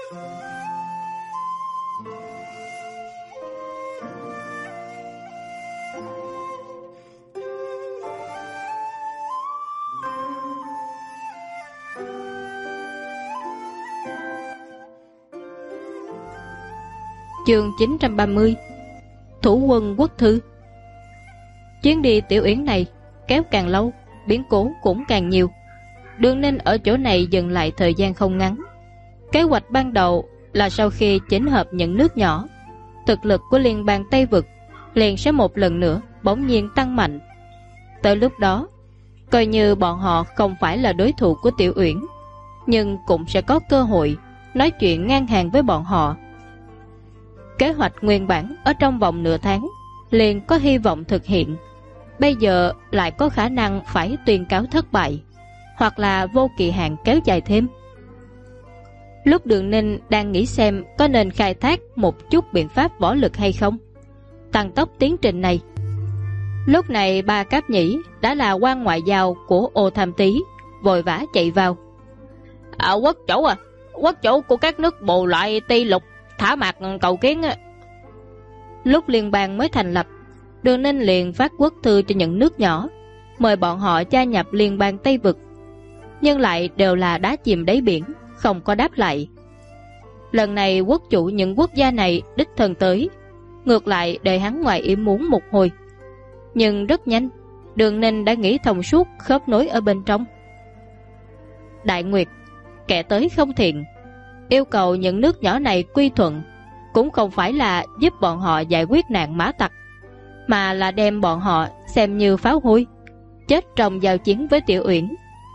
Chương 930 Thủ quân quốc thư. Chuyến đi Tiểu Uyển này kéo càng lâu, biến cố cũng càng nhiều. Đường Ninh ở chỗ này dừng lại thời gian không ngắn. Kế hoạch ban đầu là sau khi chỉnh hợp những nước nhỏ, thực lực của liên bang Tây Vực liền sẽ một lần nữa bỗng nhiên tăng mạnh. Tới lúc đó, coi như bọn họ không phải là đối thủ của Tiểu Uyển, nhưng cũng sẽ có cơ hội nói chuyện ngang hàng với bọn họ. Kế hoạch nguyên bản ở trong vòng nửa tháng liền có hy vọng thực hiện, bây giờ lại có khả năng phải tuyên cáo thất bại, hoặc là vô kỳ hạn kéo dài thêm. Lúc Đường Ninh đang nghĩ xem có nên khai thác một chút biện pháp võ lực hay không, tăng tốc tiến trình này, lúc này Ba Cáp Nhĩ đã là quan ngoại giao của Ô Tham Tý vội vã chạy vào. Quốc chủ quốc chủ của các nước bù lại Ti Lục Thả Mạc cầu kiến. Lúc liên bang mới thành lập, Đường Ninh liền phát quốc thư cho những nước nhỏ, mời bọn họ gia nhập liên bang Tây Vực, nhưng lại đều là đá chìm đáy biển, không có đáp lại. Lần này quốc chủ những quốc gia này đích thân tới, ngược lại để hắn ngoài ý muốn một hồi. Nhưng rất nhanh, Đường Ninh đã nghĩ thông suốt khớp nối ở bên trong. Đại Nguyệt, kẻ tới không thiện, yêu cầu những nước nhỏ này quy thuận cũng không phải là giúp bọn họ giải quyết nạn mã tặc, mà là đem bọn họ xem như pháo hôi, chết trong giao chiến với Tiểu Uyển.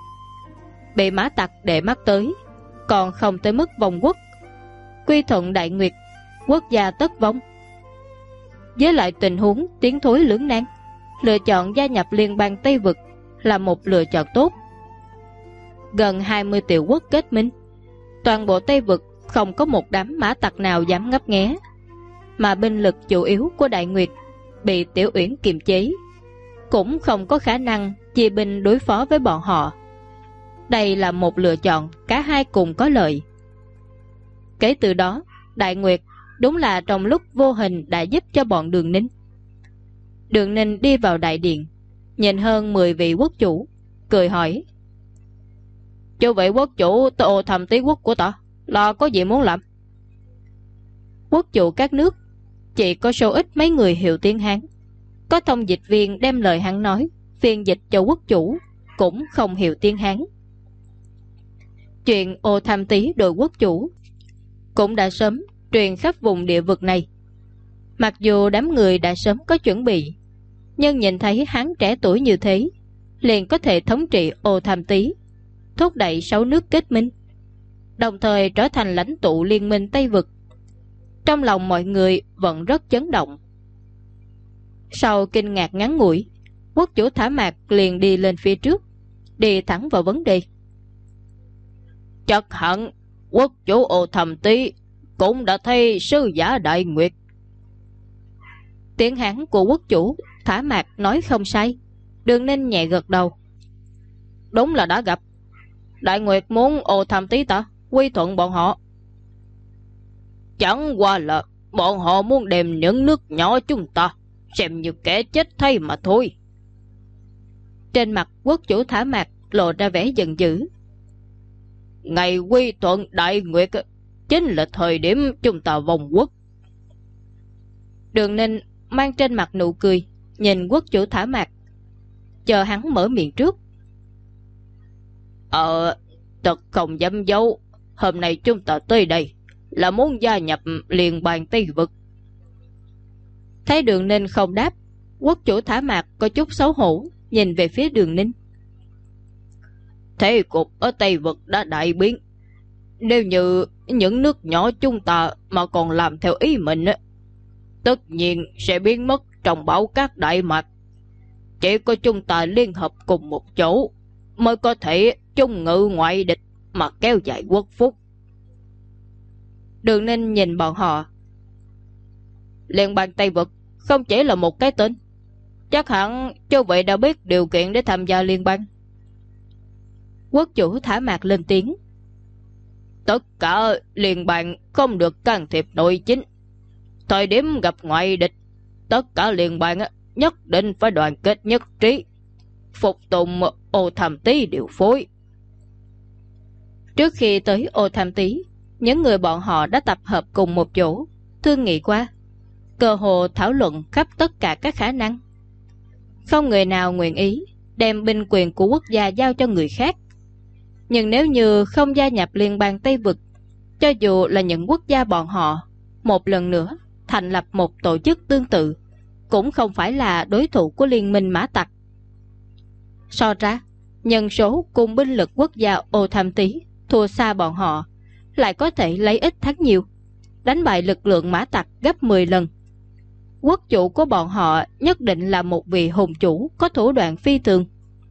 Bị mã tặc để mắt tới, còn không tới mức vong quốc. Quy thuận Đại Nguyệt, quốc gia tất vong. Với lại tình huống tiến thối lưỡng nan, lựa chọn gia nhập liên bang Tây Vực là một lựa chọn tốt. Gần 20 tiểu quốc kết minh, toàn bộ Tây Vực không có một đám mã tặc nào dám ngấp nghé, mà binh lực chủ yếu của Đại Nguyệt bị Tiểu Uyển kiềm chế, cũng không có khả năng chia binh đối phó với bọn họ. Đây là một lựa chọn cả hai cùng có lợi. Kể từ đó, Đại Nguyệt đúng là trong lúc vô hình đã giúp cho bọn Đường Ninh. Đường Ninh đi vào đại điện, nhìn hơn 10 vị quốc chủ, cười hỏi: Chư vị quốc chủ tới Ô Tham Tý quốc của ta là có gì muốn làm? Quốc chủ các nước chỉ có số ít mấy người hiểu tiếng Hán, có thông dịch viên đem lời hắn nói phiên dịch cho quốc chủ, cũng không hiểu tiếng Hán. Chuyện Ô Tham Tý đội quốc chủ cũng đã sớm truyền khắp vùng địa vực này. Mặc dù đám người đã sớm có chuẩn bị, nhưng nhìn thấy hắn trẻ tuổi như thế, liền có thể thống trị Ô Tham Tý, thúc đẩy 6 nước kết minh, đồng thời trở thành lãnh tụ liên minh Tây Vực. Trong lòng mọi người vẫn rất chấn động. Sau kinh ngạc ngắn ngủi, quốc chủ Thả Mạc liền đi lên phía trước, đi thẳng vào vấn đề. Chắc hẳn quốc chủ Ô Tham Tý cũng đã thấy sư giả Đại Nguyệt. Tiếng Hán của quốc chủ Thả Mạc nói không sai. Đường Ninh nhẹ gật đầu. Đúng là đã gặp. Đại Nguyệt muốn Ô Tham Tý ta quy thuận bọn họ. Chẳng qua là bọn họ muốn đem những nước nhỏ chúng ta xem như kẻ chết thay mà thôi. Trên mặt quốc chủ Thả Mạc lộ ra vẻ giận dữ. Ngày quy thuận Đại Nguyệt chính là thời điểm chúng ta vong quốc. Đường Ninh mang trên mặt nụ cười, nhìn quốc chủ Thả Mạc, chờ hắn mở miệng trước. Thật không dám giấu, hôm nay chúng ta tới đây là muốn gia nhập liên bang Tây Vực. Thấy Đường Ninh không đáp, quốc chủ Thả Mạc có chút xấu hổ, nhìn về phía Đường Ninh. Thế cục ở Tây Vực đã đại biến. Nếu như những nước nhỏ chúng ta mà còn làm theo ý mình, tất nhiên sẽ biến mất trong bão cát Đại Mạc. Chỉ có chúng ta liên hợp cùng một chỗ mới có thể chung ngự ngoại địch mà kéo dài quốc phúc. Đường Ninh nhìn bọn họ. Liên bang Tây Vực không chỉ là một cái tên, chắc hẳn chư vị đã biết điều kiện để tham gia liên bang. Quốc chủ Thả Mạc lên tiếng. Tất cả liên bang không được can thiệp nội chính. Thời điểm gặp ngoại địch, tất cả liên bang nhất định phải đoàn kết nhất trí, phục tùng Ô Tham Tý điều phối. Trước khi tới Ô Tham Tý, những người bọn họ đã tập hợp cùng một chỗ, thương nghị qua, cơ hồ thảo luận khắp tất cả các khả năng. Không người nào nguyện ý đem binh quyền của quốc gia giao cho người khác. Nhưng nếu như không gia nhập Liên bang Tây Vực, cho dù là những quốc gia bọn họ một lần nữa thành lập một tổ chức tương tự, cũng không phải là đối thủ của Liên minh Mã Tặc. So ra, nhân số cùng binh lực quốc gia Ô Tham Tý thua xa bọn họ, lại có thể lấy ít thắng nhiều, đánh bại lực lượng Mã Tặc gấp 10 lần. Quốc chủ của bọn họ nhất định là một vị hùng chủ có thủ đoạn phi thường.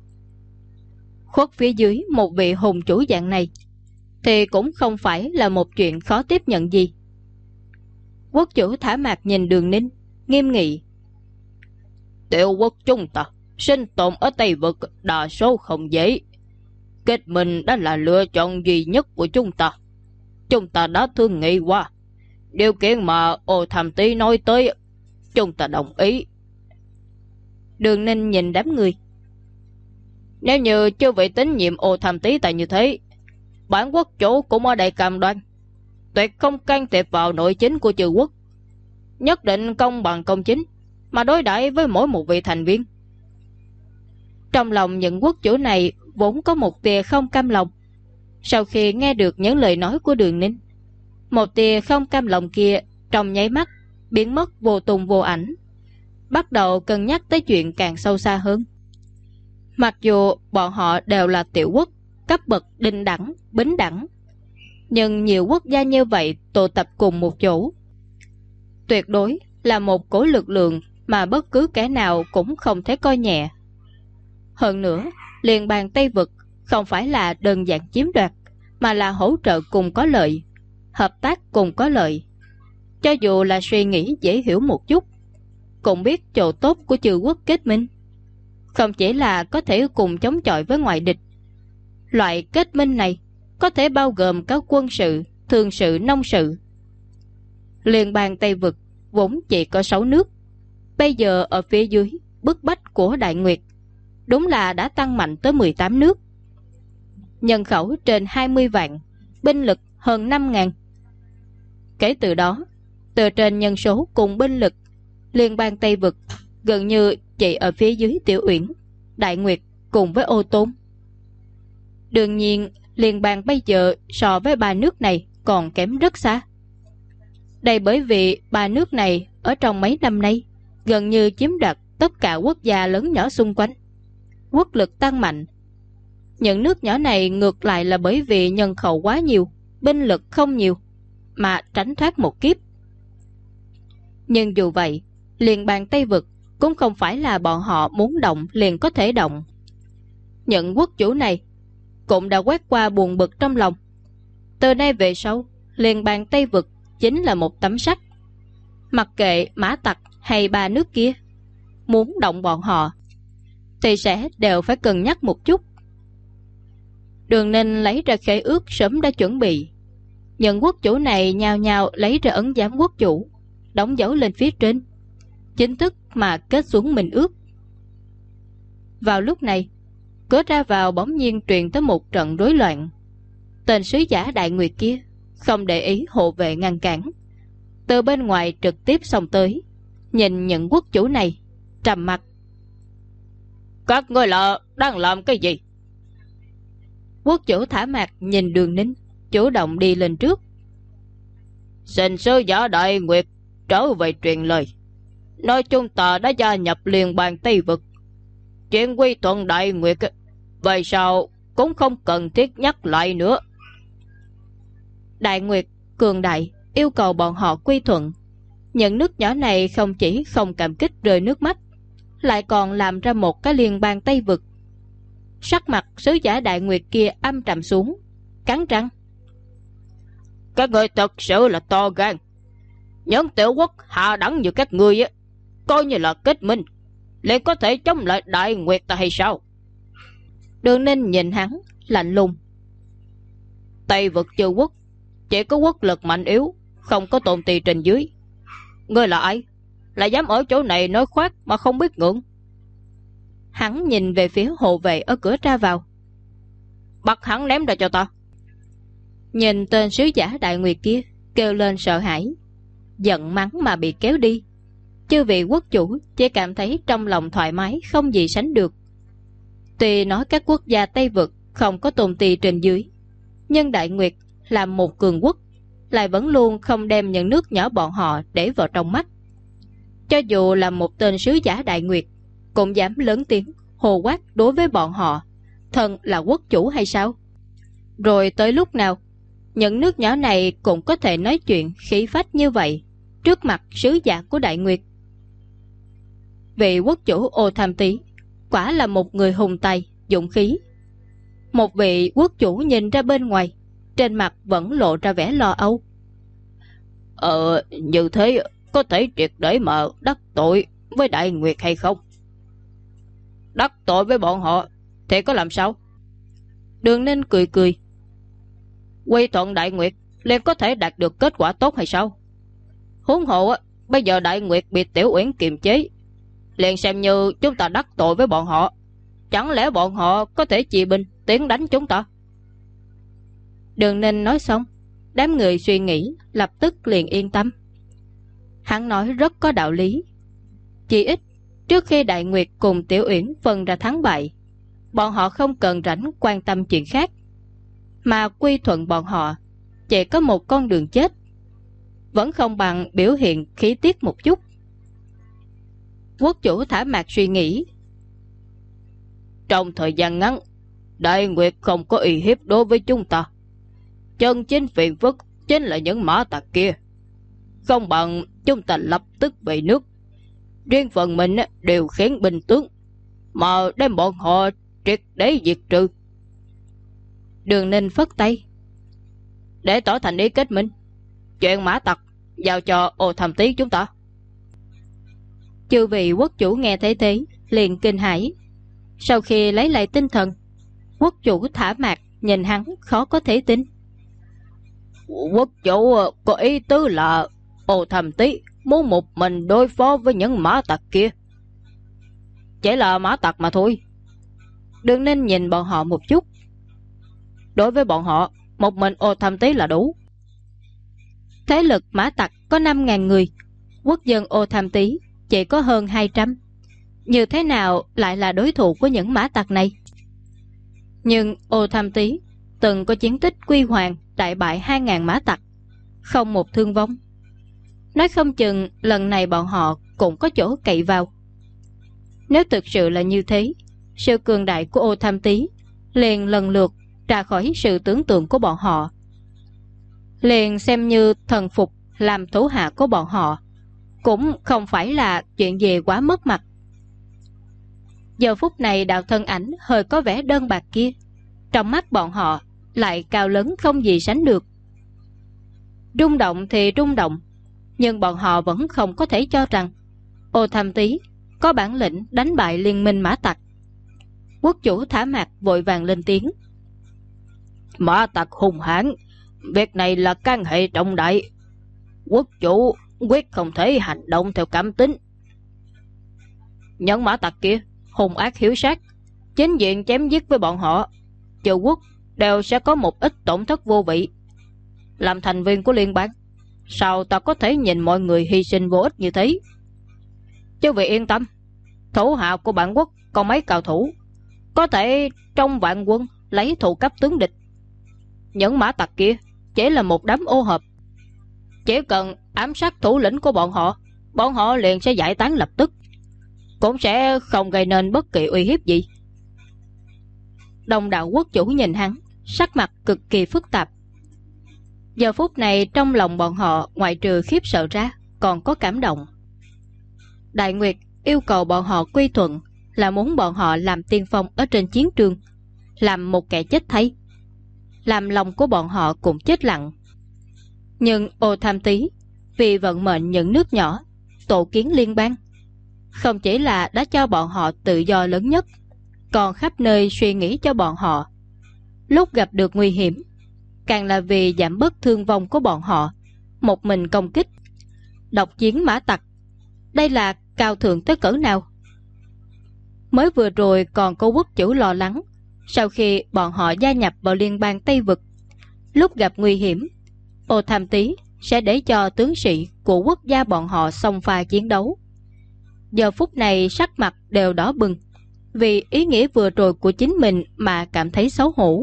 Khuất phía dưới một vị hùng chủ dạng này thì cũng không phải là một chuyện khó tiếp nhận gì. Quốc chủ thả mặt nhìn Đường Ninh, nghiêm nghị: Tiểu quốc chúng ta sinh tồn ở Tây Vực đa số không dễ. Kết minh đã là lựa chọn duy nhất của chúng ta. Chúng ta đã thương nghị qua, điều kiện mà Ô Tham Tý nói tới, chúng ta đồng ý. Đường Ninh nhìn đám người: Nếu như chưa vị tín nhiệm Ô Tham Tý tại như thế, bản quốc chủ cũng ở đây cam đoan tuyệt không can thiệp vào nội chính của chư quốc, nhất định công bằng công chính mà đối đãi với mỗi một vị thành viên. Trong lòng những quốc chủ này vốn có một tia không cam lòng. Sau khi nghe được những lời nói của Đường Ninh, một tia không cam lòng kia trong nháy mắt biến mất vô tung vô ảnh, bắt đầu cân nhắc tới chuyện càng sâu xa hơn. Mặc dù bọn họ đều là tiểu quốc cấp bậc đinh đẳng, bính đẳng, nhưng nhiều quốc gia như vậy tụ tập cùng một chỗ, tuyệt đối là một cỗ lực lượng mà bất cứ kẻ nào cũng không thể coi nhẹ. Hơn nữa, Liên bang Tây Vực không phải là đơn giản chiếm đoạt, mà là hỗ trợ cùng có lợi, hợp tác cùng có lợi. Cho dù là suy nghĩ dễ hiểu một chút, cũng biết chỗ tốt của chư quốc kết minh không chỉ là có thể cùng chống chọi với ngoại địch. Loại kết minh này có thể bao gồm các quân sự, thương sự, nông sự. Liên bang Tây Vực vốn chỉ có 6 nước, bây giờ ở phía dưới bức bách của Đại Nguyệt đúng là đã tăng mạnh tới 18 nước. Nhân khẩu trên 20 vạn, binh lực hơn 5.000. Kể từ đó, từ trên nhân số cùng binh lực, Liên bang Tây Vực gần như chỉ ở phía dưới Tiểu Uyển, Đại Nguyệt cùng với Ô Tôn. Đương nhiên, liên bang bây giờ so với ba nước này còn kém rất xa. Đây bởi vì ba nước này ở trong mấy năm nay gần như chiếm đoạt tất cả quốc gia lớn nhỏ xung quanh, quốc lực tăng mạnh. Những nước nhỏ này ngược lại là bởi vì nhân khẩu quá nhiều, binh lực không nhiều, mà tránh thoát một kiếp. Nhưng dù vậy, liên bang Tây Vực cũng không phải là bọn họ muốn động liền có thể động. Những quốc chủ này cũng đã quét qua buồn bực trong lòng. Từ nay về sau, liên bang Tây Vực chính là một tấm sắt. Mặc kệ Mã Tặc hay ba nước kia muốn động bọn họ thì sẽ đều phải cân nhắc một chút. Đường Ninh lấy ra khế ước sớm đã chuẩn bị. Những quốc chủ này nhao nhao lấy ra ấn giám quốc chủ, đóng dấu lên phía trên, chính thức mà kết xuống minh ước. Vào lúc này, cửa ra vào bỗng nhiên truyền tới một trận rối loạn. Tên sứ giả Đại Nguyệt kia không để ý hộ vệ ngăn cản, từ bên ngoài trực tiếp xông tới, nhìn những quốc chủ này trầm mặt. Các ngươi là đang làm cái gì? Quốc chủ thả mặt nhìn Đường Ninh, chủ động đi lên trước. Xin sứ giả Đại Nguyệt trở về truyền lời, nói chúng ta đã gia nhập liên bang Tây Vực. Chuyện quy thuận Đại Nguyệt về sau cũng không cần thiết nhắc lại nữa. Đại Nguyệt cường đại yêu cầu bọn họ quy thuận. Những nước nhỏ này không chỉ không cảm kích rơi nước mắt, lại còn làm ra một cái liên bang Tây Vực. Sắc mặt sứ giả Đại Nguyệt kia âm trầm xuống, cắn răng. Các người thật sự là to gan. Những tiểu quốc hạ đẳng như các ngươi á, coi như là kết minh liền có thể chống lại Đại Nguyệt ta hay sao? Đường Ninh nhìn hắn lạnh lùng. Tây Vực chư quốc chỉ có quốc lực mạnh yếu, không có tôn ti trên dưới. Ngươi là ai? Lại dám ở chỗ này nói khoác mà không biết ngượng? Hắn nhìn về phía hộ vệ ở cửa ra vào. Bắt hắn ném ra cho ta. Nhìn tên sứ giả Đại Nguyệt kia, kêu lên sợ hãi, giận mắng mà bị kéo đi. Chư vị quốc chủ chỉ cảm thấy trong lòng thoải mái không gì sánh được. Tuy nói các quốc gia Tây Vực không có tôn ti trên dưới, nhưng Đại Nguyệt là một cường quốc, lại vẫn luôn không đem những nước nhỏ bọn họ để vào trong mắt. Cho dù là một tên sứ giả Đại Nguyệt cũng dám lớn tiếng hồ quát đối với bọn họ, thần là quốc chủ hay sao? Rồi tới lúc nào những nước nhỏ này cũng có thể nói chuyện khí phách như vậy trước mặt sứ giả của Đại Nguyệt? Vị quốc chủ Ô Tham Tý quả là một người hùng tài, dũng khí. Một vị quốc chủ nhìn ra bên ngoài, trên mặt vẫn lộ ra vẻ lo âu. Như thế có thể triệt để mà đắc tội với Đại Nguyệt hay không? Đắc tội với bọn họ thì có làm sao? Đường Ninh cười cười. Quy thuận Đại Nguyệt liền có thể đạt được kết quả tốt hay sao? Huống hộ bây giờ Đại Nguyệt bị Tiểu Uyển kiềm chế, liền xem như chúng ta đắc tội với bọn họ. Chẳng lẽ bọn họ có thể trị binh tiến đánh chúng ta? Đường Ninh nói xong, đám người suy nghĩ lập tức liền yên tâm. Hắn nói rất có đạo lý. Chỉ ít trước khi Đại Nguyệt cùng Tiểu Uyển phân ra thắng bại, bọn họ không cần rảnh quan tâm chuyện khác, mà quy thuận bọn họ chỉ có một con đường chết, vẫn không bằng biểu hiện khí tiết một chút. Quốc chủ thả mạc suy nghĩ. Trong thời gian ngắn, Đại Nguyệt không có uy hiếp đối với chúng ta. Chân chính phiền phức chính là những mã tặc kia. Không bằng chúng ta lập tức về nước, riêng phần mình đều khiến binh tướng, mà đem bọn họ triệt để diệt trừ. Đường Ninh phất tay. Để tỏ thành ý kết minh, chuyện mã tặc giao cho Ô Tham Tý chúng ta. Chư vị quốc chủ nghe thấy thế liền kinh hãi. Sau khi lấy lại tinh thần, quốc chủ thả mạc nhìn hắn khó có thể tin. Quốc chủ có ý tứ là Ô Tham Tý muốn một mình đối phó với những mã tặc kia? Chỉ là mã tặc mà thôi. Đường Ninh nhìn bọn họ một chút. Đối với bọn họ, một mình Ô Tham Tý là đủ. Thế lực mã tặc có 5.000 người, quốc dân Ô Tham Tý chỉ có hơn 200. Như thế nào lại là đối thủ của những mã tặc này? Nhưng Ô Tham Tý từng có chiến tích quy hoàng đại bại 2.000 mã tặc, không một thương vong. Nói không chừng lần này bọn họ cũng có chỗ cậy vào. Nếu thực sự là như thế, sự cường đại của Ô Tham Tý liền lần lượt ra khỏi sự tưởng tượng của bọn họ, liền xem như thần phục làm thủ hạ của bọn họ cũng không phải là chuyện gì quá mất mặt. Giờ phút này đạo thân ảnh hơi có vẻ đơn bạc kia, trong mắt bọn họ lại cao lớn không gì sánh được. Rung động thì rung động, nhưng bọn họ vẫn không có thể cho rằng Ô Tham Tý có bản lĩnh đánh bại liên minh mã tặc. Quốc chủ thả mạc vội vàng lên tiếng. Mã tặc hung hãn, việc này là can hệ trọng đại. Quốc chủ quyết không thể hành động theo cảm tính. Những mã tặc kia hung ác hiếu sát, chính diện chém giết với bọn họ, chư quốc đều sẽ có một ít tổn thất vô vị. Làm thành viên của liên bang, sao ta có thể nhìn mọi người hy sinh vô ích như thế? Chứ vì yên tâm, thủ hạ của bản quốc có mấy cao thủ có thể trong vạn quân lấy thủ cấp tướng địch. Những mã tặc kia chỉ là một đám ô hợp, chỉ cần ám sát thủ lĩnh của bọn họ liền sẽ giải tán lập tức, cũng sẽ không gây nên bất kỳ uy hiếp gì. Đồng đạo quốc chủ nhìn hắn, sắc mặt cực kỳ phức tạp. Giờ phút này trong lòng bọn họ ngoại trừ khiếp sợ ra còn có cảm động. Đại Nguyệt yêu cầu bọn họ quy thuận là muốn bọn họ làm tiên phong ở trên chiến trường, làm một kẻ chết thay, làm lòng của bọn họ cũng chết lặng. Nhưng Ô Tham Tý vì vận mệnh những nước nhỏ tổ kiến liên bang, không chỉ là đã cho bọn họ tự do lớn nhất, còn khắp nơi suy nghĩ cho bọn họ. Lúc gặp được nguy hiểm, càng là vì giảm bớt thương vong của bọn họ, một mình công kích, độc chiến mã tặc. Đây là cao thượng tới cỡ nào? Mới vừa rồi còn có quốc chủ lo lắng, sau khi bọn họ gia nhập vào liên bang Tây Vực, lúc gặp nguy hiểm, Ô Tham Tý sẽ để cho tướng sĩ của quốc gia bọn họ xông pha chiến đấu. Giờ phút này sắc mặt đều đỏ bừng, vì ý nghĩa vừa rồi của chính mình mà cảm thấy xấu hổ.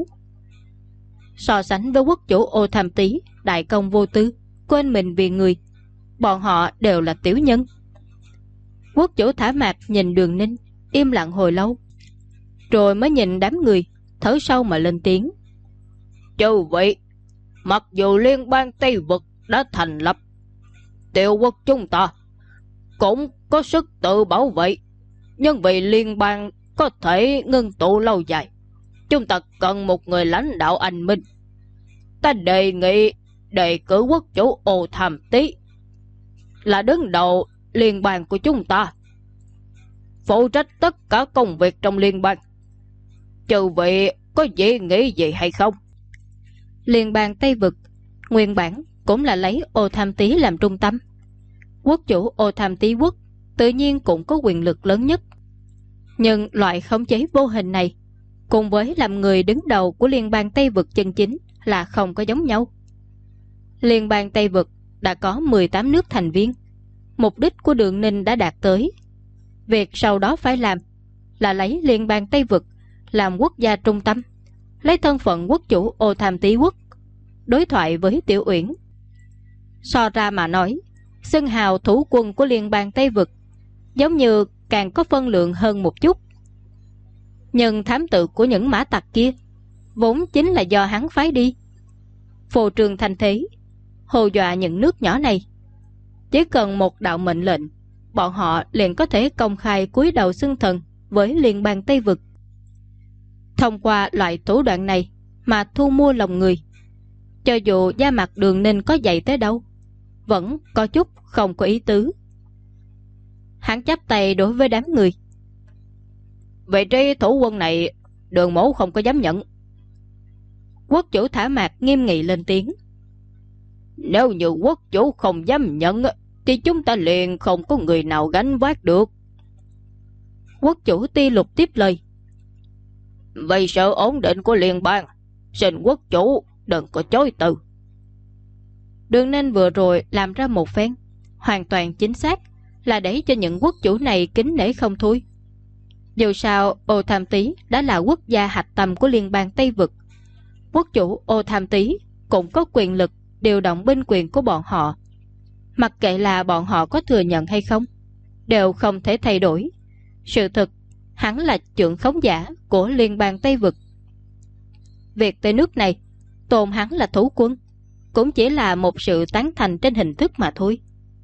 So sánh với quốc chủ Ô Tham Tý đại công vô tư, quên mình vì người, bọn họ đều là tiểu nhân. Quốc chủ Thả Mạc nhìn Đường Ninh, im lặng hồi lâu, rồi mới nhìn đám người, thở sâu mà lên tiếng. Chư vị, mặc dù liên bang Tây Vực đã thành lập, tiểu quốc chúng ta cũng có sức tự bảo vệ, nhưng vì liên bang có thể ngưng tụ lâu dài, chúng ta cần một người lãnh đạo anh minh. Ta đề nghị đề cử quốc chủ Ô Tham Tý là đứng đầu liên bang của chúng ta, phụ trách tất cả công việc trong liên bang. Chư vị có gì nghĩ gì hay không? Liên bang Tây Vực nguyên bản cũng là lấy Ô Tham Tý làm trung tâm. Quốc chủ Ô Tham Tý quốc tự nhiên cũng có quyền lực lớn nhất, nhưng loại khống chế vô hình này cùng với làm người đứng đầu của liên bang Tây Vực chân chính là không có giống nhau. Liên bang Tây Vực đã có 18 nước thành viên, mục đích của Đường Ninh đã đạt tới. Việc sau đó phải làm là lấy liên bang Tây Vực làm quốc gia trung tâm, lấy thân phận quốc chủ Ô Tham Tý quốc đối thoại với Tiểu Uyển. So ra mà nói, xưng hào thủ quân của liên bang Tây Vực giống như càng có phân lượng hơn một chút. Nhưng thám tử của những mã tặc kia vốn chính là do hắn phái đi, phô trương thành thế, hù dọa những nước nhỏ này. Chỉ cần một đạo mệnh lệnh, bọn họ liền có thể công khai cúi đầu xưng thần với liên bang Tây Vực. Thông qua loại thủ đoạn này mà thu mua lòng người, cho dù da mặt Đường Ninh có dày tới đâu, vẫn có chút không có ý tứ. Hắn chắp tay đối với đám người. Vị trí thủ quân này Đường mẫu không có dám nhận. Quốc chủ Thả Mạc nghiêm nghị lên tiếng. Nếu như quốc chủ không dám nhận thì chúng ta liền không có người nào gánh vác được. Quốc chủ Ti Lục tiếp lời. Vì sự ổn định của liên bang, xin quốc chủ đừng có chối từ. Đường Ninh vừa rồi làm ra một phen hoàn toàn chính xác, là để cho những quốc chủ này kính nể không thôi. Dù sao Ô Tham Tý đã là quốc gia hạch tâm của liên bang Tây Vực, quốc chủ Ô Tham Tý cũng có quyền lực điều động binh quyền của bọn họ. Mặc kệ là bọn họ có thừa nhận hay không, đều không thể thay đổi sự thực hắn là trưởng khống giả của liên bang Tây Vực. Việc tới nước này, tôn hắn là thủ quân cũng chỉ là một sự tán thành trên hình thức mà thôi.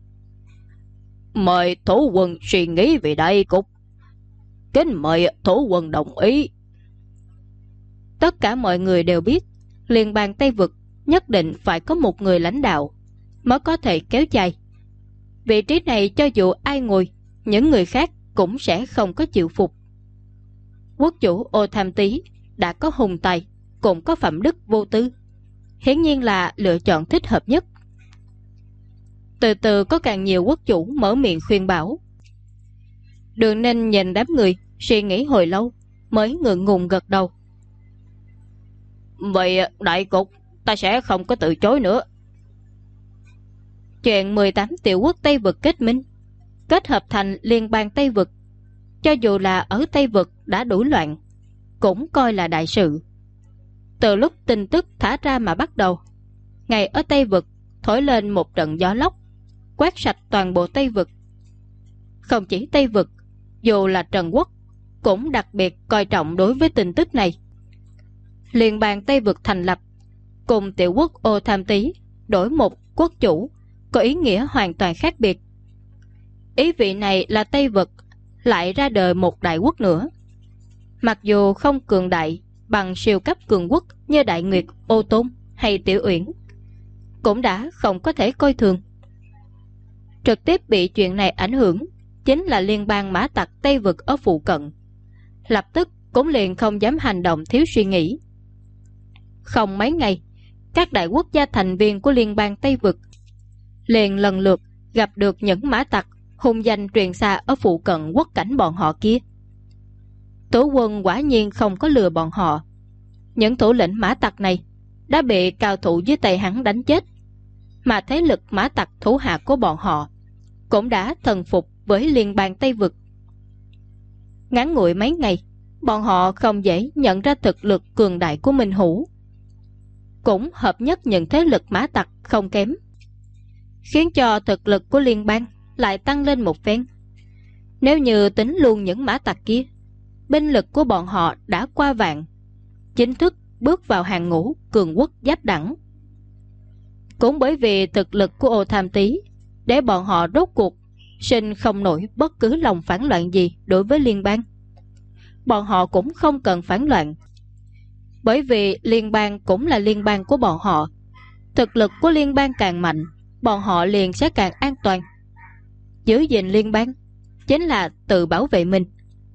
Mời thủ quân suy nghĩ về đại cục. Kính mời thủ quân đồng ý. Tất cả mọi người đều biết liên bang Tây Vực nhất định phải có một người lãnh đạo mới có thể kéo dài. Vị trí này cho dù ai ngồi, những người khác cũng sẽ không có chịu phục. Quốc chủ Ô Tham Tý đã có hùng tài, cũng có phẩm đức vô tư, hiển nhiên là lựa chọn thích hợp nhất. Từ từ có càng nhiều quốc chủ mở miệng khuyên bảo. Đường Ninh nhìn đám người, suy nghĩ hồi lâu mới ngượng ngùng gật đầu. Vậy đại cục ta sẽ không có từ chối nữa. Chuyện 18 tiểu quốc Tây Vực kết minh, kết hợp thành liên bang Tây Vực, cho dù là ở Tây Vực đã đủ loạn, cũng coi là đại sự. Từ lúc tin tức thả ra mà bắt đầu, ngày ở Tây Vực thổi lên một trận gió lốc, quét sạch toàn bộ Tây Vực. Không chỉ Tây Vực, dù là Trần Quốc cũng đặc biệt coi trọng đối với tin tức này. Liên bang Tây Vực thành lập, cùng tiểu quốc Ô Tham Tý đổi một quốc chủ, có ý nghĩa hoàn toàn khác biệt. Ý vị này là Tây Vực lại ra đời một đại quốc nữa. Mặc dù không cường đại bằng siêu cấp cường quốc như Đại Nguyệt, Ô Tôn hay Tiểu Uyển, cũng đã không có thể coi thường. Trực tiếp bị chuyện này ảnh hưởng chính là liên bang mã tặc Tây Vực ở phụ cận, lập tức cũng liền không dám hành động thiếu suy nghĩ. Không mấy ngày, các đại quốc gia thành viên của Liên bang Tây Vực liền lần lượt gặp được những mã tặc hung danh truyền xa ở phụ cận quốc cảnh bọn họ kia. Thủ quân quả nhiên không có lừa bọn họ. Những thủ lĩnh mã tặc này đã bị cao thủ dưới tay hắn đánh chết, mà thế lực mã tặc thủ hạ của bọn họ cũng đã thần phục với Liên bang Tây Vực. Ngắn ngủi mấy ngày, bọn họ không dễ nhận ra thực lực cường đại của Minh Hữu, cũng hợp nhất những thế lực mã tặc không kém, khiến cho thực lực của liên bang lại tăng lên một phen. Nếu như tính luôn những mã tặc kia, binh lực của bọn họ đã qua vạn, chính thức bước vào hàng ngũ cường quốc giáp đẳng. Cũng bởi vì thực lực của Ô Tham Tý, để bọn họ rốt cuộc sinh không nổi bất cứ lòng phản loạn gì đối với liên bang. Bọn họ cũng không cần phản loạn, bởi vì liên bang cũng là liên bang của bọn họ. Thực lực của liên bang càng mạnh, bọn họ liền sẽ càng an toàn. Giữ gìn liên bang chính là tự bảo vệ mình.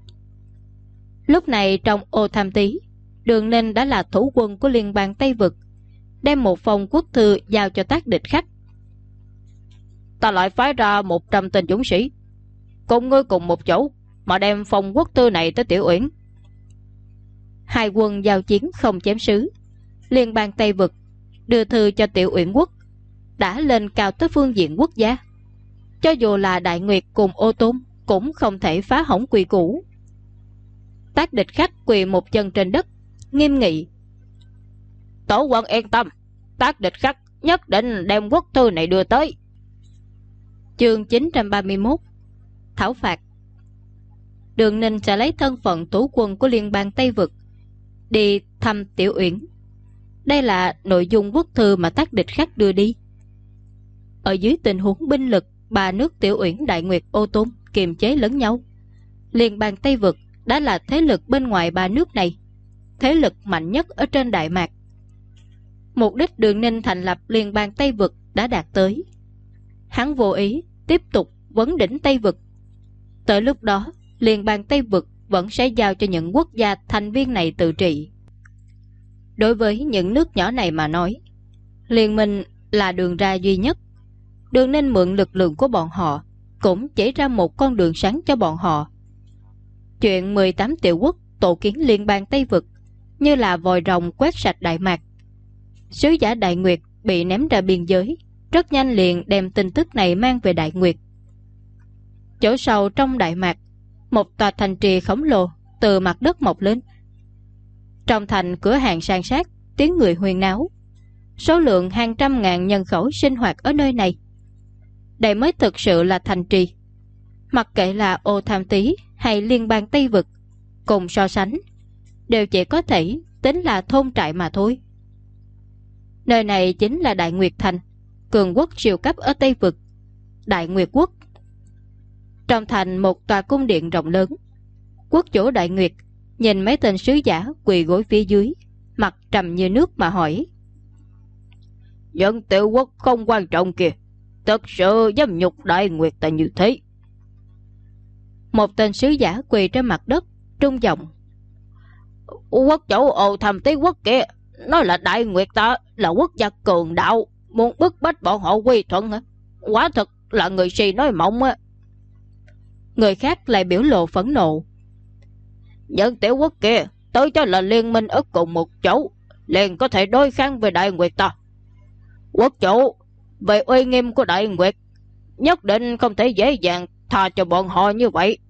Lúc này trong Ô Tham Tý, Đường Ninh đã là thủ quân của Liên bang Tây Vực, đem một phong quốc thư giao cho Tác Địch Khắc. Ta lại phái ra 100 tên dũng sĩ cùng ngươi cùng một chỗ mà đem phong quốc thư này tới Tiểu Uyển. Hai quân giao chiến không chém sứ, Liên bang Tây Vực đưa thư cho Tiểu Uyển quốc đã lên cao tới phương diện quốc gia. Cho dù là Đại Nguyệt cùng Ô Tôn cũng không thể phá hỏng quy củ. Tác Địch Khắc quỳ một chân trên đất, nghiêm nghị: Tổ quân yên tâm, Tác Địch Khắc nhất định đem quốc thư này đưa tới. Chương 931 Thảo phạt. Đường Ninh sẽ lấy thân phận thủ quân của Liên bang Tây Vực đi thăm Tiểu Uyển. Đây là nội dung quốc thư mà Tác Địch Khắc đưa đi. Ở dưới tình huống binh lực ba nước Tiểu Uyển, Đại Nguyệt, Ô Tôn kiềm chế lẫn nhau, Liên bang Tây Vực đã là thế lực bên ngoài ba nước này, thế lực mạnh nhất ở trên Đại Mạc. Mục đích Đường Ninh thành lập Liên bang Tây Vực đã đạt tới. Hắn vô ý tiếp tục vấn đỉnh Tây Vực. Tới lúc đó, Liên bang Tây Vực vẫn sẽ giao cho những quốc gia thành viên này tự trị. Đối với những nước nhỏ này mà nói, liên minh là đường ra duy nhất. Đường Ninh mượn lực lượng của bọn họ, cũng chỉ ra một con đường sáng cho bọn họ. Chuyện 18 tiểu quốc tổ kiến Liên bang Tây Vực như là vòi rồng quét sạch Đại Mạc. Sứ giả Đại Nguyệt bị ném ra biên giới, rất nhanh liền đem tin tức này mang về Đại Nguyệt. Chỗ sâu trong Đại Mạc, một tòa thành trì khổng lồ từ mặt đất mọc lên. Trong thành cửa hàng san sát, tiếng người huyên náo, số lượng hàng trăm ngàn nhân khẩu sinh hoạt ở nơi này. Đây mới thực sự là thành trì. Mặc kệ là Ô Tham Tý hay Liên bang Tây Vực, cùng so sánh đều chỉ có thể tính là thôn trại mà thôi. Nơi này chính là Đại Nguyệt Thành, cường quốc siêu cấp ở Tây Vực, Đại Nguyệt Quốc. Trong thành một tòa cung điện rộng lớn. Quốc chủ Đại Nguyệt nhìn mấy tên sứ giả quỳ gối phía dưới, mặt trầm như nước mà hỏi: Dân tiểu quốc không quan trọng kìa, thật sự dám nhục Đại Nguyệt ta như thế? Một tên sứ giả quỳ trên mặt đất, trung giọng: Quốc chủ Ô Tham Tý quốc kia nói là Đại Nguyệt ta là quốc gia cường đạo, muốn bức bách bọn họ quy thuận hả? Quả thật là người si nói mộng á. Người khác lại biểu lộ phẫn nộ: Những tiểu quốc kia tôi cho là liên minh ở cùng một chỗ, liền có thể đối kháng với Đại Nguyệt ta. Quốc chủ, về uy nghiêm của Đại Nguyệt, nhất định không thể dễ dàng tha cho bọn họ như vậy.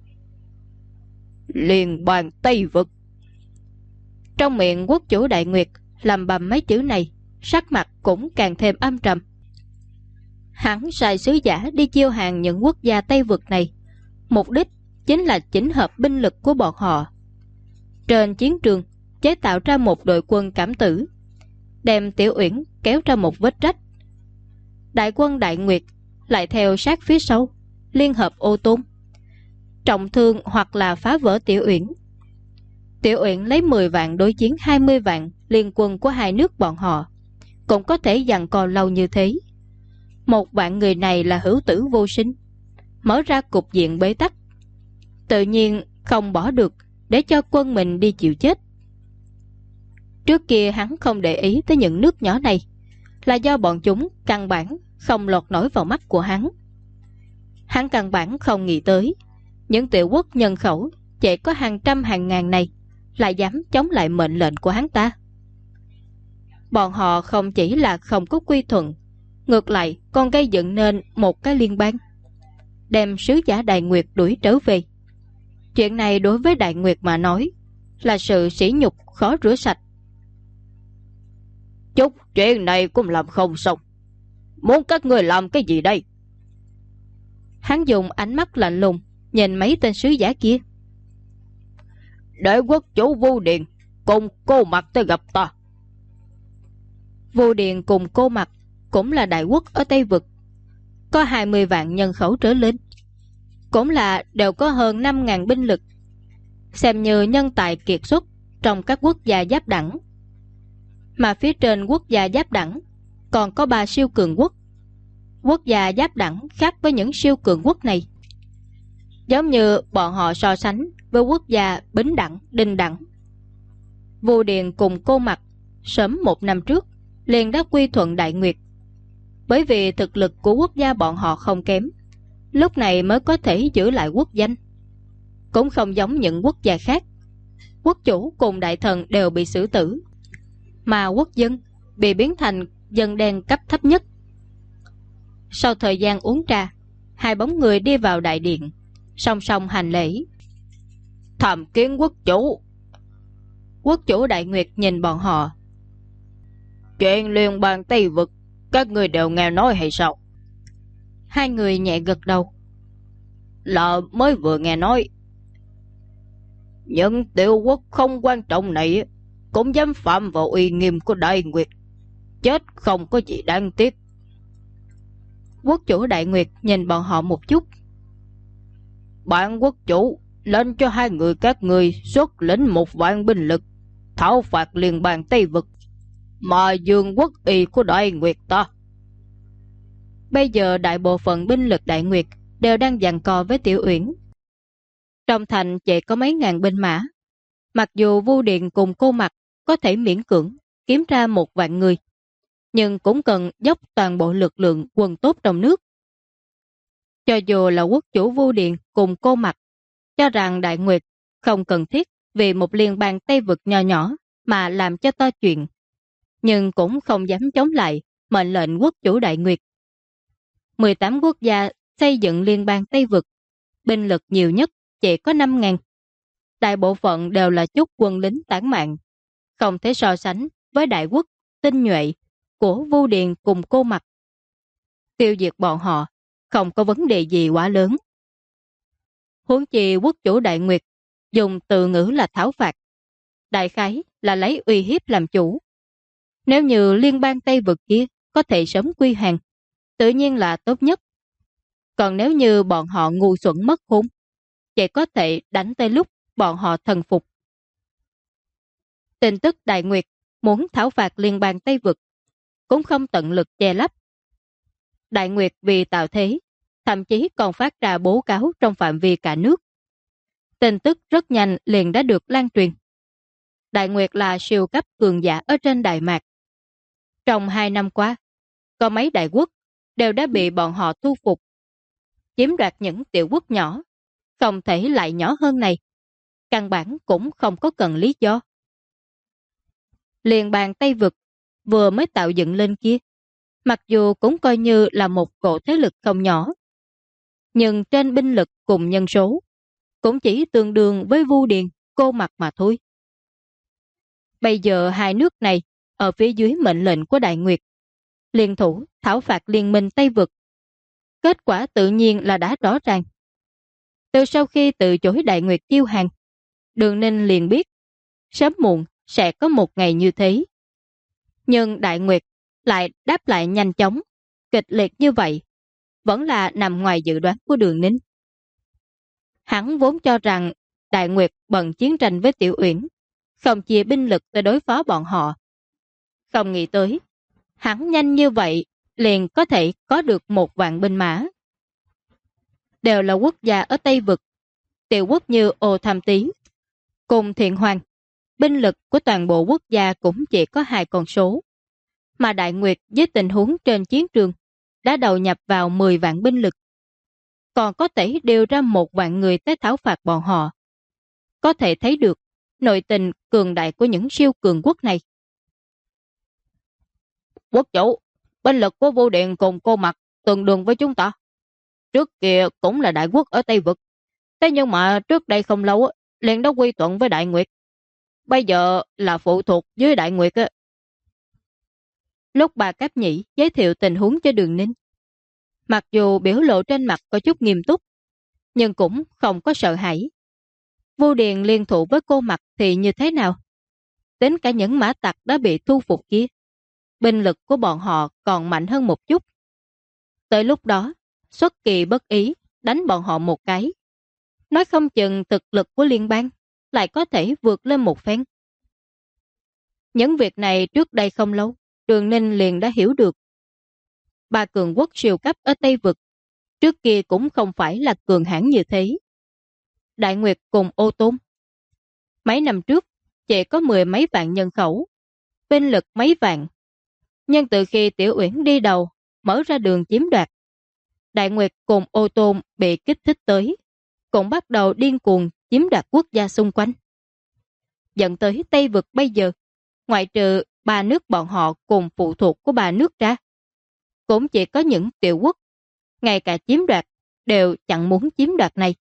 Liên bang Tây Vực. Trong miệng quốc chủ Đại Nguyệt làm bầm mấy chữ này, sắc mặt cũng càng thêm âm trầm. Hắn sai sứ giả đi chiêu hàng những quốc gia Tây Vực này, mục đích chính là chỉnh hợp binh lực của bọn họ. Trên chiến trường chế tạo ra một đội quân cảm tử, đem Tiểu Uyển kéo ra một vết rách. Đại quân Đại Nguyệt lại theo sát phía sau, liên hợp Ô Tôn, trọng thương hoặc là phá vỡ Tiểu Uyển. Tiểu Uyển lấy 10 vạn đối chiến 20 vạn liên quân của hai nước bọn họ, cũng có thể giằng co lâu như thế. Một vạn người này là hữu tử vô sinh, mở ra cục diện bế tắc, tự nhiên không bỏ được để cho quân mình đi chịu chết. Trước kia hắn không để ý tới những nước nhỏ này, là do bọn chúng căn bản không lọt nổi vào mắt của hắn. Hắn căn bản không nghĩ tới những tiểu quốc nhân khẩu chỉ có hàng trăm hàng ngàn này lại dám chống lại mệnh lệnh của hắn ta. Bọn họ không chỉ là không có quy thuận, ngược lại còn gây dựng nên một cái liên bang, đem sứ giả Đại Nguyệt đuổi trở về. Chuyện này đối với Đại Nguyệt mà nói là sự sỉ nhục khó rửa sạch. Chút chuyện này cũng làm không xong. Muốn các người làm cái gì đây? Hắn dùng ánh mắt lạnh lùng nhìn mấy tên sứ giả kia. Để quốc chủ Vu Điền cùng Cô Mặc tới gặp ta. Vu Điền cùng Cô Mặc cũng là đại quốc ở Tây Vực, có 20 vạn nhân khẩu trở lên, cũng là đều có hơn 5.000 binh lực, xem như nhân tài kiệt xuất trong các quốc gia giáp đẳng. Mà phía trên quốc gia giáp đẳng còn có 3 siêu cường quốc. Quốc gia giáp đẳng khác với những siêu cường quốc này, giống như bọn họ so sánh với quốc gia bính đẳng, đinh đẳng. Vu Điền cùng Cô Mặc sớm 1 năm trước liền đã quy thuận Đại Nguyệt, bởi vì thực lực của quốc gia bọn họ không kém, lúc này mới có thể giữ lại quốc danh. Cũng không giống những quốc gia khác, quốc chủ cùng đại thần đều bị xử tử, mà quốc dân bị biến thành dân đen cấp thấp nhất. Sau thời gian uống trà, hai bóng người đi vào đại điện, song song hành lễ. Tham kiến quốc chủ. Quốc chủ Đại Nguyệt nhìn bọn họ. Chuyện liên bang Tây Vực các người đều nghe nói hay sao? Hai người nhẹ gật đầu. Là mới vừa nghe nói. Những tiểu quốc không quan trọng này cũng dám phạm vào uy nghiêm của Đại Nguyệt, chết không có gì đáng tiếc. Quốc chủ Đại Nguyệt nhìn bọn họ một chút. Bản quốc chủ lên cho hai người các người xuất lĩnh 1 vạn binh lực thảo phạt liên bang Tây Vực, mà dương quốc y của Đại Nguyệt ta. Bây giờ đại bộ phận binh lực Đại Nguyệt đều đang giằng co với Tiểu Uyển. Trong thành chỉ có mấy ngàn binh mã, mặc dù Vu Điền cùng Cô Mặc có thể miễn cưỡng kiếm ra 1 vạn người, nhưng cũng cần dốc toàn bộ lực lượng quân tốt trong nước. Cho dù là quốc chủ Vu Điền cùng Cô Mặc cho rằng Đại Nguyệt không cần thiết vì một liên bang Tây Vực nhỏ nhỏ mà làm cho to chuyện, nhưng cũng không dám chống lại mệnh lệnh quốc chủ Đại Nguyệt. 18 quốc gia xây dựng liên bang Tây Vực, binh lực nhiều nhất chỉ có 5.000. Đại bộ phận đều là chút quân lính tản mạn, không thể so sánh với đại quốc tinh nhuệ của Vu Điền cùng Cô Mặc. Tiêu diệt bọn họ không có vấn đề gì quá lớn. Huống chi quốc chủ Đại Nguyệt dùng từ ngữ là thảo phạt, đại khái là lấy uy hiếp làm chủ. Nếu như liên bang Tây Vực kia có thể sớm quy hàng, tự nhiên là tốt nhất. Còn nếu như bọn họ ngu xuẩn mất khôn, chỉ có thể đánh tới lúc bọn họ thần phục. Tin tức Đại Nguyệt muốn thảo phạt liên bang Tây Vực cũng không tận lực che lấp. Đại Nguyệt vì tạo thế, thậm chí còn phát ra báo cáo trong phạm vi cả nước. Tin tức rất nhanh liền đã được lan truyền. Đại Nguyệt là siêu cấp cường giả ở trên Đại Mạc. Trong 2 năm qua, có mấy đại quốc đều đã bị bọn họ thu phục, chiếm đoạt những tiểu quốc nhỏ, không thể lại nhỏ hơn này. Căn bản cũng không có cần lý do. Liên bang Tây Vực vừa mới tạo dựng lên kia, mặc dù cũng coi như là một cỗ thế lực không nhỏ, nhưng trên binh lực cùng nhân số cũng chỉ tương đương với Vu Điền, Cô Mặc mà thôi. Bây giờ hai nước này ở phía dưới mệnh lệnh của Đại Nguyệt liên thủ thảo phạt liên minh Tây Vực. Kết quả tự nhiên là đã rõ ràng. Từ sau khi từ chối Đại Nguyệt chiêu hàng, Đường Ninh liền biết sớm muộn sẽ có một ngày như thế. Nhưng Đại Nguyệt lại đáp lại nhanh chóng, kịch liệt như vậy, vẫn là nằm ngoài dự đoán của Đường Ninh. Hắn vốn cho rằng Đại Nguyệt bận chiến tranh với Tiểu Uyển, không chia binh lực để đối phó bọn họ. Không nghĩ tới, hắn nhanh như vậy liền có thể có được 1 vạn binh mã. Đều là quốc gia ở Tây Vực, tiểu quốc như Ô Tham Tý cùng Thiện Hoàng, binh lực của toàn bộ quốc gia cũng chỉ có 2 con số. Mà Đại Nguyệt với tình huống trên chiến trường đã đầu nhập vào 10 vạn binh lực. Còn có thể điều ra 1 vạn người tới thảo phạt bọn họ. Có thể thấy được nội tình cường đại của những siêu cường quốc này. Quốc chủ, binh lực của Vu Điện cùng Cô Mặc tương đương với chúng ta. Trước kia cũng là đại quốc ở Tây Vực. Thế nhưng mà trước đây không lâu liền đã quy thuận với Đại Nguyệt. Bây giờ là phụ thuộc dưới Đại Nguyệt. Lúc bà Cáp Nhĩ giới thiệu tình huống cho Đường Ninh, mặc dù biểu lộ trên mặt có chút nghiêm túc, nhưng cũng không có sợ hãi. Vu Điền liên thủ với Cô Mặc thì như thế nào? Tính cả những mã tặc đã bị thu phục kia, binh lực của bọn họ còn mạnh hơn một chút. Tới lúc đó, xuất kỳ bất ý đánh bọn họ một cái. Nói không chừng thực lực của liên bang lại có thể vượt lên một phen. Những việc này trước đây không lâu, Đường Ninh liền đã hiểu được. Ba cường quốc siêu cấp ở Tây Vực trước kia cũng không phải là cường hãn như thế. Đại Nguyệt cùng Ô Tôn mấy năm trước chỉ có 10 mấy vạn nhân khẩu, binh lực mấy vạn. Nhưng từ khi Tiểu Uyển đi đầu mở ra đường chiếm đoạt, Đại Nguyệt cùng Ô Tôn bị kích thích tới, cũng bắt đầu điên cuồng chiếm đoạt quốc gia xung quanh. Dẫn tới Tây Vực bây giờ, ngoại trừ 3 nước bọn họ cùng phụ thuộc của 3 nước ra, cũng chỉ có những tiểu quốc, ngay cả chiếm đoạt đều chẳng muốn chiếm đoạt này.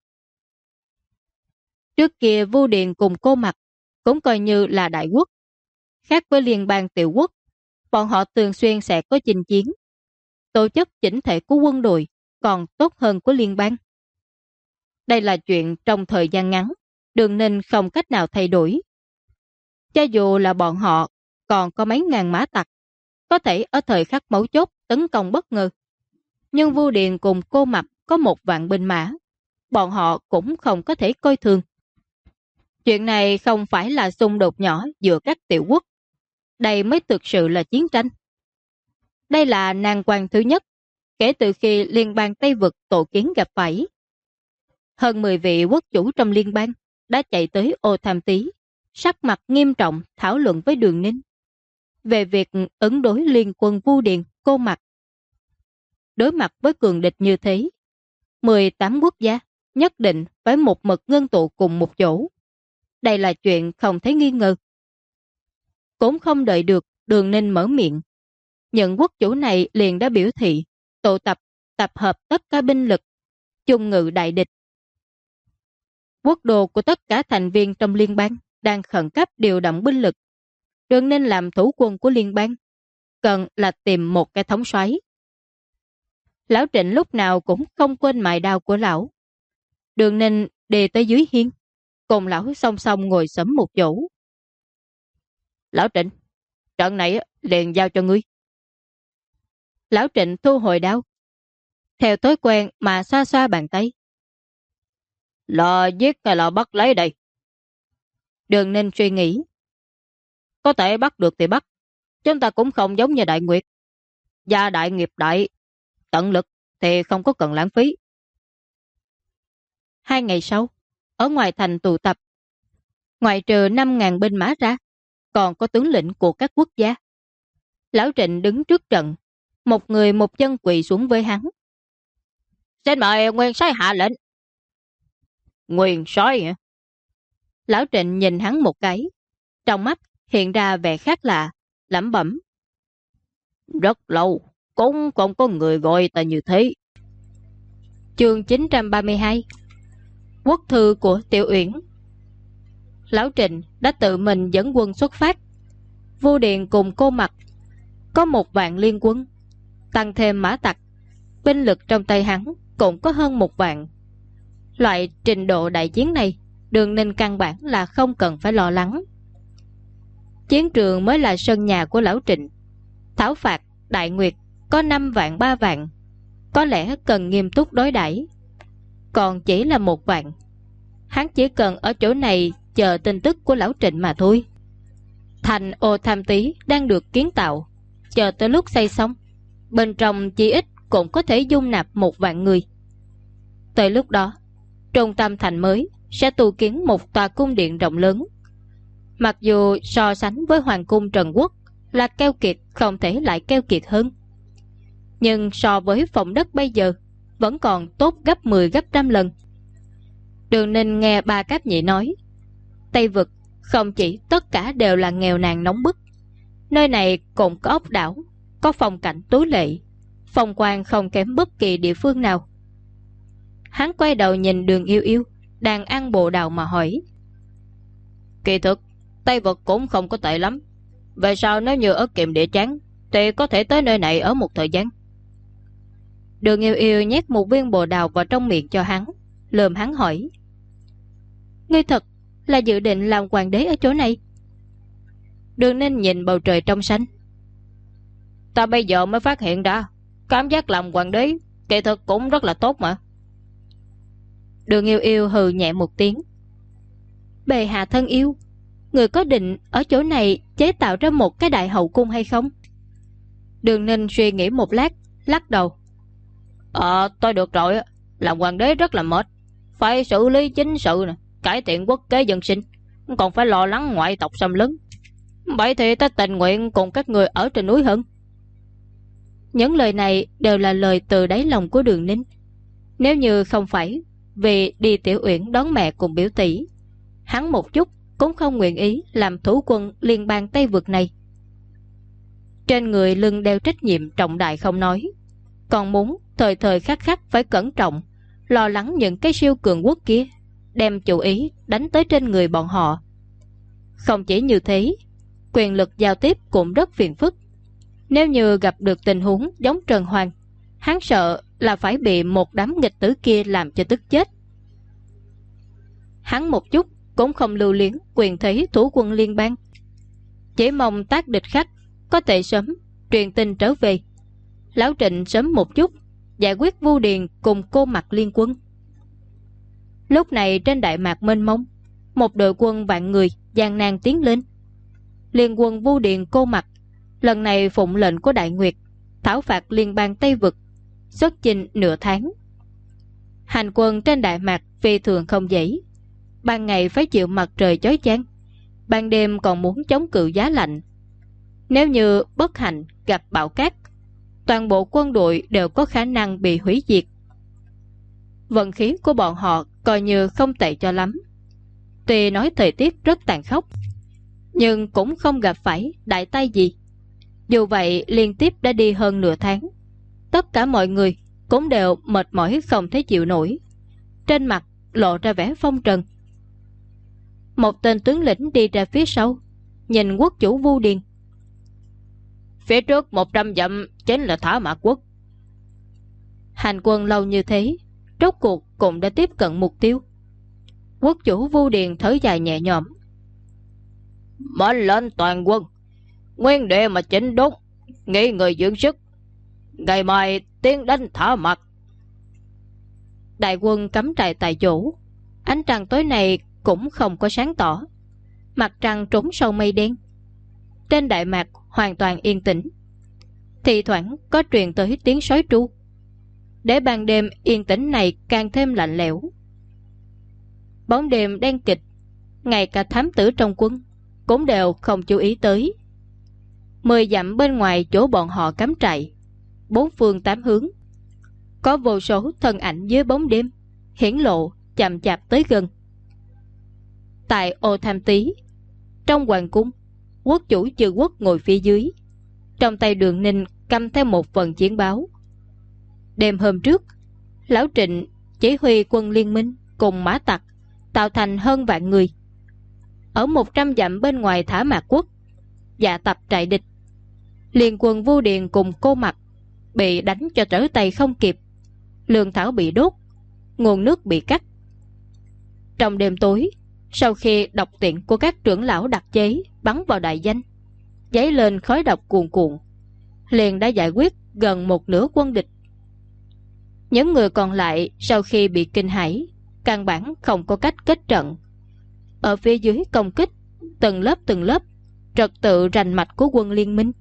Trước kia Vu Điền cùng Cô Mặc cũng coi như là đại quốc. Khác với liên bang tiểu quốc, bọn họ thường xuyên sẽ có chinh chiến. Tổ chức chỉnh thể của quân đội còn tốt hơn của liên bang. Đây là chuyện trong thời gian ngắn, Đường Ninh không cách nào thay đổi. Cho dù là bọn họ còn có mấy ngàn mã tặc, có thể ở thời khắc mấu chốt tấn công bất ngờ. Nhưng Vu Điền cùng Cô Mặc có 1 vạn binh mã, bọn họ cũng không có thể coi thường. Chuyện này không phải là xung đột nhỏ giữa các tiểu quốc. Đây mới thực sự là chiến tranh. Đây là nan quan thứ nhất kể từ khi liên bang Tây Vực tổ kiến gặp phải. Hơn 10 vị quốc chủ trong liên bang đã chạy tới Ô Tham Tý, sắc mặt nghiêm trọng thảo luận với Đường Ninh về việc ứng đối liên quân Vu Điền, Cô Mặc. Đối mặt với cường địch như thế, 18 quốc gia nhất định phải một mực ngưng tụ cùng một chỗ. Đây là chuyện không thể nghi ngờ. Cũng không đợi được Đường Ninh mở miệng, những quốc chủ này liền đã biểu thị tụ tập hợp tất cả binh lực chung ngự đại địch. Quốc đồ của tất cả thành viên trong liên bang đang khẩn cấp điều động binh lực. Đường Ninh làm thủ quân của liên bang, cần là tìm một cái thống soái. Lão Trịnh lúc nào cũng không quên mài đao của lão. Đường Ninh đi tới dưới hiên, cùng lão song song ngồi xổm một chỗ. Lão Trịnh, trận này liền giao cho ngươi. Lão Trịnh thu hồi đao, theo thói quen mà xoa xoa bàn tay. Là giết hay là bắt lấy đây? Đường Ninh suy nghĩ. Có thể bắt được thì bắt. Chúng ta cũng không giống như Đại Nguyệt. Gia đại nghiệp đại, tận lực thì không có cần lãng phí. 2 ngày sau, ở ngoài thành tụ tập, ngoại trừ 5.000 binh mã ra, còn có tướng lĩnh của các quốc gia. Lão Trịnh đứng trước trận, một người một chân quỳ xuống với hắn. Xin mời Nguyên soái hạ lệnh. Nguyên soái hả? Lão Trịnh nhìn hắn một cái, trong mắt hiện ra vẻ khác lạ, lẩm bẩm. Rất lâu, cũng không có người gọi ta như thế. Chương 932. Quốc thư của Tiểu Uyển. Lão Trịnh đã tự mình dẫn quân xuất phát. Vu Điền cùng Cô Mặc có 1 vạn liên quân, tăng thêm mã tặc, binh lực trong tay hắn cũng có hơn 1 vạn. Loại trình độ đại chiến này, Đường Ninh căn bản là không cần phải lo lắng. Chiến trường mới là sân nhà của Lão Trịnh. Thảo phạt Đại Nguyệt có 5 vạn 3 vạn, có lẽ cần nghiêm túc đối đãi. Còn chỉ là 1 vạn, hắn chỉ cần ở chỗ này chờ tin tức của Lão Trịnh mà thôi. Thành Ô Tham Tý đang được kiến tạo, chờ tới lúc xây xong, bên trong chỉ ít cũng có thể dung nạp 1 vạn người. Tới lúc đó, trung tâm thành mới sẽ tu kiến một tòa cung điện rộng lớn. Mặc dù so sánh với hoàng cung Trần Quốc là keo kiệt không thể lại keo kiệt hơn, nhưng so với phòng đất bây giờ vẫn còn tốt gấp 10 gấp trăm lần. Đường Ninh nghe Ba Cáp Nhĩ nói, Tây Vực không chỉ tất cả đều là nghèo nàn nóng bức, nơi này cũng có ốc đảo, có phong cảnh tú lệ, phong quang không kém bất kỳ địa phương nào. Hắn quay đầu nhìn Đường Yêu Yêu đang ăn bồ đào mà hỏi, kỳ thực Tây Vực cũng không có tệ lắm, về sau nếu như ở Kiệm Địa chán thì có thể tới nơi này ở một thời gian. Đường Yêu Yêu nhét một viên bồ đào vào trong miệng cho hắn, lườm hắn hỏi, ngươi thật là dự định làm hoàng đế ở chỗ này? Đường Ninh nhìn bầu trời trong xanh, ta bây giờ mới phát hiện ra cảm giác làm hoàng đế kỳ thực cũng rất là tốt mà. Đường Yêu Yêu hừ nhẹ một tiếng, bệ hạ thân yêu, người có định ở chỗ này chế tạo ra một cái đại hậu cung hay không? Đường Ninh suy nghĩ một lát, lắc đầu, tôi được rồi, làm hoàng đế rất là mệt, phải xử lý chính sự nè, cải thiện quốc kế dân sinh, còn phải lo lắng ngoại tộc xâm lấn. Vậy thì ta tình nguyện cùng các người ở trên núi hơn. Những lời này đều là lời từ đáy lòng của Đường Ninh. Nếu như không phải vì đi Tiểu Uyển đón mẹ cùng biểu tỷ, hắn một chút cũng không nguyện ý làm thủ quân liên bang Tây Vực này. Trên người lưng đeo trách nhiệm trọng đại không nói, còn muốn thời thời khắc khắc phải cẩn trọng, lo lắng những cái siêu cường quốc kia đem chủ ý đánh tới trên người bọn họ. Không chỉ như thế, quyền lực giao tiếp cũng rất phiền phức. Nếu như gặp được tình huống giống Trần Hoàng, hắn sợ là phải bị một đám nghịch tử kia làm cho tức chết. Hắn một chút cũng không lưu luyến quyền thế thủ quân liên bang, chỉ mong tác địch khách có thể sớm truyền tin trở về, Lão Trịnh sớm một chút giải quyết Vu Điền cùng Cô Mặc liên quân. Lúc này trên Đại Mạc mênh mông, một đội quân vạn người gian nan tiến lên. Liên quân Vu Điền Cô Mặc lần này phụng lệnh của Đại Nguyệt thảo phạt liên bang Tây Vực, xuất chinh nửa tháng. Hành quân trên Đại Mạc phi thường không dễ, ban ngày phải chịu mặt trời chói chang, ban đêm còn muốn chống cự giá lạnh. Nếu như bất hạnh gặp bão cát, toàn bộ quân đội đều có khả năng bị hủy diệt. Vận khí của bọn họ coi như không tệ cho lắm. Tuy nói thời tiết rất tàn khốc, nhưng cũng không gặp phải đại tai gì. Dù vậy liên tiếp đã đi hơn nửa tháng, tất cả mọi người cũng đều mệt mỏi không thể chịu nổi, trên mặt lộ ra vẻ phong trần. Một tên tướng lĩnh đi ra phía sau, nhìn quốc chủ Vu Điền. Phía trước 100 dặm chính là Thả Mạc Quốc. Hành quân lâu như thế, rốt cuộc cũng đã tiếp cận mục tiêu. Quốc chủ Vu Điền thở dài nhẹ nhõm. Mệnh lệnh toàn quân, nguyên địa mà chỉnh đốn, nghỉ người dưỡng sức, ngày mai tiến đánh Thả Mạc. Đại quân cắm trại tại chỗ. Ánh trăng tối nay cũng không có sáng tỏ, mặt trăng trốn sau mây đen. Trên Đại Mạc hoàn toàn yên tĩnh, thì thoảng có truyền tới tiếng sói tru, để ban đêm yên tĩnh này càng thêm lạnh lẽo. Bóng đêm đen kịch, ngay cả thám tử trong quân cũng đều không chú ý tới. 10 dặm bên ngoài chỗ bọn họ cắm trại, 4 phương 8 hướng có vô số thân ảnh dưới bóng đêm hiển lộ chậm chạp tới gần. Tại Ô Tham Tý, trong hoàng cung, quốc chủ Chư Quốc ngồi phía dưới, trong tay Đường Ninh cầm theo một phần chiến báo. Đêm hôm trước, Lão Trịnh chỉ huy quân liên minh cùng mã tặc tạo thành hơn vạn người, ở 100 dặm bên ngoài Thả Mạc Quốc dạ tập trại địch. Liên quân Vu Điền cùng Cô Mặc bị đánh cho trở tay không kịp, lương thảo bị đốt, nguồn nước bị cắt. Trong đêm tối, sau khi độc tiện của các trưởng lão đặc chế bắn vào đại danh, dấy lên khói độc cuồn cuộn, liền đã giải quyết gần một nửa quân địch. Những người còn lại sau khi bị kinh hãi, căn bản không có cách kết trận. Ở phía dưới công kích từng lớp trật tự rành mạch của quân liên minh.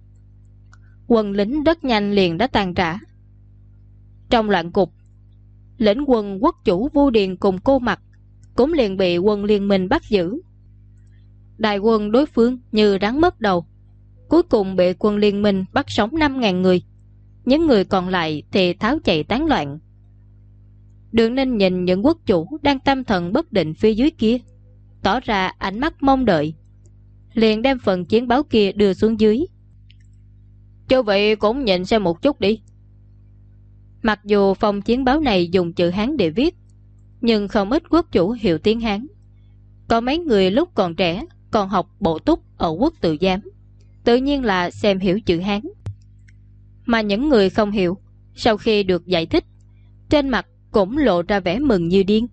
Quân lính rất nhanh liền đã tan rã. Trong loạn cục, lĩnh quân quốc chủ Vu Điền cùng Cô Mặc cũng liền bị quân liên minh bắt giữ. Đại quân đối phương như rắn mất đầu, cuối cùng bị quân liên minh bắt sống 5.000 người. Những người còn lại thì tháo chạy tán loạn. Đường Ninh nhìn những quốc chủ đang tâm thần bất định phía dưới kia, tỏ ra ánh mắt mong đợi, liền đem phần chiến báo kia đưa xuống dưới. Chư vị cũng nhìn xem một chút đi. Mặc dù phong chiến báo này dùng chữ Hán để viết, nhưng không ít quốc chủ hiểu tiếng Hán. Có mấy người lúc còn trẻ còn học bổ túc ở Quốc Tự Giám, tự nhiên là xem hiểu chữ Hán. Mà những người không hiểu, sau khi được giải thích, trên mặt cũng lộ ra vẻ mừng như điên.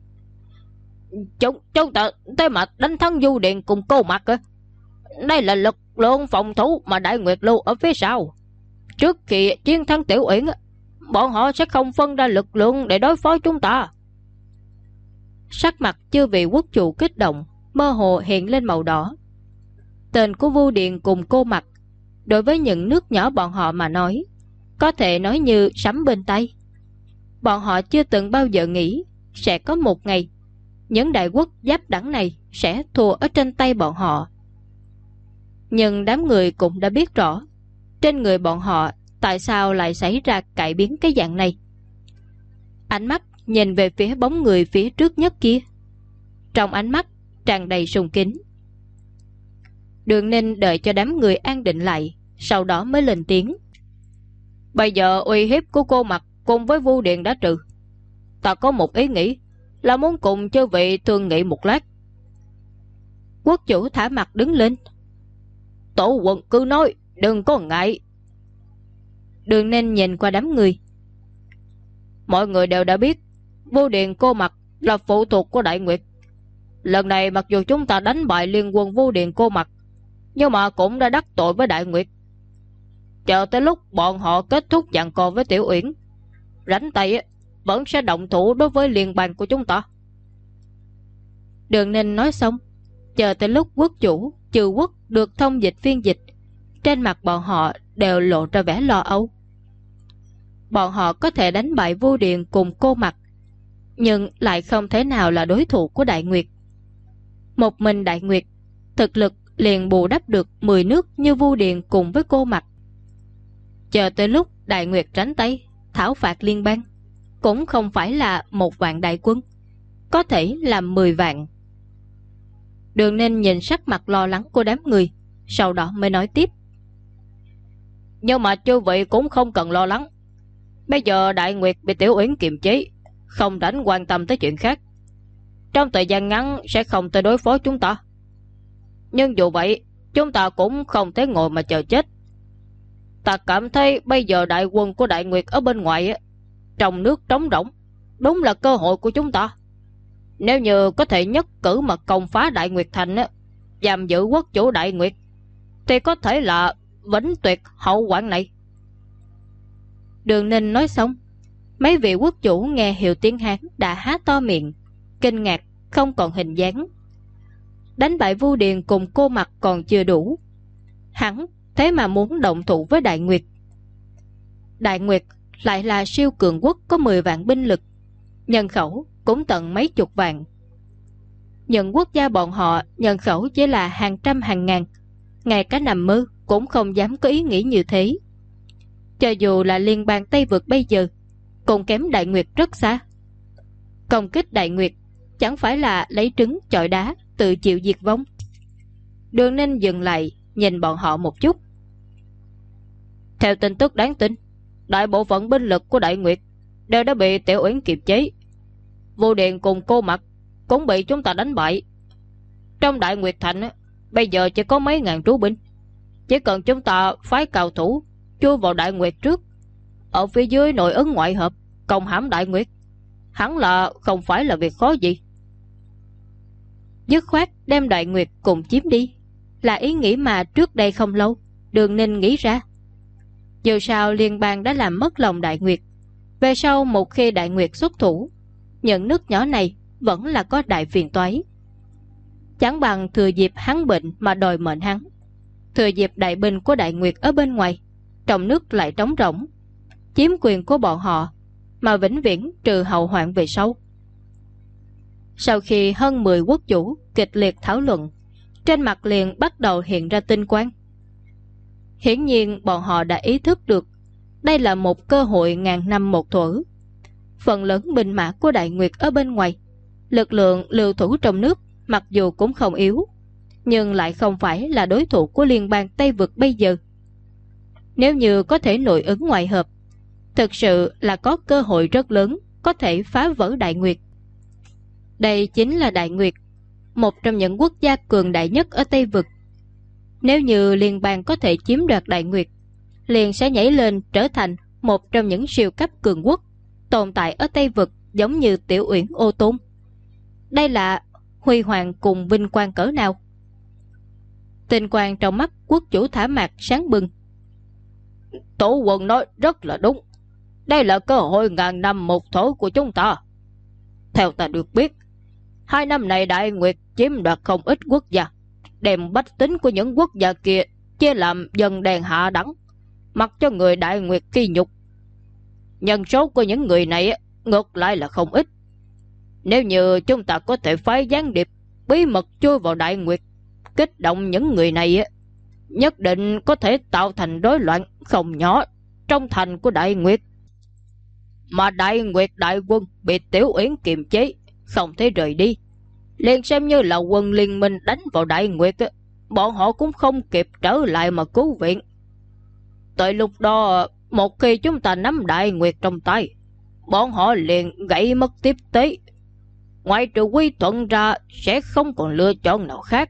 Chúng ta tới mặt đánh thắng Du Điện cùng Cô Mặc á. Đây là lực lượng phòng thủ mà Đại Nguyệt lưu ở phía sau. Trước khi chiến thắng Tiểu Uyển, bọn họ sẽ không phân ra lực lượng để đối phó chúng ta. Sắc mặt chư vị quốc chủ kích động, mơ hồ hiện lên màu đỏ. Tên của Vu Điện cùng Cô Mặc đối với những nước nhỏ bọn họ mà nói, có thể nói như sấm bên tay. Bọn họ chưa từng bao giờ nghĩ sẽ có một ngày những đại quốc giáp đẳng này sẽ thua ở trên tay bọn họ. Nhưng đám người cũng đã biết rõ trên người bọn họ tại sao lại xảy ra cải biến cái dạng này. Ánh mắt nhìn về phía bóng người phía trước nhất kia, trong ánh mắt tràn đầy sùng kính. Đường Ninh đợi cho đám người an định lại, sau đó mới lên tiếng. Bây giờ uy hiếp của Cô Mặc cùng với Vu Điện đã trừ, ta có một ý nghĩ là muốn cùng chư vị thương nghị một lát. Quốc chủ thả mặt đứng lên. Tổ quận cứ nói, đừng có ngại. Đường Ninh nhìn qua đám người. Mọi người đều đã biết Vu Điện Cô Mặc là phụ thuộc của Đại Nguyệt. Lần này mặc dù chúng ta đánh bại liên quân Vu Điện Cô Mặc, nhưng mà cũng đã đắc tội với Đại Nguyệt. Chờ tới lúc bọn họ kết thúc giằng co với Tiểu Uyển, rảnh tay vẫn sẽ động thủ đối với liên bang của chúng ta. Đường Ninh nói xong, chờ tới lúc quốc chủ trừ quốc được thông dịch phiên dịch, trên mặt bọn họ đều lộ ra vẻ lo âu. Bọn họ có thể đánh bại Vu Điện cùng Cô Mặc, nhưng lại không thể nào là đối thủ của Đại Nguyệt. Một mình Đại Nguyệt thực lực liền bù đắp được 10 nước như Vu Điện cùng với Cô Mặc. Chờ tới lúc Đại Nguyệt tránh tay thảo phạt liên bang, cũng không phải là 1 vạn đại quân, có thể là 10 vạn. Đường Ninh nhìn sắc mặt lo lắng của đám người, sau đó mới nói tiếp. Nhưng mà chư vị cũng không cần lo lắng. Bây giờ Đại Nguyệt bị Tiểu Uyển kiềm chế, không rảnh quan tâm tới chuyện khác. Trong thời gian ngắn sẽ không tới đối phó chúng ta. Nhưng dù vậy, chúng ta cũng không thể ngồi mà chờ chết. Ta cảm thấy bây giờ đại quân của Đại Nguyệt ở bên ngoài, trong nước trống rỗng, đúng là cơ hội của chúng ta. Nếu như có thể nhất cử mà công phá Đại Nguyệt Thành, giam giữ quốc chủ Đại Nguyệt, thì có thể là vĩnh tuyệt hậu quản này. Đường Ninh nói xong, mấy vị quốc chủ nghe hiểu tiếng Hán đã há to miệng, kinh ngạc không còn hình dáng. Đánh bại Vu Điện cùng Cô Mặc còn chưa đủ, hắn thế mà muốn động thủ với Đại Nguyệt. Đại Nguyệt lại là siêu cường quốc có 10 vạn binh lực, nhân khẩu cũng tận mấy chục vạn. Những quốc gia bọn họ nhân khẩu chỉ là hàng trăm hàng ngàn, ngay cả nằm mơ cũng không dám có ý nghĩ như thế. Cho dù là liên bang Tây Vực bây giờ cũng kém Đại Nguyệt rất xa. Công kích Đại Nguyệt chẳng phải là lấy trứng chọi đá, tự chịu diệt vong. Đường Ninh dừng lại nhìn bọn họ một chút. Theo tin tức đáng tin, đại bộ phận binh lực của Đại Nguyệt đều đã bị Tiểu Uyển kiềm chế. Vu Điện cùng Cô Mặc cũng bị chúng ta đánh bại. Trong Đại Nguyệt Thành bây giờ chỉ có mấy ngàn trú binh. Chỉ cần chúng ta phái cao thủ chui vào Đại Nguyệt trước, ở phía dưới nội ứng ngoại hợp, công hãm Đại Nguyệt, hẳn là không phải là việc khó gì. Dứt khoát đem Đại Nguyệt cùng chiếm đi là ý nghĩ mà trước đây không lâu Đường Ninh nghĩ ra. Dù sao liên bang đã làm mất lòng Đại Nguyệt, về sau một khi Đại Nguyệt xuất thủ, những nước nhỏ này vẫn là có đại phiền toái. Chẳng bằng thừa dịp hắn bệnh mà đòi mệnh hắn, thừa dịp đại binh của Đại Nguyệt ở bên ngoài, trong nước lại trống rỗng, chiếm quyền của bọn họ mà vĩnh viễn trừ hậu hoạn về sau. Sau khi hơn 10 quốc chủ kịch liệt thảo luận, trên mặt liền bắt đầu hiện ra tinh quang. Hiển nhiên bọn họ đã ý thức được đây là một cơ hội ngàn năm một thuở. Phần lớn binh mã của Đại Nguyệt ở bên ngoài, lực lượng lưu thủ trong nước mặc dù cũng không yếu, nhưng lại không phải là đối thủ của liên bang Tây Vực bây giờ. Nếu như có thể nội ứng ngoại hợp, thực sự là có cơ hội rất lớn có thể phá vỡ Đại Nguyệt. Đây chính là Đại Nguyệt, một trong những quốc gia cường đại nhất ở Tây Vực. Nếu như liên bang có thể chiếm đoạt Đại Nguyệt, liền sẽ nhảy lên trở thành một trong những siêu cấp cường quốc tồn tại ở Tây Vực, giống như Tiểu Uyển Ô Tôn. Đây là huy hoàng cùng vinh quang cỡ nào. Tinh quang trong mắt quốc chủ Thả Mạc sáng bừng. Tổ quân nói rất là đúng. Đây là cơ hội ngàn năm một thổ của chúng ta. Theo ta được biết, 2 năm này Đại Nguyệt chiếm đoạt không ít quốc gia, đem bách tính của những quốc gia kia chia làm dân đen hạ đẳng, mặc cho người Đại Nguyệt kỳ nhục. Nhân số của những người này ngược lại là không ít. Nếu như chúng ta có thể phái gián điệp bí mật chui vào Đại Nguyệt, kích động những người này, nhất định có thể tạo thành rối loạn không nhỏ trong thành của Đại Nguyệt. Mà Đại Nguyệt đại quân bị Tiểu Uyển kiềm chế, không thể rời đi, liền xem như là quân liên minh đánh vào Đại Nguyệt, bọn họ cũng không kịp trở lại mà cứu viện. Tới lúc đó, một khi chúng ta nắm Đại Nguyệt trong tay, bọn họ liền gãy mất tiếp tế. Ngoại trừ quy thuận ra, sẽ không còn lựa chọn nào khác.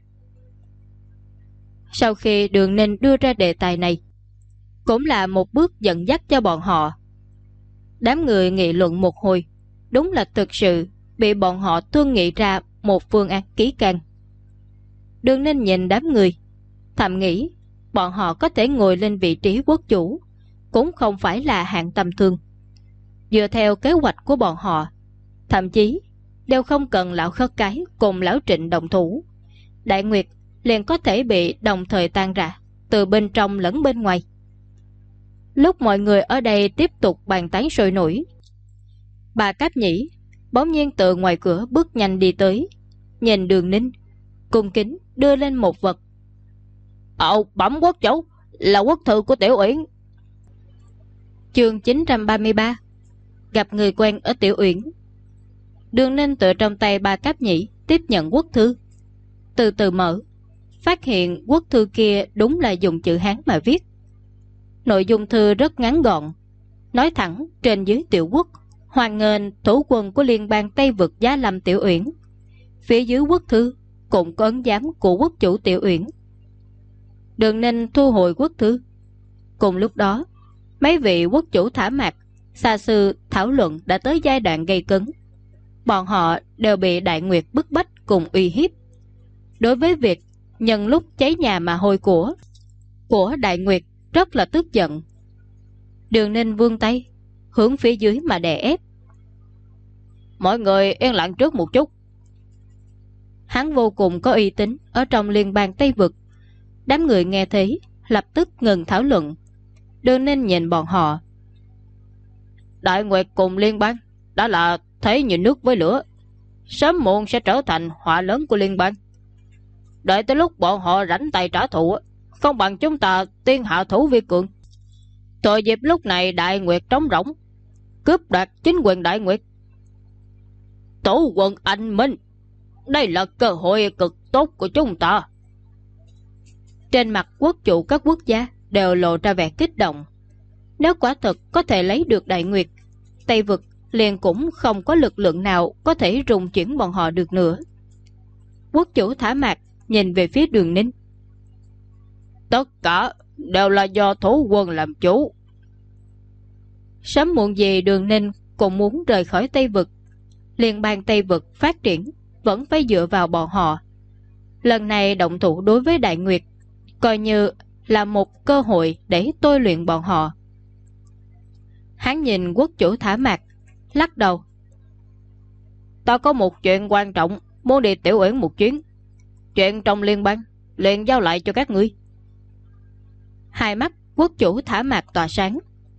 Sau khi Đường Ninh đưa ra đề tài này, cũng là một bước dẫn dắt cho bọn họ. Đám người nghị luận một hồi, đúng là thực sự bị bọn họ thương nghị ra một phương án kỹ càng. Đường Ninh nhìn đám người, thầm nghĩ bọn họ có thể ngồi lên vị trí quốc chủ cũng không phải là hạng tầm thường. Dựa theo kế hoạch của bọn họ, thậm chí đều không cần lão Khất Cái cùng lão Trịnh đồng thủ, Đại Nguyệt liền có thể bị đồng thời tan rã từ bên trong lẫn bên ngoài. Lúc mọi người ở đây tiếp tục bàn tán sôi nổi, bà Cáp Nhĩ bỗng nhiên từ ngoài cửa bước nhanh đi tới, nhìn Đường Ninh, cung kính đưa lên một vật. Bẩm quốc chủ, là quốc thư của Tiểu Uyển. Chương 933 gặp người quen ở Tiểu Uyển. Đường Ninh từ trong tay bà Cáp Nhĩ tiếp nhận quốc thư, từ từ mở, phát hiện quốc thư kia đúng là dùng chữ Hán mà viết. Nội dung thư rất ngắn gọn, nói thẳng trên dưới Tiểu Quốc hoan nghênh thủ quân của liên bang Tây Vực Giá Lâm Tiểu Uyển. Phía dưới quốc thư cũng có ấn giám của quốc chủ Tiểu Uyển. Đường Ninh thu hồi quốc thư. Cùng lúc đó, mấy vị quốc chủ Thả Mạc, Xa Sư thảo luận đã tới giai đoạn gây cấn. Bọn họ đều bị Đại Nguyệt bức bách cùng uy hiếp. Đối với việc nhân lúc cháy nhà mà hôi của Đại Nguyệt rất là tức giận. Đường Ninh vươn tay hướng phía dưới mà đè ép. Mọi người yên lặng trước một chút. Hắn vô cùng có uy tín ở trong liên bang Tây Vực. Đám người nghe thấy lập tức ngừng thảo luận. Đường Ninh nhìn bọn họ. Đại Nguyệt cùng liên bang đã là thế như nước với lửa, sớm muộn sẽ trở thành họa lớn của liên bang. Đợi tới lúc bọn họ rảnh tay trả thù, không bằng chúng ta tiên hạ thủ vi cường. Thời dịp lúc này Đại Nguyệt trống rỗng, cướp đoạt chính quyền Đại Nguyệt. Tổ quân anh minh, đây là cơ hội cực tốt của chúng ta. Trên mặt quốc chủ các quốc gia đều lộ ra vẻ kích động. Nếu quả thực có thể lấy được Đại Nguyệt, Tây Vực liền cũng không có lực lượng nào có thể rung chuyển bọn họ được nữa. Quốc chủ Thả Mạc nhìn về phía Đường Ninh. Tất cả đều là do thủ quân làm chủ. Sớm muộn gì Đường Ninh cũng muốn rời khỏi Tây Vực. Liên bang Tây Vực phát triển vẫn phải dựa vào bọn họ. Lần này động thủ đối với Đại Nguyệt coi như là một cơ hội để tôi luyện bọn họ. Hắn nhìn quốc chủ Thả Mạc, lắc đầu. Ta có một chuyện quan trọng muốn đi Tiểu Uyển một chuyến. Chuyện trong liên bang liền giao lại cho các ngươi. Hai mắt quốc chủ Thả Mạc tỏa sáng.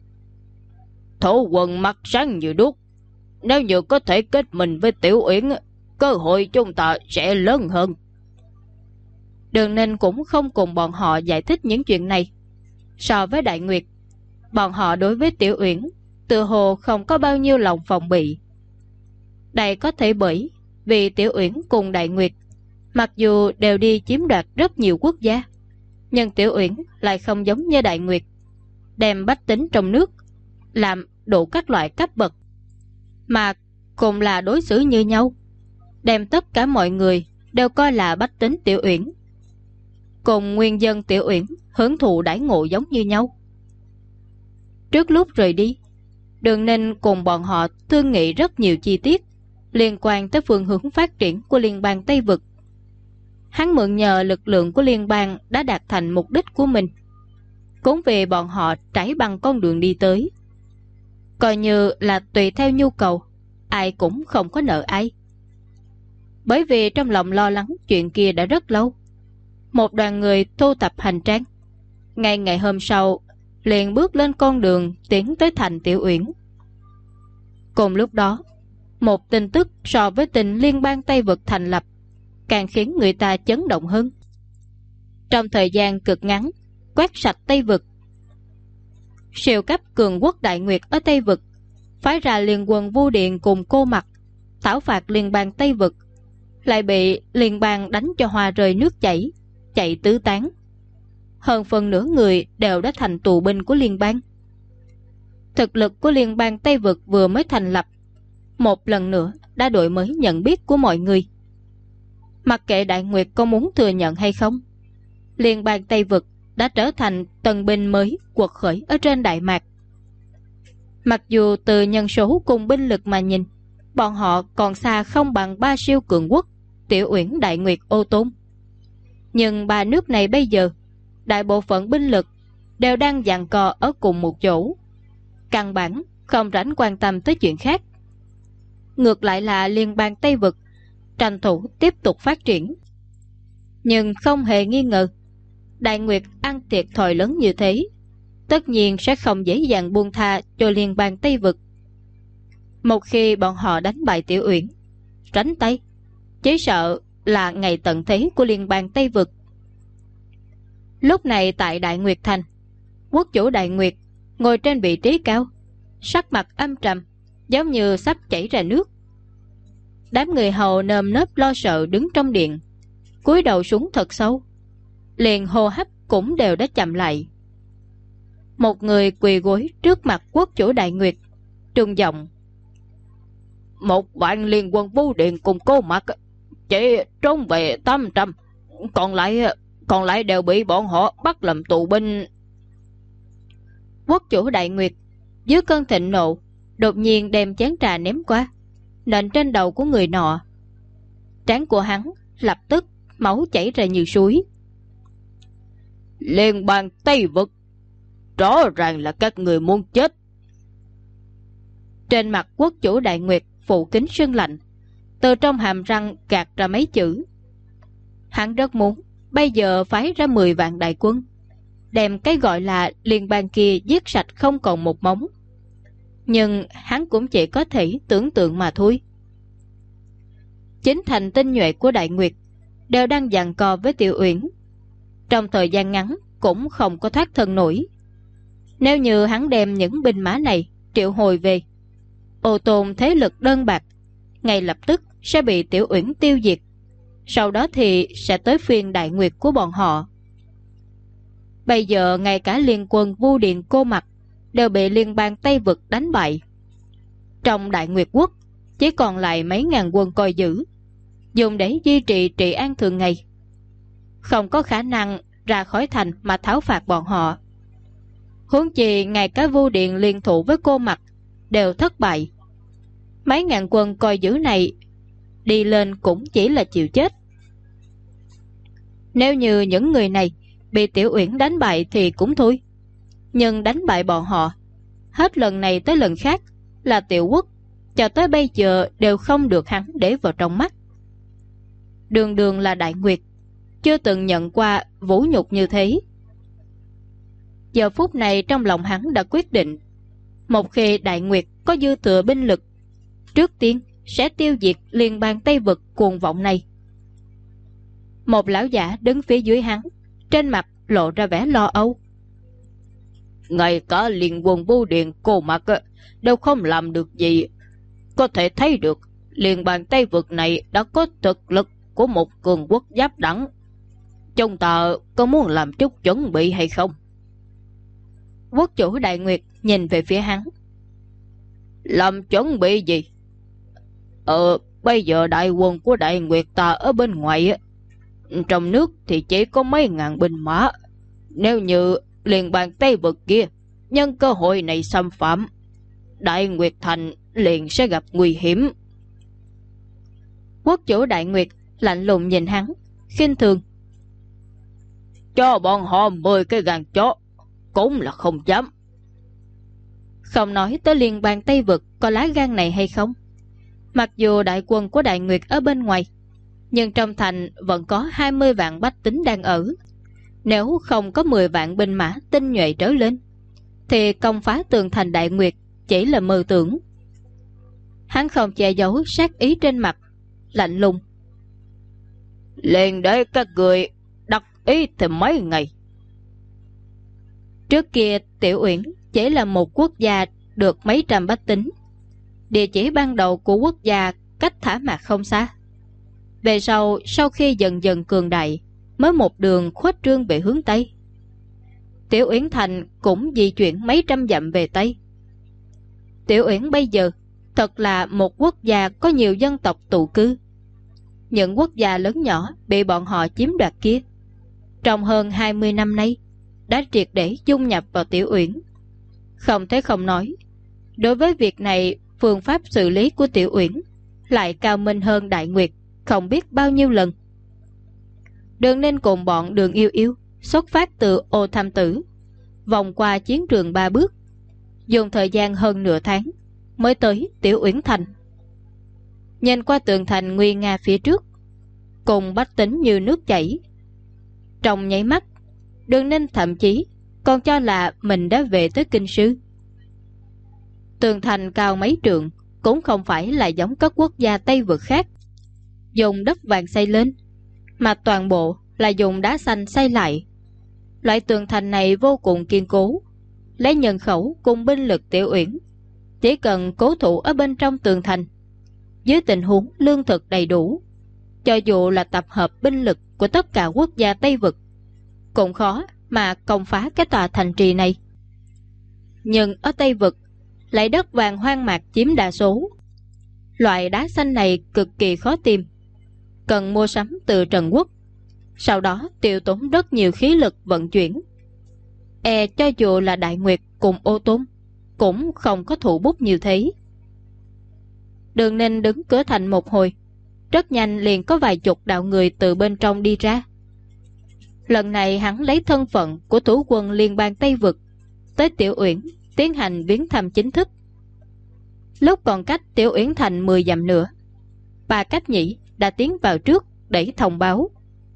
Thủ quân mắt sáng như đuốc. Nếu như có thể kết mình với Tiểu Uyển, cơ hội chúng ta sẽ lớn hơn. Đường Ninh cũng không cùng bọn họ giải thích những chuyện này. So với Đại Nguyệt, bọn họ đối với Tiểu Uyển tự hồ không có bao nhiêu lòng phòng bị. Đây có thể bởi vì Tiểu Uyển cùng Đại Nguyệt mặc dù đều đi chiếm đoạt rất nhiều quốc gia, nhưng Tiểu Uyển lại không giống như Đại Nguyệt, đem bách tính trong nước làm đủ các loại cấp bậc, mà cùng là đối xử như nhau, đem tất cả mọi người đều coi là bách tính Tiểu Uyển, cùng nguyên dân Tiểu Uyển hưởng thụ đãi ngộ giống như nhau. Trước lúc rời đi, Đường Ninh cùng bọn họ thương nghị rất nhiều chi tiết liên quan tới phương hướng phát triển của liên bang Tây Vực. Hắn mượn nhờ lực lượng của liên bang đã đạt thành mục đích của mình, cũng vì bọn họ trải bằng con đường đi tới, coi như là tùy theo nhu cầu, ai cũng không có nợ ai. Bởi vì trong lòng lo lắng chuyện kia đã rất lâu, một đoàn người thu tập hành trang, ngay ngày hôm sau liền bước lên con đường tiến tới thành Tiểu Uyển. Cùng lúc đó, một tin tức so với tình liên bang Tây Vực thành lập càng khiến người ta chấn động hơn. Trong thời gian cực ngắn quét sạch Tây Vực, siêu cấp cường quốc Đại Nguyệt ở Tây Vực phái ra liên quân Vu Điện cùng Cô Mặc thảo phạt liên bang Tây Vực, lại bị liên bang đánh cho hoa rơi nước chảy, chạy tứ tán. Hơn phần nửa người đều đã thành tù binh của liên bang. Thực lực của liên bang Tây Vực vừa mới thành lập, một lần nữa đã đổi mới nhận biết của mọi người. Mặc kệ Đại Nguyệt có muốn thừa nhận hay không, liên bang Tây Vực đã trở thành tân binh mới quật khởi ở trên Đại Mạc. Mặc dù từ nhân số cùng binh lực mà nhìn, bọn họ còn xa không bằng ba siêu cường quốc Tiểu Uyển, Đại Nguyệt, Ô Tôn, nhưng ba nước này bây giờ đại bộ phận binh lực đều đang giằng co ở cùng một chỗ, căn bản không rảnh quan tâm tới chuyện khác. Ngược lại là liên bang Tây Vực tranh thủ tiếp tục phát triển. Nhưng không hề nghi ngờ, Đại Nguyệt ăn thiệt thòi lớn như thế, tất nhiên sẽ không dễ dàng buông tha cho liên bang Tây Vực. Một khi bọn họ đánh bại Tiểu Uyển, tránh tay, chỉ sợ là ngày tận thế của liên bang Tây Vực. Lúc này tại Đại Nguyệt Thành, quốc chủ Đại Nguyệt ngồi trên vị trí cao, sắc mặt âm trầm, giống như sắp chảy ra nước. Đám người hầu nơm nớp lo sợ đứng trong điện, cúi đầu xuống thật sâu, liền hô hấp cũng đều đã chậm lại. Một người quỳ gối trước mặt quốc chủ Đại Nguyệt, trùng giọng: "1 vạn liên quân Vu Điện cùng Cô Mặc chỉ trốn về 800, còn lại đều bị bọn họ bắt làm tù binh." Quốc chủ Đại Nguyệt dưới cơn thịnh nộ đột nhiên đem chén trà ném qua, nện trên đầu của người nọ. Trán của hắn lập tức máu chảy ra như suối. "Liên bang Tây Vực, rõ ràng là các người muốn chết." Trên mặt quốc chủ Đại Nguyệt phủ kính sưng lạnh, từ trong hàm răng gạt ra mấy chữ. Hắn rất muốn bây giờ phái ra 10 vạn đại quân, đem cái gọi là liên bang kia giết sạch không còn một mống. Nhưng hắn cũng chỉ có thể tưởng tượng mà thôi. Chính thành tinh nhuệ của Đại Nguyệt đều đang giằng co với Tiểu Uyển, trong thời gian ngắn cũng không có thoát thân nổi. Nếu như hắn đem những binh mã này triệu hồi về, Ô Tôn thế lực đơn bạc ngay lập tức sẽ bị Tiểu Uyển tiêu diệt, sau đó thì sẽ tới phiên Đại Nguyệt của bọn họ. Bây giờ ngay cả liên quân Vu Điện, Cô Mặc đều bị liên bang Tây Vực đánh bại. Trong Đại Nguyệt quốc chỉ còn lại mấy ngàn quân coi giữ, dùng để duy trì trị an thường ngày, không có khả năng ra khỏi thành mà thảo phạt bọn họ. Huống chi ngay cả Vu Điện liên thủ với Cô Mặc đều thất bại, mấy ngàn quân coi giữ này đi lên cũng chỉ là chịu chết. Nếu như những người này bị Tiểu Uyển đánh bại thì cũng thôi, nhưng đánh bại bọn họ hết lần này tới lần khác là Tiểu Quốc cho tới bây giờ đều không được hắn để vào trong mắt. Đường đường là Đại Nguyệt, chưa từng nhận qua vũ nhục như thế. Giờ phút này trong lòng hắn đã quyết định, một khi Đại Nguyệt có dư thừa binh lực, trước tiên sẽ tiêu diệt liên bang Tây Vực cuồng vọng này. Một lão giả đứng phía dưới hắn, trên mặt lộ ra vẻ lo âu. Ngay cả Liên Quân Bưu Điện cô mặc đều không làm được gì. Có thể thấy được Liên bang Tây Vực này đã có thực lực của một cường quốc giáp đẳng. Chúng ta có muốn làm chút chuẩn bị hay không? Quốc chủ Đại Nguyệt nhìn về phía hắn. Làm chuẩn bị gì? Bây giờ đại quân của Đại Nguyệt ta ở bên ngoài, trong nước thì chỉ có mấy ngàn binh mã. Nếu như Liên bang Tây Vực kia nhân cơ hội này xâm phạm, Đại Nguyệt Thành liền sẽ gặp nguy hiểm. Quốc chủ Đại Nguyệt lạnh lùng nhìn hắn, khinh thường. Cho bọn họ 10 cái gan chó cũng là không dám. Không nói tới Liên bang Tây Vực có lá gan này hay không, mặc dù đại quân của Đại Nguyệt ở bên ngoài, nhưng trong thành vẫn có 20 vạn bách tính đang ở. Nếu không có 10 vạn binh mã tinh nhuệ trở lên, thì công phá tường thành Đại Nguyệt chỉ là mơ tưởng. Hắn không che giấu sát ý trên mặt, lạnh lùng. Liền để các người đắc ý thêm mấy ngày. Trước kia Tiểu Uyển chỉ là một quốc gia được mấy trăm bách tính. Địa chỉ ban đầu của quốc gia cách Thả Mạc không xa. Về sau khi dần dần cường đại, mới một đường khuếch trương về hướng Tây. Tiểu Uyển Thành cũng di chuyển mấy trăm dặm về Tây. Tiểu Uyển bây giờ thật là một quốc gia có nhiều dân tộc tụ cư. Những quốc gia lớn nhỏ bị bọn họ chiếm đoạt kia, trong hơn 20 năm nay đã triệt để dung nhập vào Tiểu Uyển. Không thể không nói, đối với việc này, phương pháp xử lý của Tiểu Uyển lại cao minh hơn Đại Nguyệt không biết bao nhiêu lần. Đường Ninh cùng bọn Đường Yêu Yêu xuất phát từ Ô Tham Tử, vòng qua chiến trường 3 bước, dùng thời gian hơn nửa tháng mới tới Tiểu Uyển Thành. Nhìn qua tường thành nguy nga phía trước, cùng bách tính như nước chảy, trong nháy mắt, Đường Ninh thậm chí còn cho là mình đã về tới kinh sư. Tường thành cao mấy trượng, cũng không phải là giống các quốc gia Tây Vực khác dùng đất vàng xây lên, mà toàn bộ là dùng đá xanh xây lại. Loại tường thành này vô cùng kiên cố, lấy nhân khẩu cùng binh lực Tiểu Uyển, chỉ cần cố thủ ở bên trong tường thành, dưới tình huống lương thực đầy đủ, cho dù là tập hợp binh lực của tất cả quốc gia Tây Vực, cũng khó mà công phá cái tòa thành trì này. Nhưng ở Tây Vực lại đất vàng hoang mạc chiếm đa số. Loại đá xanh này cực kỳ khó tìm, cần mua sắm từ Trần Quốc, sau đó tiêu tốn rất nhiều khí lực vận chuyển. Cho dù là Đại Nguyệt cùng Ô Tôn cũng không có thủ bút như thế. Đường Ninh đứng cửa thành một hồi, rất nhanh liền có vài chục đạo người từ bên trong đi ra. Lần này hắn lấy thân phận của thủ quân liên bang Tây Vực tới Tiểu Uyển tiến hành viếng thăm chính thức. Lúc còn cách Tiểu Uyển Thành 10 dặm nữa, Bà Cách Nhĩ đã tiến vào trước để thông báo.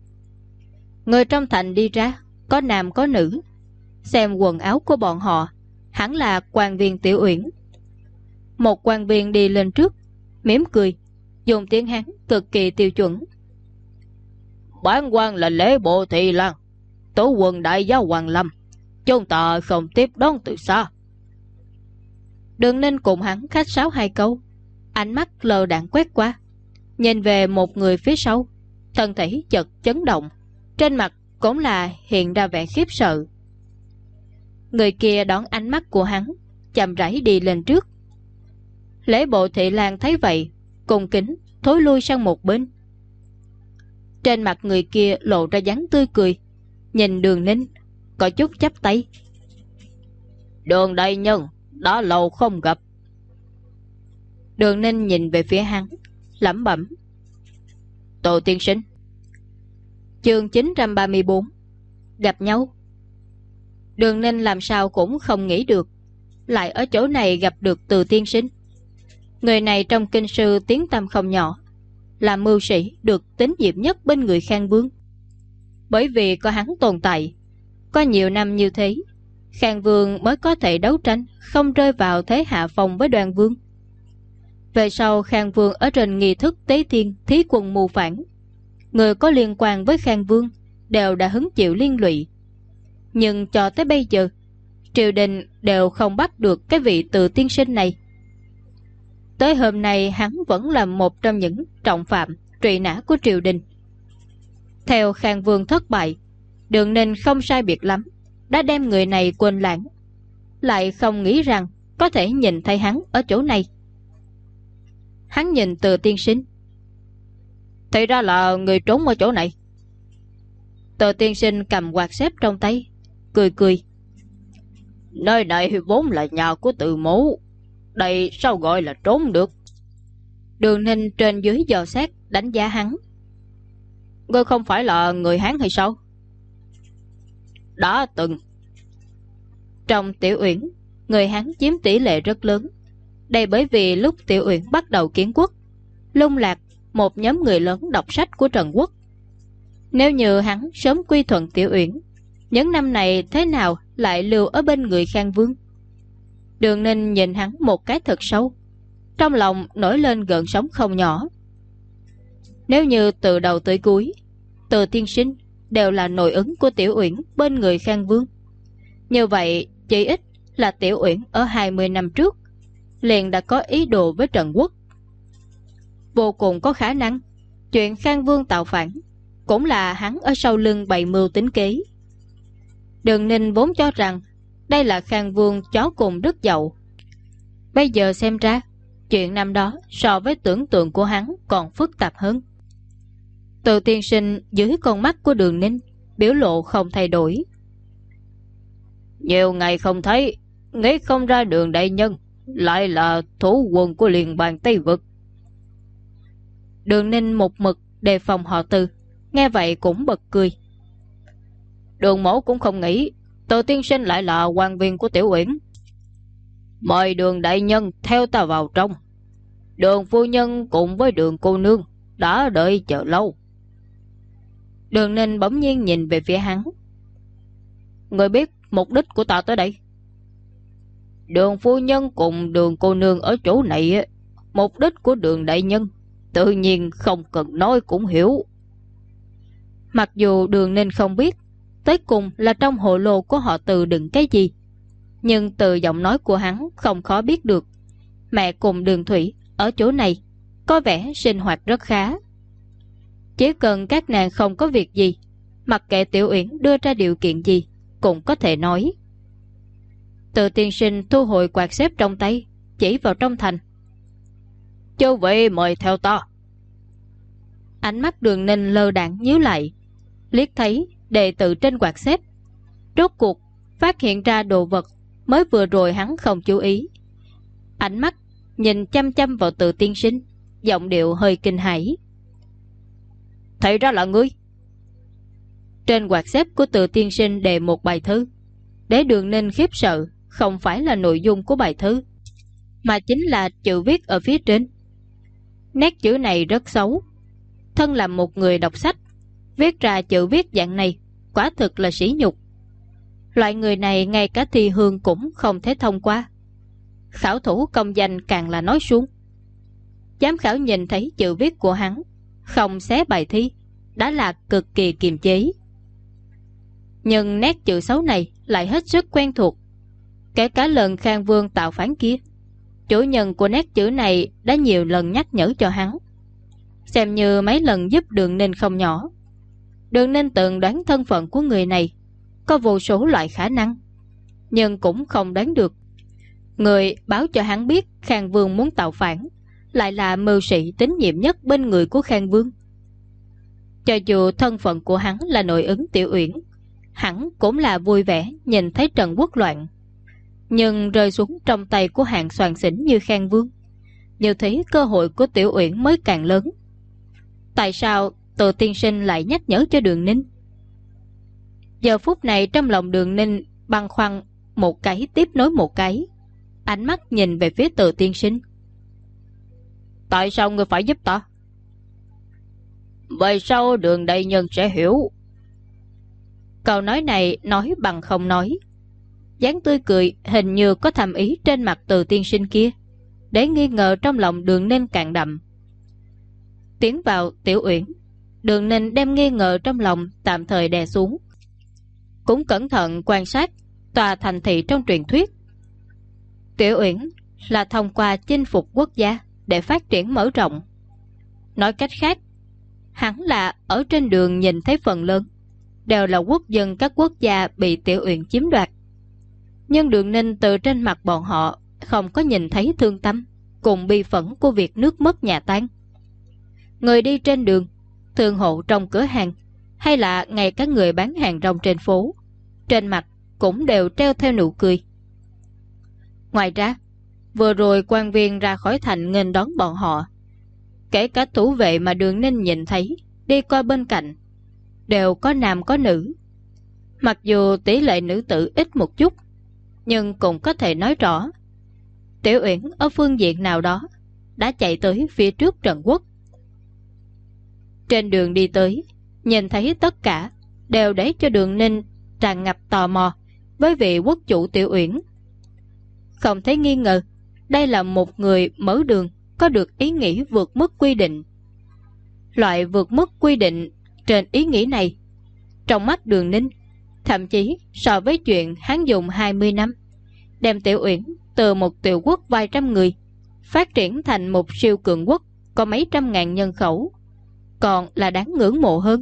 Người trong thành đi ra, có nam có nữ. Xem quần áo của bọn họ, hẳn là quan viên Tiểu Uyển. Một quan viên đi lên trước, mỉm cười, dùng tiếng Hán cực kỳ tiêu chuẩn. Bản quan là Lễ Bộ Thị Lang, Tố quân đại giáo Hoàng Lâm, chúng ta không tiếp đón từ xa. Đường Ninh cùng hắn khách sáo 2 câu, ánh mắt lờ đãng quét qua, nhìn về một người phía sau, thân thể chợt chấn động, trên mặt cũng là hiện ra vẻ khiếp sợ. Người kia đón ánh mắt của hắn, chậm rãi đi lên trước. Lễ Bộ Thị Lang thấy vậy, cung kính thối lui sang một bên. Trên mặt người kia lộ ra dáng tươi cười, nhìn Đường Ninh có chút chắp tay. Đường đại nhân, đã lâu không gặp. Đường Ninh nhìn về phía hắn, lẩm bẩm. Tô tiên sinh. Chương 934, gặp nhau. Đường Ninh làm sao cũng không nghĩ được lại ở chỗ này gặp được Từ tiên sinh. Người này trong kinh sư tiếng tăm không nhỏ, là mưu sĩ được tín nhiệm nhất bên người Khang Vương. Bởi vì có hắn tồn tại, có nhiều năm như thế, Khang Vương mới có thể đấu tranh không rơi vào thế hạ phong với Đoan Vương. Về sau Khang Vương ở trên nghi thức tế thiên thí quân mưu phản, người có liên quan với Khang Vương đều đã hứng chịu liên lụy. Nhưng cho tới bây giờ, triều đình đều không bắt được cái vị Từ tiên sinh này. Tới hôm nay hắn vẫn là một trong những trọng phạm truy nã của triều đình. Theo Khang Vương thất bại, Đường Ninh không sai biệt lắm đã đem người này quên lãng, lại không nghĩ rằng có thể nhìn thấy hắn ở chỗ này. Hắn nhìn Từ tiên sinh. Thì ra là người trốn ở chỗ này. Từ tiên sinh cầm quạt xếp trong tay, cười cười. Nơi này vốn là nhà của Từ mẫu, đây sao gọi là trốn được? Đường Ninh trên dưới dò xét đánh giá hắn. Ngươi không phải là người Hán hay sao? Đã từng. Trong Tiểu Uyển, người Hán chiếm tỷ lệ rất lớn. Đây bởi vì lúc Tiểu Uyển bắt đầu kiến quốc, lung lạc một nhóm người lớn đọc sách của Trần Quốc. Nếu như hắn sớm quy thuận Tiểu Uyển, những năm này thế nào lại lưu ở bên người Khang Vương? Đường Ninh nhìn hắn một cái thật sâu, trong lòng nổi lên gợn sóng không nhỏ. Nếu như từ đầu tới cuối, Từ tiên sinh đều là nội ứng của Tiểu Uyển bên người Khang Vương, như vậy chỉ ít là Tiểu Uyển ở 20 năm trước liền đã có ý đồ với Trần Quốc. Vô cùng có khả năng chuyện Khang Vương tạo phản cũng là hắn ở sau lưng bày mưu tính kế. Đường Ninh vốn cho rằng đây là Khang Vương chó cùng đứt dậu. Bây giờ xem ra chuyện năm đó so với tưởng tượng của hắn còn phức tạp hơn. Từ tiên sinh dưới con mắt của Đường Ninh biểu lộ không thay đổi. Nhiều ngày không thấy, nghĩ không ra Đường đại nhân lại là thủ quân của liên bang Tây Vực. Đường Ninh một mực đề phòng họ Từ, nghe vậy cũng bật cười. Đường mẫu cũng không nghĩ Từ tiên sinh lại là quan viên của Tiểu Uyển. Mời Đường đại nhân theo ta vào trong. Đường phu nhân cùng với Đường cô nương đã đợi chờ lâu. Đường Ninh bỗng nhiên nhìn về phía hắn. Người biết mục đích của ta tới đây? Đường phu nhân cùng Đường cô nương ở chỗ này, mục đích của Đường đại nhân tự nhiên không cần nói cũng hiểu. Mặc dù Đường Ninh không biết tới cùng là trong hồ lô của họ Từ đựng cái gì, nhưng từ giọng nói của hắn không khó biết được mẹ cùng Đường Thủy ở chỗ này có vẻ sinh hoạt rất khá. Chỉ cần các nàng không có việc gì, mặc kệ Tiểu Uyển đưa ra điều kiện gì cũng có thể nói. Từ tiên sinh thu hồi quạt xếp trong tay, chỉ vào trong thành. Chư vị mời theo ta. Ánh mắt Đường Ninh lơ đãng nhíu lại, liếc thấy đệ tử trên quạt xếp, rốt cuộc phát hiện ra đồ vật mới vừa rồi hắn không chú ý. Ánh mắt nhìn chăm chăm vào Từ tiên sinh, giọng điệu hơi kinh hãi. Thì ra là ngươi. Trên quạt xếp của Từ tiên sinh đề một bài thư. Để Đường Ninh khiếp sợ không phải là nội dung của bài thư, mà chính là chữ viết ở phía trên. Nét chữ này rất xấu. Thân là một người đọc sách, viết ra chữ viết dạng này quả thực là sỉ nhục. Loại người này ngay cả thi hương cũng không thể thông qua, khảo thủ công danh càng là nói suông. Giám khảo nhìn thấy chữ viết của hắn, không xé bài thi đã là cực kỳ kiềm chế. Nhưng nét chữ xấu này lại hết sức quen thuộc. Kể cả lần Khang Vương tạo phản kia, chủ nhân của nét chữ này đã nhiều lần nhắc nhở cho hắn, xem như mấy lần giúp Đường Ninh không nhỏ. Đường Ninh từng đoán thân phận của người này có vô số loại khả năng, nhưng cũng không đoán được người báo cho hắn biết Khang Vương muốn tạo phản lại là mưu sĩ tín nhiệm nhất bên người của Khang Vương. Cho dù thân phận của hắn là nội ứng Tiểu Uyển, hắn cũng là vui vẻ nhìn thấy Trần Quốc loạn, nhưng rơi xuống trong tay của hạng soàn xỉn như Khang Vương, như thế cơ hội của Tiểu Uyển mới càng lớn. Tại sao Từ tiên sinh lại nhắc nhở cho Đường Ninh? Giờ phút này trong lòng Đường Ninh băn khoăn một cái tiếp nối một cái, ánh mắt nhìn về phía Từ tiên sinh. Tại sao ngươi phải giúp ta? Về sau Đường đại nhân sẽ hiểu. Câu nói này nói bằng không nói. Dáng tươi cười hình như có thầm ý trên mặt Từ tiên sinh kia, để nghi ngờ trong lòng Đường Ninh càng đậm. Tiến vào Tiểu Uyển, Đường Ninh đem nghi ngờ trong lòng tạm thời đè xuống, cũng cẩn thận quan sát tòa thành thị trong truyền thuyết. Tiểu Uyển là thông qua chinh phục quốc gia để phát triển mở rộng. Nói cách khác, hẳn là ở trên đường nhìn thấy phần lớn đều là quốc dân các quốc gia bị Tiểu Uyển chiếm đoạt. Nhưng Đường Ninh từ trên mặt bọn họ không có nhìn thấy thương tâm cùng bi phẫn của việc nước mất nhà tan. Người đi trên đường, thương hộ trong cửa hàng, hay là ngay cả người bán hàng rong trên phố, trên mặt cũng đều treo theo nụ cười. Ngoài ra, vừa rồi quan viên ra khỏi thành nghênh đón bọn họ, kể cả thủ vệ mà Đường Ninh nhìn thấy đi qua bên cạnh, đều có nam có nữ. Mặc dù tỷ lệ nữ tử ít một chút, nhưng cũng có thể nói rõ Tiểu Uyển ở phương diện nào đó đã chạy tới phía trước Trần Quốc. Trên đường đi tới, nhìn thấy tất cả đều để cho Đường Ninh tràn ngập tò mò với vị quốc chủ Tiểu Uyển. Không thấy nghi ngờ đây là một người mở đường có được ý nghĩ vượt mức quy định. Loại vượt mức quy định trên ý nghĩ này, trong mắt Đường Ninh, thậm chí so với chuyện hắn dùng 20 năm đem Tiểu Uyển từ một tiểu quốc vài trăm người phát triển thành một siêu cường quốc có mấy trăm ngàn nhân khẩu, còn là đáng ngưỡng mộ hơn.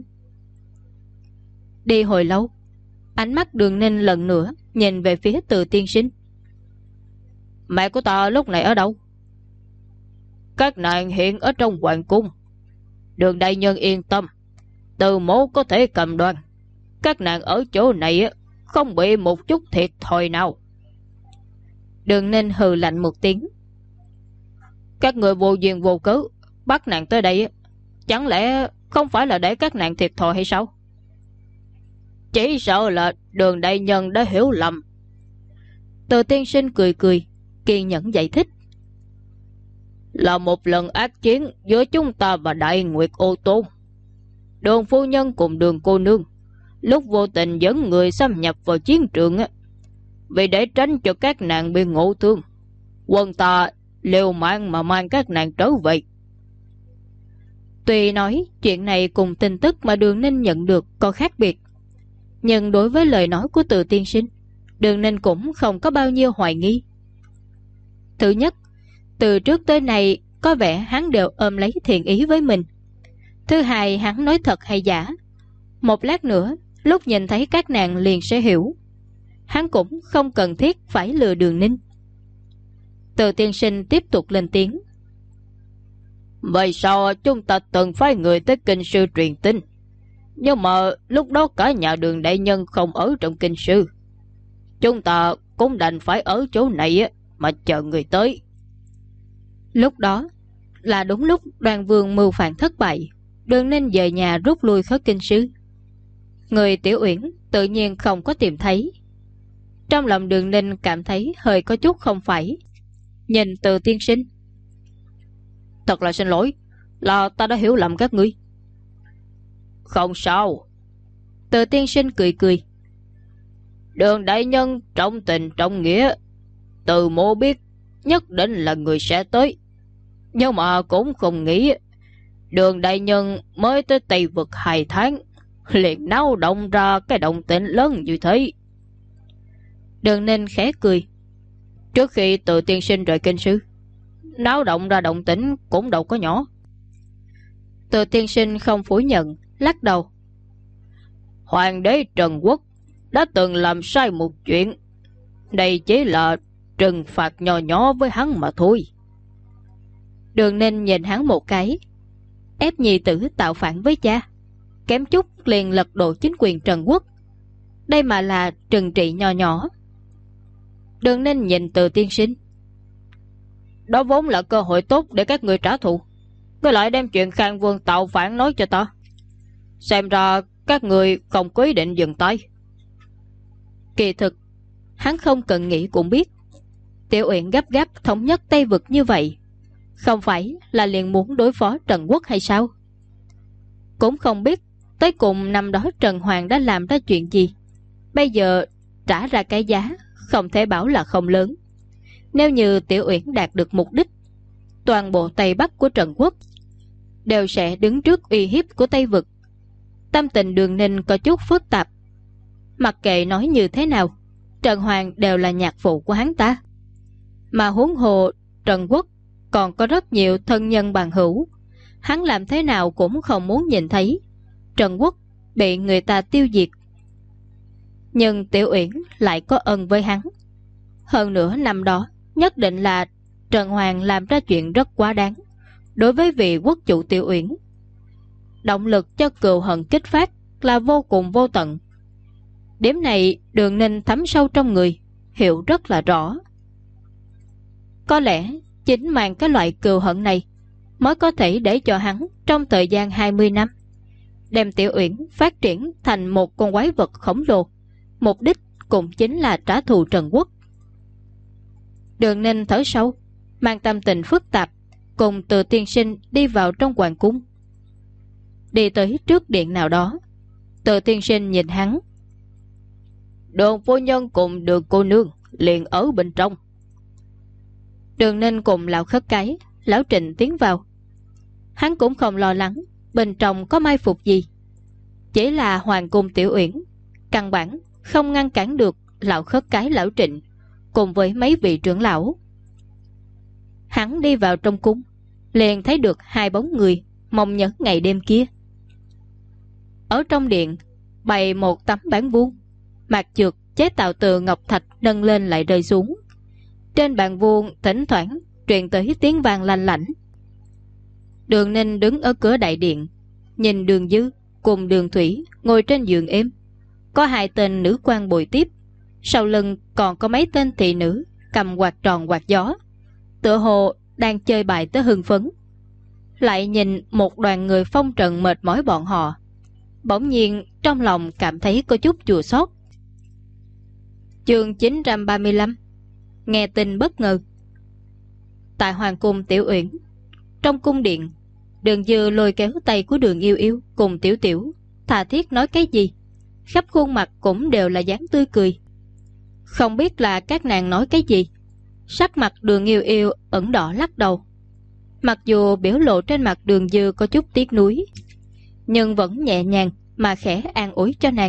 Đi hồi lâu, ánh mắt Đường Ninh lần nữa nhìn về phía Từ tiên sinh. Mẹ của ta lúc này ở đâu? Các nàng hiện ở trong hoàng cung. Đường đại nhân yên tâm, Từ mẫu có thể cầm đoan. Các nàng ở chỗ này không bị một chút thiệt thòi nào. Đường Ninh hừ lạnh một tiếng. Các người vô duyên vô cớ bắt nàng tới đây, chẳng lẽ không phải là để các nàng thiệt thòi hay sao? Chỉ sợ là Đường đại nhân đã hiểu lầm. Từ tiên sinh cười cười, kiên nhẫn giải thích. Là một lần ác chiến giữa chúng ta và Đại Nguyệt Ô Tôn. Đường phu nhân cùng Đường cô nương lúc vô tình dẫn người xâm nhập vào chiến trường, vì để tránh cho các nàng bị ngộ thương, quân ta liều mạng mà mang các nàng trở về. Tuy nói chuyện này cùng tin tức mà Đường Ninh nhận được có khác biệt, nhưng đối với lời nói của Từ tiên sinh, Đường Ninh cũng không có bao nhiêu hoài nghi. Thứ nhất, từ trước tới nay có vẻ hắn đều ôm lấy thiện ý với mình. Thứ hai, hắn nói thật hay giả, một lát nữa lúc nhìn thấy các nàng liền sẽ hiểu. Hắn cũng không cần thiết phải lừa Đường Ninh. Từ tiên sinh tiếp tục lên tiếng. Vậy sao chúng ta từng phái người tới kinh sư truyền tin, nhưng mà lúc đó cả nhà Đường đại nhân không ở trong kinh sư. Chúng ta cũng đành phải ở chỗ này mà chờ người tới. Lúc đó là đúng lúc Đoàn Vương mưu phản thất bại, Đường Ninh về nhà rút lui khỏi kinh sư. Người Tiểu Uyển tự nhiên không có tìm thấy. Trong lòng Đường Ninh cảm thấy hơi có chút không phải. Nhìn Từ tiên sinh. Thật là xin lỗi, là ta đã hiểu lầm các ngươi. Không sao. Từ tiên sinh cười cười. Đường đại nhân trọng tình trọng nghĩa, Từ mộ biết nhất định là người sẽ tới, nhưng mà cũng không nghĩ Đường đại nhân mới tới Tây Vực 2 tháng liền náo động ra cái động tĩnh lớn như thế. Đường Ninh khẽ cười. Trước khi Từ tiên sinh rời kinh sư, náo động ra động tĩnh cũng đâu có nhỏ. Từ tiên sinh không phủ nhận, lắc đầu. Hoàng đế Trần Quốc đã từng làm sai một chuyện, đây chỉ là trừng phạt nhỏ nhỏ với hắn mà thôi. Đường Ninh nhìn hắn một cái. Ép nhi tử tạo phản với cha, kém chút liền lật đổ chính quyền Trần Quốc, đây mà là trừng trị nhỏ nhỏ. Đường Ninh nhìn Từ tiên sinh. Đó vốn là cơ hội tốt để các người trả thù, cứ lại đem chuyện Khang Vương tạo phản nói cho ta. Xem ra các người không có ý định dừng tay. Kỳ thực hắn không cần nghĩ cũng biết, Tiểu Uyển gấp gáp thống nhất Tây Vực như vậy, không phải là liền muốn đối phó Trần Quốc hay sao? Cũng không biết tới cùng năm đó Trần Hoàng đã làm ra chuyện gì, bây giờ trả ra cái giá không thể bảo là không lớn. Nếu như Tiểu Uyển đạt được mục đích, toàn bộ Tây Bắc của Trần Quốc đều sẽ đứng trước uy hiếp của Tây Vực, Tâm tình Đường Ninh có chút phức tạp. Mặc kệ nói như thế nào, Trần Hoàng đều là nhạc phụ của hắn ta. Mà huống hồ Trần Quốc còn có rất nhiều thân nhân bằng hữu. Hắn làm thế nào cũng không muốn nhìn thấy Trần Quốc bị người ta tiêu diệt. Nhưng Tiểu Uyển lại có ân với hắn. Hơn nữa năm đó nhất định là Trần Hoàng làm ra chuyện rất quá đáng đối với vị quốc chủ Tiểu Uyển. Động lực cho cừu hận kích phát là vô cùng vô tận. Điểm này Đường Ninh thấm sâu trong người, hiểu rất là rõ. Có lẽ chính mang cái loại cừu hận này mới có thể để cho hắn trong thời gian 20 năm đem Tiểu Uyển phát triển thành một con quái vật khổng lồ. Mục đích cũng chính là trả thù Trần Quốc. Đường Ninh thở sâu, mang tâm tình phức tạp, cùng Từ tiên sinh đi vào trong hoàng cung. Đi tới trước điện nào đó, Từ tiên sinh nhìn hắn. Đường phu nhân cùng Đường cô nương liền ở bên trong. Đường Ninh cùng lão khất cái, lão Trịnh tiến vào. Hắn cũng không lo lắng bên trong có mai phục gì, chỉ là hoàng cung Tiểu Uyển căn bản không ngăn cản được lão khất cái lão Trịnh cùng với mấy vị trưởng lão. Hắn đi vào trong cung, liền thấy được hai bóng người mong nhớ ngày đêm kia. Ở trong điện bày một tấm bàn vuông, mạc trượt chế tạo từ ngọc thạch nâng lên lại rơi xuống. Trên bàn vuông thỉnh thoảng truyền tới tiếng vang lanh lảnh. Đường Ninh đứng ở cửa đại điện, nhìn Đường Dư cùng Đường Thủy ngồi trên giường êm. Có hai tên nữ quan bồi tiếp, sau lưng còn có mấy tên thị nữ cầm quạt tròn quạt gió, tựa hồ đang chơi bài tới hưng phấn. Lại nhìn một đoàn người phong trần mệt mỏi bọn họ, bỗng nhiên trong lòng cảm thấy có chút chua xót. Chương 935 nghe tin bất ngờ. Tại hoàng cung Tiểu Uyển, trong cung điện, Đường Dư lôi kéo tay của Đường Yêu Yêu cùng Tiểu Tiểu, tha thiết nói cái gì, khắp khuôn mặt cũng đều là dáng tươi cười. Không biết là các nàng nói cái gì, sắc mặt Đường Yêu Yêu ửng đỏ lắc đầu. Mặc dù biểu lộ trên mặt Đường Dư có chút tiếc nuối, nhưng vẫn nhẹ nhàng mà khẽ an ủi cho nàng.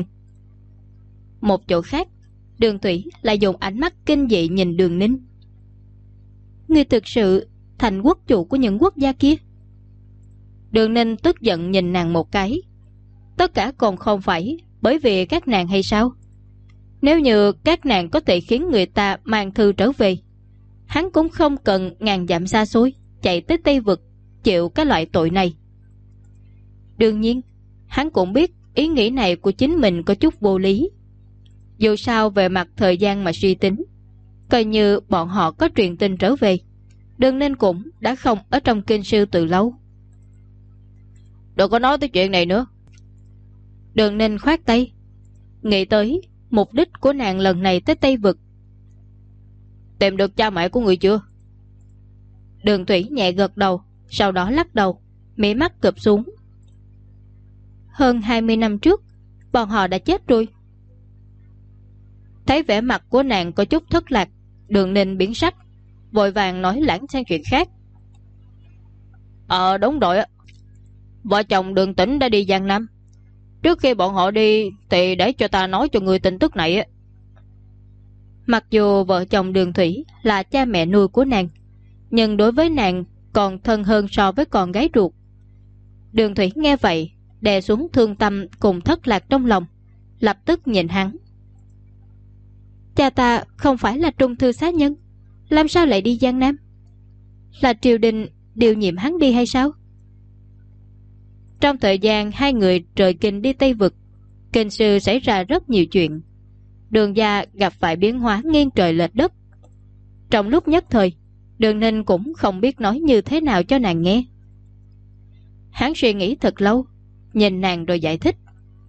Một chỗ khác, Đường Thủy lại dùng ánh mắt kinh dị nhìn Đường Ninh. Ngươi thực sự thành quốc chủ của những quốc gia kia? Đường Ninh tức giận nhìn nàng một cái. Tất cả còn không phải bởi vì các nàng hay sao? Nếu như các nàng có thể khiến người ta mang thư trở về, hắn cũng không cần ngàn dặm xa xôi chạy tới Tây Vực chịu cái loại tội này. Đương nhiên, hắn cũng biết ý nghĩ này của chính mình có chút vô lý. Dù sao về mặt thời gian mà suy tính, coi như bọn họ có truyền tin trở về, Đường Ninh cũng đã không ở trong kinh sư từ lâu. Đừng có nói tới chuyện này nữa. Đường Ninh khoát tay, nghĩ tới mục đích của nàng lần này tới Tây Vực. Tìm được cha mẹ của người chưa? Đường Thủy nhẹ gật đầu, sau đó lắc đầu, mí mắt cụp xuống. Hơn 20 năm trước, bọn họ đã chết rồi. Thấy vẻ mặt của nàng có chút thất lạc, Đường Ninh biến sắc, vội vàng nói lãng sang chuyện khác. Đúng rồi, vợ chồng Đường Tĩnh đã đi Giang Nam. Trước khi bọn họ đi thì để cho ta nói cho người tin tức này. Mặc dù vợ chồng Đường Thủy là cha mẹ nuôi của nàng, nhưng đối với nàng còn thân hơn so với con gái ruột. Đường Thủy nghe vậy, đè xuống thương tâm cùng thất lạc trong lòng, lập tức nhìn hắn. Cha ta không phải là trung thư xá nhân, làm sao lại đi Giang Nam? Là triều đình điều nhiệm hắn đi hay sao? Trong thời gian hai người rời kinh đi Tây Vực, kinh sư xảy ra rất nhiều chuyện. Đường gia gặp phải biến hóa nghiêng trời lệch đất. Trong lúc nhất thời, Đường Ninh cũng không biết nói như thế nào cho nàng nghe. Hắn suy nghĩ thật lâu, nhìn nàng rồi giải thích.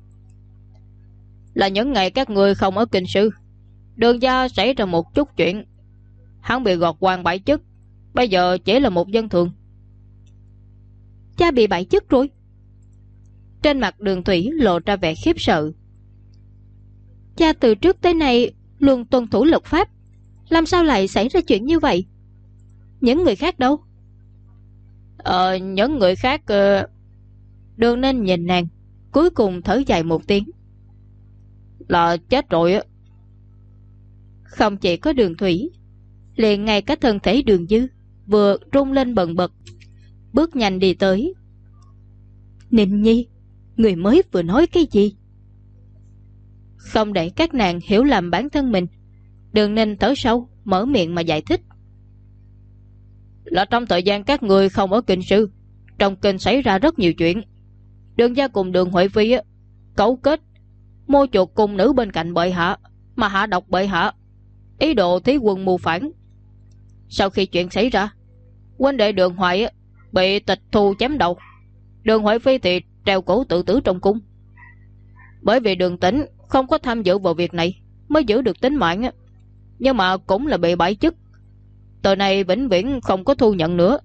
Là những ngày các người không ở kinh sư, Đường gia xảy ra một chút chuyện. Hắn bị gọt quan bãi chức, bây giờ chỉ là một dân thường. Cha bị bãi chức rồi? Trên mặt Đường Thủy lộ ra vẻ khiếp sợ. Cha từ trước tới nay luôn tuân thủ luật pháp, làm sao lại xảy ra chuyện như vậy? Những người khác đâu? Những người khác... Đường Ninh nhìn nàng, cuối cùng thở dài một tiếng. Là chết rồi á. Không chỉ có Đường Thủy, liền ngay cả thân thể Đường Dư vừa rung lên bần bật, bước nhanh đi tới. Ninh Nhi, người mới vừa nói cái gì? Không để các nàng hiểu lầm bản thân mình, Đường Ninh thở sâu, mở miệng mà giải thích. Là trong thời gian các người không ở kinh sư, trong kinh xảy ra rất nhiều chuyện. Đường gia cùng Đường Huệ Phi á, cấu kết mua chuộc cung nữ bên cạnh bệ hạ, mà hạ độc bệ hạ, ý đồ thí quân mưu phản. Sau khi chuyện xảy ra, huynh đệ Đường Hoài á, bị tịch thu chém đầu. Đường Huệ Phi thì treo cổ tự tử trong cung. Bởi vì Đường Tĩnh không có tham dự vào việc này mới giữ được tính mạng á, nhưng mà cũng là bị bãi chức. Từ này vĩnh viễn không có thu nhận nữa.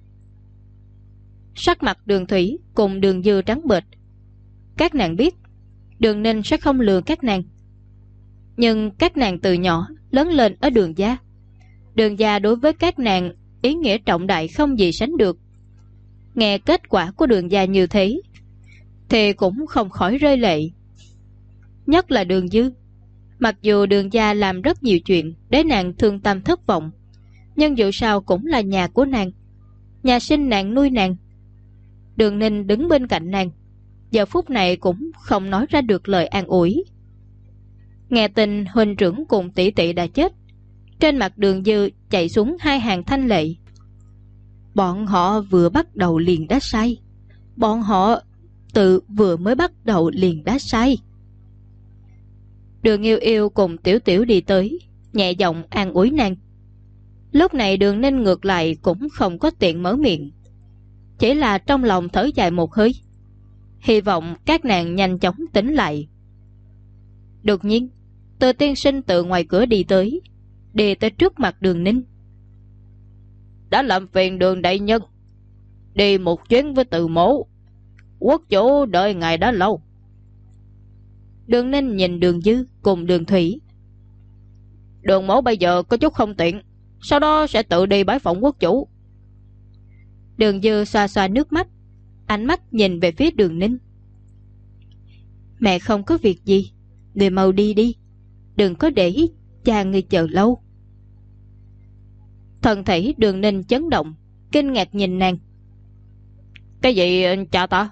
Sắc mặt Đường Thủy cùng Đường Dư trắng bệch. Các nàng biết Đường Ninh sẽ không lừa các nàng, nhưng các nàng từ nhỏ lớn lên ở Đường gia. Đường gia đối với các nàng ý nghĩa trọng đại không gì sánh được. Nghe kết quả của Đường gia như thế thì cũng không khỏi rơi lệ. Nhất là Đường Dư, mặc dù Đường gia làm rất nhiều chuyện để nàng thương tâm thất vọng, nhưng dù sao cũng là nhà của nàng, nhà sinh nàng nuôi nàng. Đường Ninh đứng bên cạnh nàng, giờ phút này cũng không nói ra được lời an ủi. Nghe tin huynh trưởng cùng tỷ tỷ đã chết, trên mặt Đường Dư chạy xuống hai hàng thanh lệ. Bọn họ vừa bắt đầu liền đã sai. Bọn họ vừa mới bắt đầu liền đã sai. Đường Yêu Yêu cùng Tiểu Tiểu đi tới, nhẹ giọng an ủi nàng. Lúc này Đường Ninh ngược lại cũng không có tiện mở miệng, chỉ là trong lòng thở dài một hơi, hy vọng các nàng nhanh chóng tỉnh lại. Đột nhiên Từ tiên sinh từ ngoài cửa đi tới trước mặt Đường Ninh. Đã làm phiền Đường đại nhân, đi một chuyến với Từ mẫu. Quốc chủ đợi ngài đã lâu. Đường Ninh nhìn Đường Dư cùng Đường Thủy. Đường mẫu bây giờ có chút không tiện, sau đó sẽ tự đi bái phỏng quốc chủ. Đường Dư xoa xoa nước mắt, ánh mắt nhìn về phía Đường Ninh. Mẹ không có việc gì, người mau đi đi, đừng có để cha người chờ lâu. Thân thể Đường Ninh chấn động, kinh ngạc nhìn nàng. Cái gì cha ta?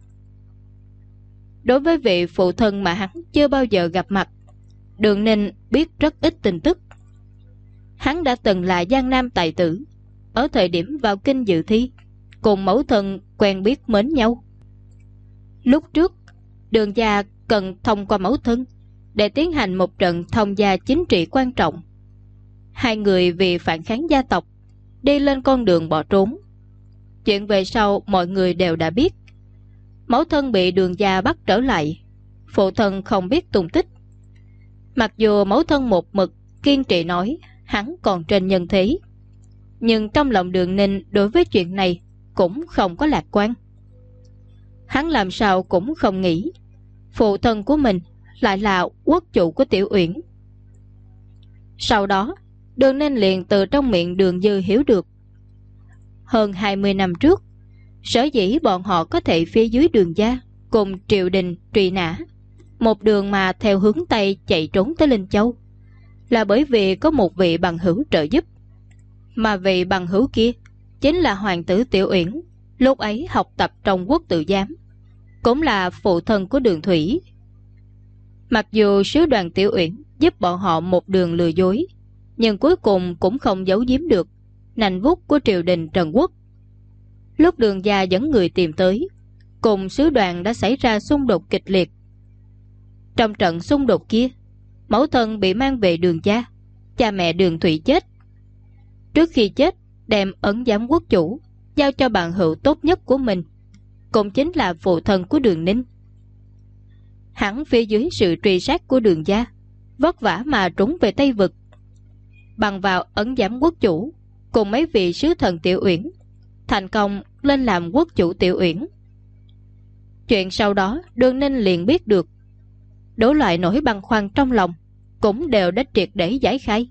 Đối với vị phụ thân mà hắn chưa bao giờ gặp mặt, Đường Ninh biết rất ít tin tức. Hắn đã từng là Giang Nam tài tử, ở thời điểm vào kinh dự thi, cùng mẫu thân quen biết mến nhau. Lúc trước Đường gia cần thông qua mẫu thân để tiến hành một trận thông gia chính trị quan trọng. Hai người vì phản kháng gia tộc đi lên con đường bỏ trốn. Chuyện về sau mọi người đều đã biết. Mẫu thân bị Đường gia bắt trở lại, phụ thân không biết tung tích. Mặc dù mẫu thân một mực kiên trì nói hắn còn trên nhân thế, nhưng trong lòng Đường Ninh đối với chuyện này cũng không có lạc quan. Hắn làm sao cũng không nghĩ phụ thân của mình lại là quốc chủ của Tiểu Uyển. Sau đó Đường Ninh liền từ trong miệng Đường Dư hiểu được, hơn 20 năm trước, sở dĩ bọn họ có thể phía dưới Đường gia cùng triều đình truy nã, một đường mà theo hướng Tây chạy trốn tới Linh Châu, là bởi vì có một vị bằng hữu trợ giúp. Mà vị bằng hữu kia chính là hoàng tử Tiểu Uyển, lúc ấy học tập trong quốc tự giám, cũng là phụ thân của Đường Thủy. Mặc dù sứ đoàn Tiểu Uyển giúp bọn họ một đường lừa dối, nhưng cuối cùng cũng không giấu giếm được nành vuốt của triều đình Trần Quốc. Lúc Đường gia dẫn người tìm tới, cùng sứ đoàn đã xảy ra xung đột kịch liệt. Trong trận xung đột kia, mẫu thân bị mang về Đường gia, cha mẹ Đường Thủy chết. Trước khi chết, đem ấn giám quốc chủ giao cho bạn hữu tốt nhất của mình, cũng chính là phụ thân của Đường Ninh. Hắn phía dưới sự truy sát của Đường gia, vất vả mà trốn về Tây Vực, bằng vào ấn giám quốc chủ cùng mấy vị sứ thần Tiểu Uyển, thành công lên làm quốc chủ Tiểu Uyển. Chuyện sau đó Đường Ninh liền biết được, đổ loại nỗi băn khoăn trong lòng cũng đều đã triệt để giải khai.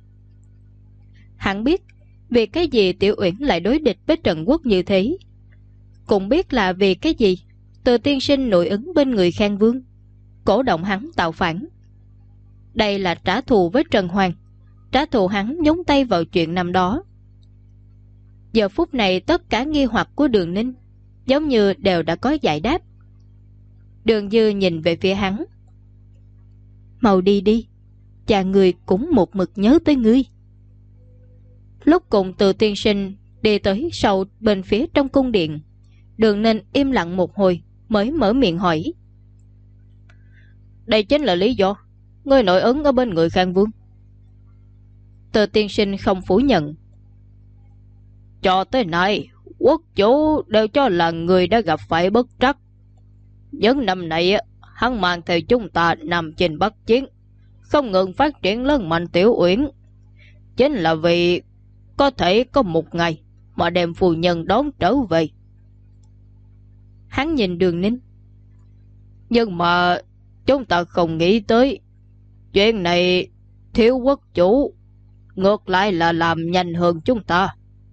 Hắn biết vì cái gì Tiểu Uyển lại đối địch với Trần Quốc như thế, cũng biết là vì cái gì Từ tiên sinh nội ứng bên người Khang Vương, cổ động hắn tạo phản. Đây là trả thù với Trần Hoàng, trả thù hắn nhúng tay vào chuyện năm đó. Giờ phút này tất cả nghi hoặc của Đường Ninh giống như đều đã có giải đáp. Đường Dư nhìn về phía hắn. Mau đi đi, cha người cũng một mực nhớ tới ngươi. Lúc cùng Từ tiên sinh đi tới sau bên phía trong cung điện, Đường Ninh im lặng một hồi mới mở miệng hỏi. Đây chính là lý do ngươi nội ứng ở bên người Khang Vương. Từ tiên sinh không phủ nhận. Cho tới nay, quốc chủ đều cho là người đã gặp phải bất trắc. Những năm này, hắn mang theo chúng ta nằm trên Bắc Chiến, không ngừng phát triển lớn mạnh Tiểu Uyển. Chính là vì có thể có một ngày mà đem phu nhân đón trở về. Hắn nhìn Đường Ninh. Nhưng mà chúng ta không nghĩ tới chuyện này thiếu quốc chủ ngược lại là làm nhanh hơn chúng ta.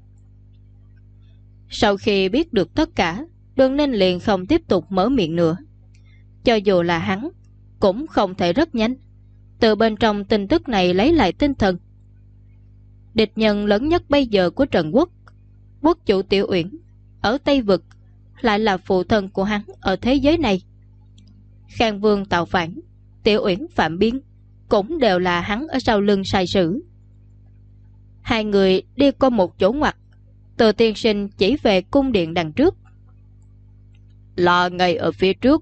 Sau khi biết được tất cả, Đường Ninh liền không tiếp tục mở miệng nữa. Cho dù là hắn cũng không thể rất nhanh từ bên trong tin tức này lấy lại tinh thần. Địch nhân lớn nhất bây giờ của Trần Quốc, quốc chủ Tiểu Uyển ở Tây Vực, lại là phụ thân của hắn ở thế giới này. Khang Vương tạo phản, Tiểu Uyển phạm biên, cũng đều là hắn ở sau lưng sai sử. Hai người đi qua một chỗ ngoặt, Từ tiên sinh chỉ về cung điện đằng trước. Là ngay ở phía trước.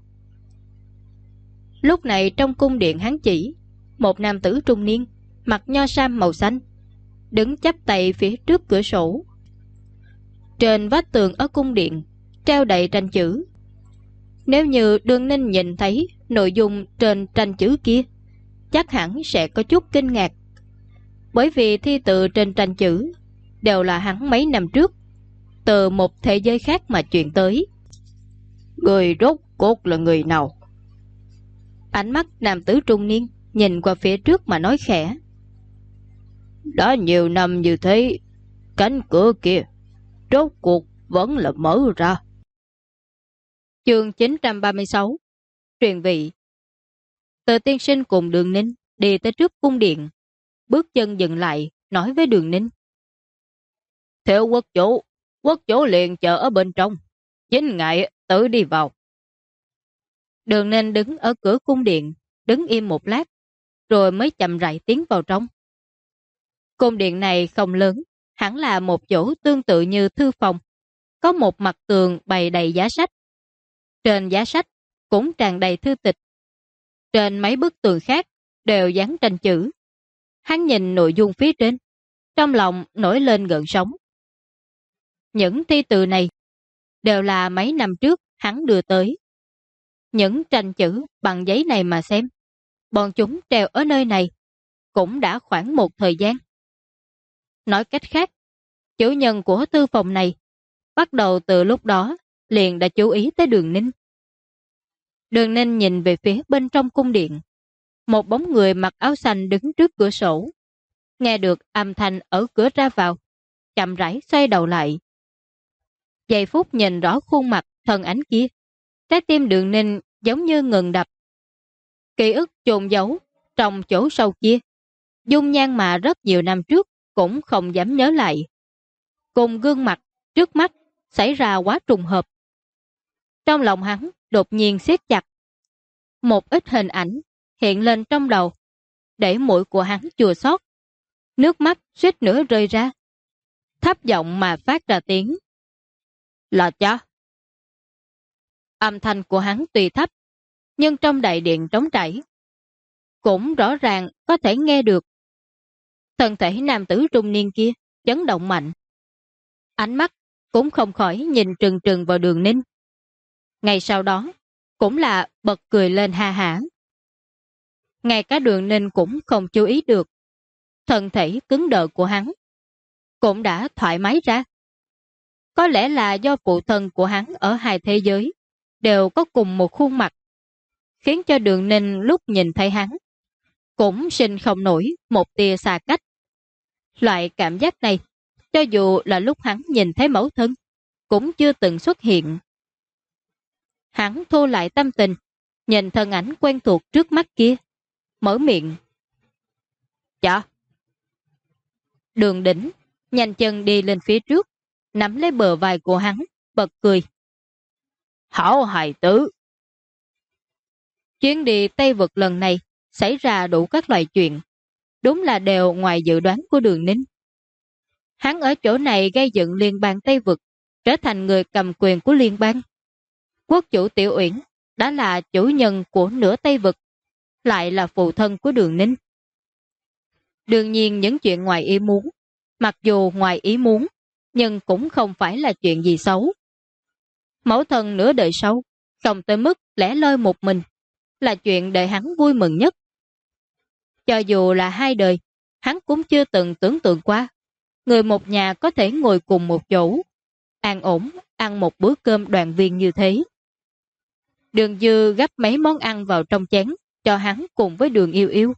Lúc này trong cung điện hắn chỉ, một nam tử trung niên, mặc nho sam màu xanh, đứng chắp tay phía trước cửa sổ. Trên vách tường ở cung điện treo đầy tranh chữ. Nếu như Đường Ninh nhìn thấy nội dung trên tranh chữ kia, chắc hẳn sẽ có chút kinh ngạc. Bởi vì thi tự trên tranh chữ đều là hắn mấy năm trước từ một thế giới khác mà truyền tới. Người rốt cuộc là người nào? Ánh mắt nam tử trung niên nhìn qua phía trước mà nói khẽ. Đã nhiều năm như thế, cánh cửa kia rốt cuộc vẫn là mở ra. Chương 936 Truyền vị. Từ tiên sinh cùng Đường Ninh đi tới trước cung điện, bước chân dừng lại, nói với Đường Ninh. Theo quốc chủ liền chờ ở bên trong, chính ngài tự đi vào. Đường Ninh đứng ở cửa cung điện, đứng im một lát, rồi mới chậm rãi tiến vào trong. Cung điện này không lớn, hẳn là một chỗ tương tự như thư phòng, có một mặt tường bày đầy giá sách. Trên giá sách cũng tràn đầy thư tịch. Trên mấy bức tường khác đều dán tranh chữ. Hắn nhìn nội dung phía trên, trong lòng nổi lên gợn sóng. Những thi từ này đều là mấy năm trước hắn đưa tới. Những tranh chữ bằng giấy này mà xem, bọn chúng treo ở nơi này cũng đã khoảng một thời gian. Nói cách khác, chủ nhân của thư phòng này bắt đầu từ lúc đó liền đã chú ý tới Đường Ninh. Đường Ninh nhìn về phía bên trong cung điện. Một bóng người mặc áo xanh đứng trước cửa sổ. Nghe được âm thanh ở cửa ra vào, chậm rãi xoay đầu lại. Giây phút nhìn rõ khuôn mặt thân ảnh kia, trái tim Đường Ninh giống như ngừng đập. Ký ức chôn giấu trong chỗ sâu kia, dung nhan mà rất nhiều năm trước cũng không dám nhớ lại. Cùng gương mặt trước mắt xảy ra quá trùng hợp. Trong lòng hắn đột nhiên siết chặt. Một ít hình ảnh hiện lên trong đầu, để mũi của hắn chua xót, nước mắt suýt nữa rơi ra. Thấp giọng mà phát ra tiếng. Là cha. Âm thanh của hắn tuy thấp, nhưng trong đại điện trống trải, cũng rõ ràng có thể nghe được. Thân thể nam tử trung niên kia chấn động mạnh. Ánh mắt cũng không khỏi nhìn trừng trừng vào Đường Ninh. Ngay sau đó cũng là bật cười lên ha hả. Ngay cả Đường Ninh cũng không chú ý được. Thân thể cứng đờ của hắn cũng đã thoải mái ra. Có lẽ là do phụ thân của hắn ở hai thế giới đều có cùng một khuôn mặt, khiến cho Đường Ninh lúc nhìn thấy hắn cũng sinh không nổi một tia xa cách. Loại cảm giác này, cho dù là lúc hắn nhìn thấy mẫu thân, cũng chưa từng xuất hiện. Hắn thu lại tâm tình, nhìn thân ảnh quen thuộc trước mắt kia, mở miệng. Dạ. Đường Đỉnh nhanh chân đi lên phía trước, nắm lấy bờ vai của hắn, bật cười. Hảo hài tử. Chuyến đi Tây Vực lần này xảy ra đủ các loại chuyện, đúng là đều ngoài dự đoán của Đường Ninh. Hắn ở chỗ này gây dựng liên bang Tây Vực, trở thành người cầm quyền của liên bang. Quốc chủ Tiểu Uyển đã là chủ nhân của nửa Tây Vực, lại là phụ thân của Đường Ninh. Đương nhiên những chuyện ngoài ý muốn, mặc dù ngoài ý muốn, nhưng cũng không phải là chuyện gì xấu. Mẫu thân nửa đời sau, không tới mức lẻ loi một mình, là chuyện để hắn vui mừng nhất. Cho dù là hai đời, hắn cũng chưa từng tưởng tượng qua, người một nhà có thể ngồi cùng một chỗ, an ổn, ăn một bữa cơm đoàn viên như thế. Đường Dư gấp mấy món ăn vào trong chén, cho hắn cùng với Đường Yêu Yêu.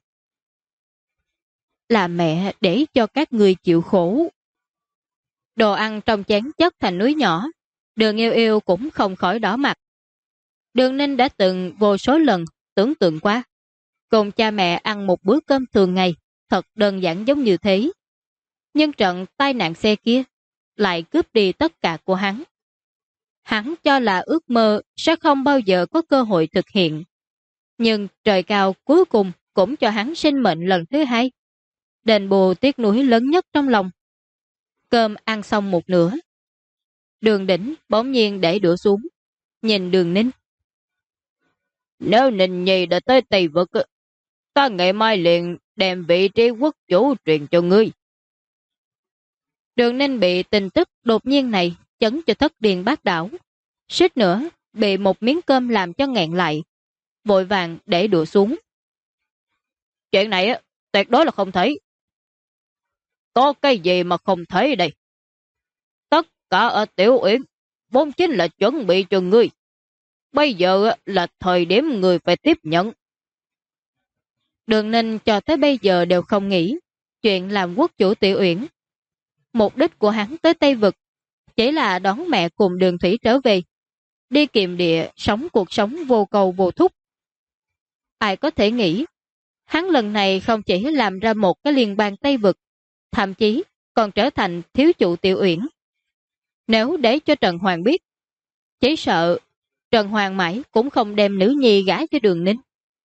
Là mẹ để cho các người chịu khổ. Đồ ăn trong chén chất thành núi nhỏ, Đường Yêu Yêu cũng không khỏi đỏ mặt. Đường Ninh đã từng vô số lần tưởng tượng qua, cùng cha mẹ ăn một bữa cơm thường ngày, thật đơn giản giống như thế. Nhưng trận tai nạn xe kia lại cướp đi tất cả của hắn. Hắn cho là ước mơ sẽ không bao giờ có cơ hội thực hiện. Nhưng trời cao cuối cùng cũng cho hắn sinh mệnh lần thứ hai, đền bù tiếc nuối lớn nhất trong lòng. Cơm ăn xong một nửa, Đường Đỉnh bỗng nhiên để đũa xuống, nhìn Đường Ninh. Nếu Ninh Nhi đã tới Tây Vực, ta ngày mai liền đem vị trí quốc chủ truyền cho ngươi. Đường Ninh bị tin tức đột nhiên này chấn cho thất điên bát đảo, suýt nữa bị một miếng cơm làm cho nghẹn lại, vội vàng để đũa xuống. Chuyện này tuyệt đối là không thấy. Có cái gì mà không thấy đây? Tất cả ở Tiểu Uyển vốn chính là chuẩn bị cho ngươi. Bây giờ là thời điểm người phải tiếp nhận. Đường Ninh cho tới bây giờ đều không nghĩ chuyện làm quốc chủ Tiểu Uyển. Mục đích của hắn tới Tây Vực chỉ là đón mẹ cùng Đường Thủy trở về, đi kiềm địa sống cuộc sống vô cầu vô thúc. Ai có thể nghĩ hắn lần này không chỉ làm ra một cái liên bang Tây Vực, thậm chí còn trở thành thiếu chủ Tiểu Uyển. Nếu để cho Trần Hoàng biết, chỉ sợ Trần Hoàng mãi cũng không đem nữ nhi gả cho Đường Ninh.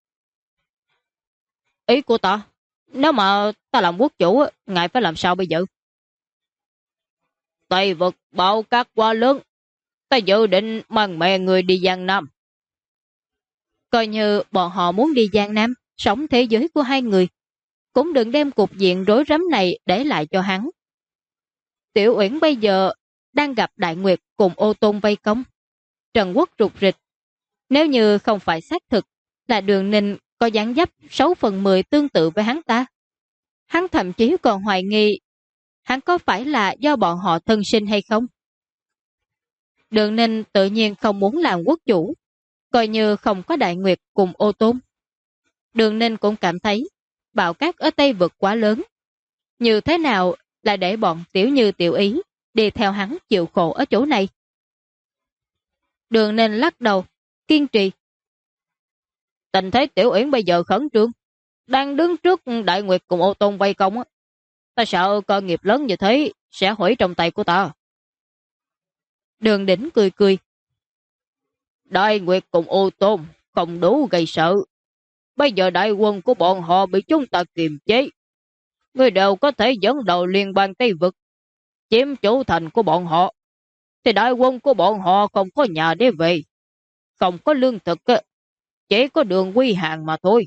Ý của ta, nếu mà ta làm quốc chủ, ngài phải làm sao bây giờ? Tây Vực bão cát quá lớn, ta dự định mang mẹ người đi Giang Nam. Coi như bọn họ muốn đi Giang Nam, sống thế giới của hai người, cũng đừng đem cục diện rối rắm này để lại cho hắn. Tiểu Uyển bây giờ đang gặp Đại Nguyệt cùng Ô Tôn vây công. Trần Quốc rụt rịch. Nếu như không phải xác thực là Đường Ninh có dáng dấp 6/10 tương tự với hắn ta, hắn thậm chí còn hoài nghi hắn có phải là do bọn họ thân sinh hay không. Đường Ninh tự nhiên không muốn làm quốc chủ, coi như không có Đại Nguyệt cùng Ô Tôn. Đường Ninh cũng cảm thấy bão cát ở Tây Vực quá lớn, như thế nào là để bọn Tiểu Như Tiểu Ý đi theo hắn chịu khổ ở chỗ này. Đường Ninh lắc đầu, kiên trì. Tình thế Tiểu Uyển bây giờ khẩn trương, đang đứng trước Đại Nguyệt cùng Ô Tôn vây công. Ta sợ cơ nghiệp lớn như thế sẽ hủy trong tay của ta. Đường Đỉnh cười cười. Đại Nguyệt cùng Ô Tôn không đủ gây sợ. Bây giờ đại quân của bọn họ bị chúng ta kiềm chế. Người đều có thể dẫn đầu liên bang Tây Vực, chiếm chủ thành của bọn họ. Thì đại quân của bọn họ không có nhà để về, không có lương thực, chỉ có Đường Quy Hàng mà thôi.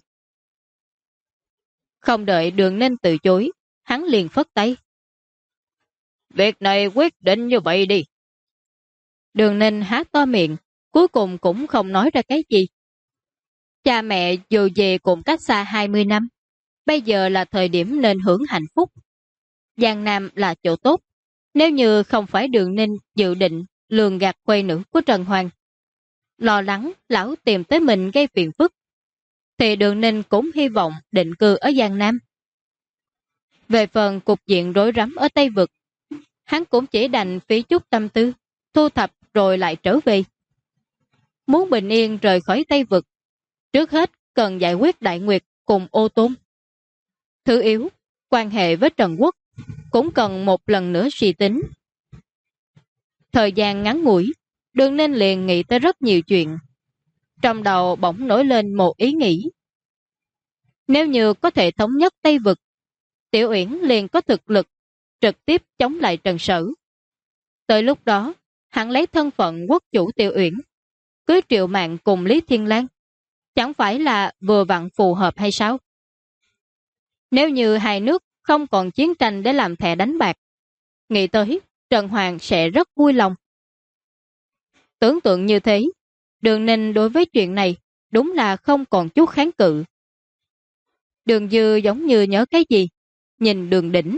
Không đợi Đường Ninh từ chối, hắn liền phất tay. Việc này quyết định như vậy đi. Đường Ninh há to miệng, cuối cùng cũng không nói ra cái gì. Cha mẹ dù về cùng cách xa 20 năm, bây giờ là thời điểm nên hưởng hạnh phúc. Giang Nam là chỗ tốt, nếu như không phải Đường Ninh dự định lường gạt quê nữ của Trần Hoàng, lo lắng lão tìm tới mình gây phiền phức, thì Đường Ninh cũng hy vọng định cư ở Giang Nam. Về phần cục diện rối rắm ở Tây Vực, hắn cũng chỉ đành phí chút tâm tư, thu thập rồi lại trở về. Muốn bình yên rời khỏi Tây Vực, trước hết cần giải quyết Đại Nguyệt cùng Ô Tôn. Thứ yếu, quan hệ với Trần Quốc cũng cần một lần nữa suy tính. Thời gian ngắn ngủi, Đường Ninh liền nghĩ tới rất nhiều chuyện. Trong đầu bỗng nổi lên một ý nghĩ. Nếu như có thể thống nhất Tây Vực, Tiểu Uyển liền có thực lực trực tiếp chống lại Trần Sở. Tới lúc đó, hắn lấy thân phận quốc chủ Tiểu Uyển, cưới Triệu Mạn cùng Lý Thiên Lang, chẳng phải là vừa vặn phù hợp hay sao? Nếu như hai nước không còn chiến tranh để làm thẻ đánh bạc, nghĩ tới Trần Hoàng sẽ rất vui lòng. Tưởng tượng như thế, Đường Ninh đối với chuyện này đúng là không còn chút kháng cự. Đường Dư giống như nhớ cái gì, nhìn Đường Đỉnh.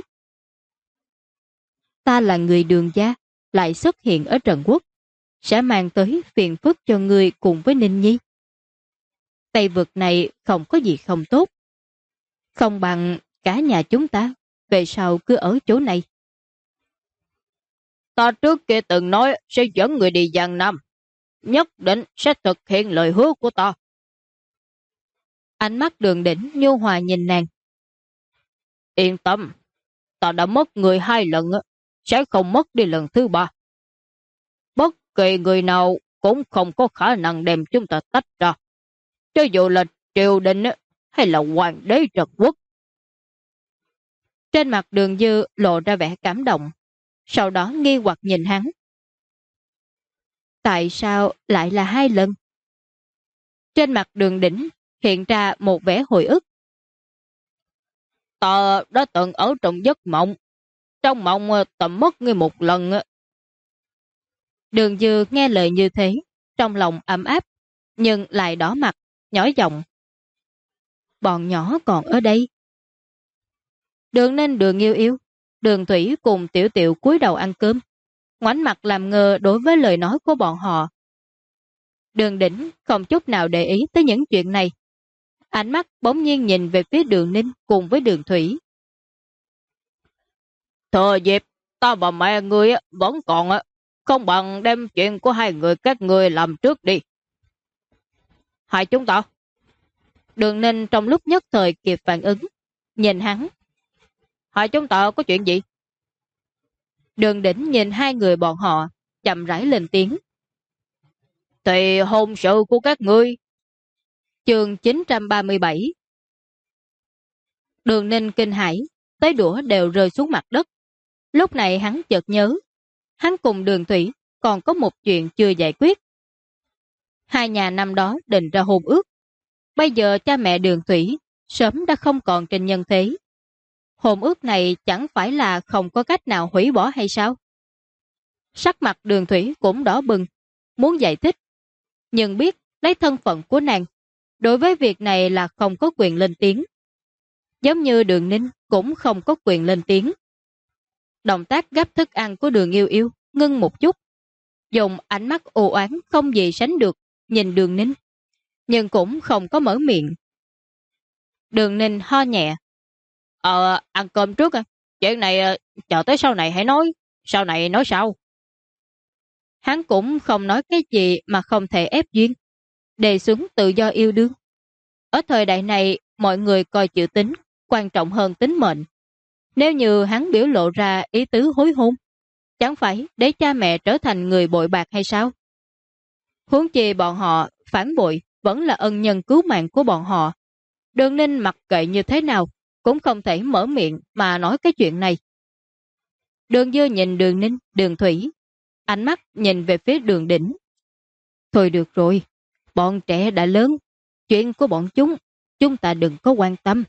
Ta là người Đường gia, lại xuất hiện ở Trần Quốc, sẽ mang tới phiền phức cho người cùng với Ninh Nhi. Tây Vực này không có gì không tốt. Không bằng cả nhà chúng ta, về sau cứ ở chỗ này. Ta trước kia từng nói sẽ dẫn người đi Giang Nam, nhất định sẽ thực hiện lời hứa của ta. Ánh mắt Đường Đỉnh nhu hòa nhìn nàng. Yên tâm, ta đã mất người 2 lần, sẽ không mất đi lần thứ 3. Bất kỳ người nào cũng không có khả năng đem chúng ta tách ra, cho dù là triều đình hay là hoàng đế Trần Quốc. Trên mặt Đường Dư lộ ra vẻ cảm động, sau đó nghi hoặc nhìn hắn. Tại sao lại là 2 lần? Trên mặt Đường Đỉnh hiện ra một vẻ hồi ức. Ta đã từng ở trong giấc mộng, trong mộng ta mất ngươi 1 lần. Đường Dư nghe lời như thế, trong lòng ấm áp, nhưng lại đỏ mặt, nhỏ giọng. Bọn nhỏ còn ở đây. Đường Ninh, Đường Yêu Yêu, Đường Thủy cùng Tiểu Tiểu cúi đầu ăn cơm, ngoảnh mặt làm ngơ đối với lời nói của bọn họ. Đường Đỉnh không chút nào để ý tới những chuyện này. Ánh mắt bỗng nhiên nhìn về phía Đường Ninh cùng với Đường Thủy. Thừa dịp ta và mẹ ngươi vẫn còn, không bằng đem chuyện của 2 người các ngươi làm trước đi. Hai chúng ta. Đường Ninh trong lúc nhất thời kịp phản ứng, nhìn hắn. Hai chúng ta có chuyện gì? Đường Đỉnh nhìn 2 người bọn họ, chậm rãi lên tiếng. Thì hôn sự của các ngươi. Chương 937. Đường Ninh kinh hãi, tới đũa đều rơi xuống mặt đất. Lúc này hắn chợt nhớ, hắn cùng Đường Thủy còn có một chuyện chưa giải quyết. Hai nhà năm đó định ra hôn ước. Bây giờ cha mẹ Đường Thủy sớm đã không còn trên nhân thế. Hôn ước này chẳng phải là không có cách nào hủy bỏ hay sao? Sắc mặt Đường Thủy cũng đỏ bừng, muốn giải thích. Nhưng biết lấy thân phận của nàng, đối với việc này là không có quyền lên tiếng. Giống như Đường Ninh cũng không có quyền lên tiếng. Động tác gấp thức ăn của Đường Yêu Yêu ngưng một chút, dùng ánh mắt u oán không gì sánh được nhìn Đường Ninh, nhưng cũng không có mở miệng. Đường Ninh ho nhẹ. Ăn cơm trước. Chuyện này chờ tới sau này hãy nói. Sau này nói sau. Hắn cũng không nói cái gì mà không thể ép duyên, đề xuống tự do yêu đương. Ở thời đại này, mọi người coi chữ tính quan trọng hơn tính mệnh. Nếu như hắn biểu lộ ra ý tứ hối hôn, chẳng phải để cha mẹ trở thành người bội bạc hay sao? Huống chi bọn họ phản bội vẫn là ân nhân cứu mạng của bọn họ. Đường Ninh mặc kệ như thế nào cũng không thể mở miệng mà nói cái chuyện này. Đường Dư nhìn Đường Ninh, Đường Thủy, ánh mắt nhìn về phía Đường Đỉnh. Thôi được rồi, bọn trẻ đã lớn, chuyện của bọn chúng ta đừng có quan tâm.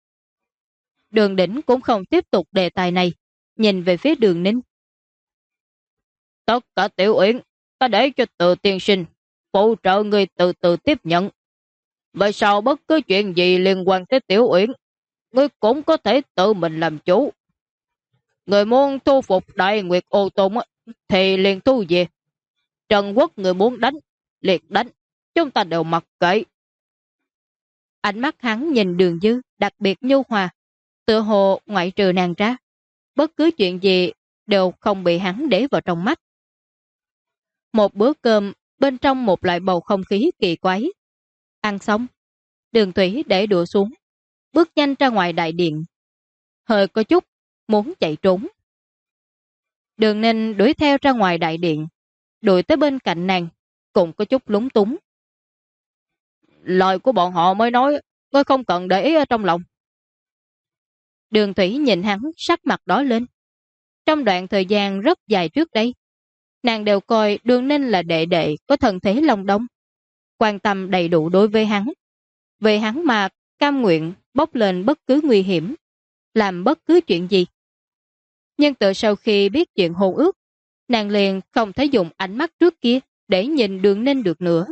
Đường Đỉnh cũng không tiếp tục đề tài này, nhìn về phía Đường Ninh. Tất cả Tiểu Uyển, ta để cho Từ tiên sinh phụ trợ người từ từ tiếp nhận. Về sau bất cứ chuyện gì liên quan tới Tiểu Uyển, ngươi cũng có thể tự mình làm chủ. Người muốn thu phục Đại Nguyệt Ô Tôn thì liền thu về. Trần Quốc người muốn đánh, liệt đánh, chúng ta đều mặc kệ. Ánh mắt hắn nhìn Đường Dư đặc biệt nhu hòa, tựa hồ ngoại trừ nàng ra, bất cứ chuyện gì đều không bị hắn để vào trong mắt. Một bữa cơm bên trong một loại bầu không khí kỳ quái. Ăn xong, Đường Thủy để đũa xuống, bước nhanh ra ngoài đại điện. Hơi có chút muốn chạy trốn. Đường Ninh đuổi theo ra ngoài đại điện, đuổi tới bên cạnh nàng, cũng có chút lúng túng. Lời của bọn họ mới nói, ngươi không cần để ý ở trong lòng. Đường Thủy nhìn hắn sắc mặt đỏ lên. Trong đoạn thời gian rất dài trước đây, nàng đều coi Đường Ninh là đệ đệ có thân thế lòng đông, quan tâm đầy đủ đối với hắn. Về hắn mà cam nguyện bốc lên bất cứ nguy hiểm, làm bất cứ chuyện gì. Nhưng từ sau khi biết chuyện hôn ước, nàng liền không thể dùng ánh mắt trước kia để nhìn Đường Ninh được nữa.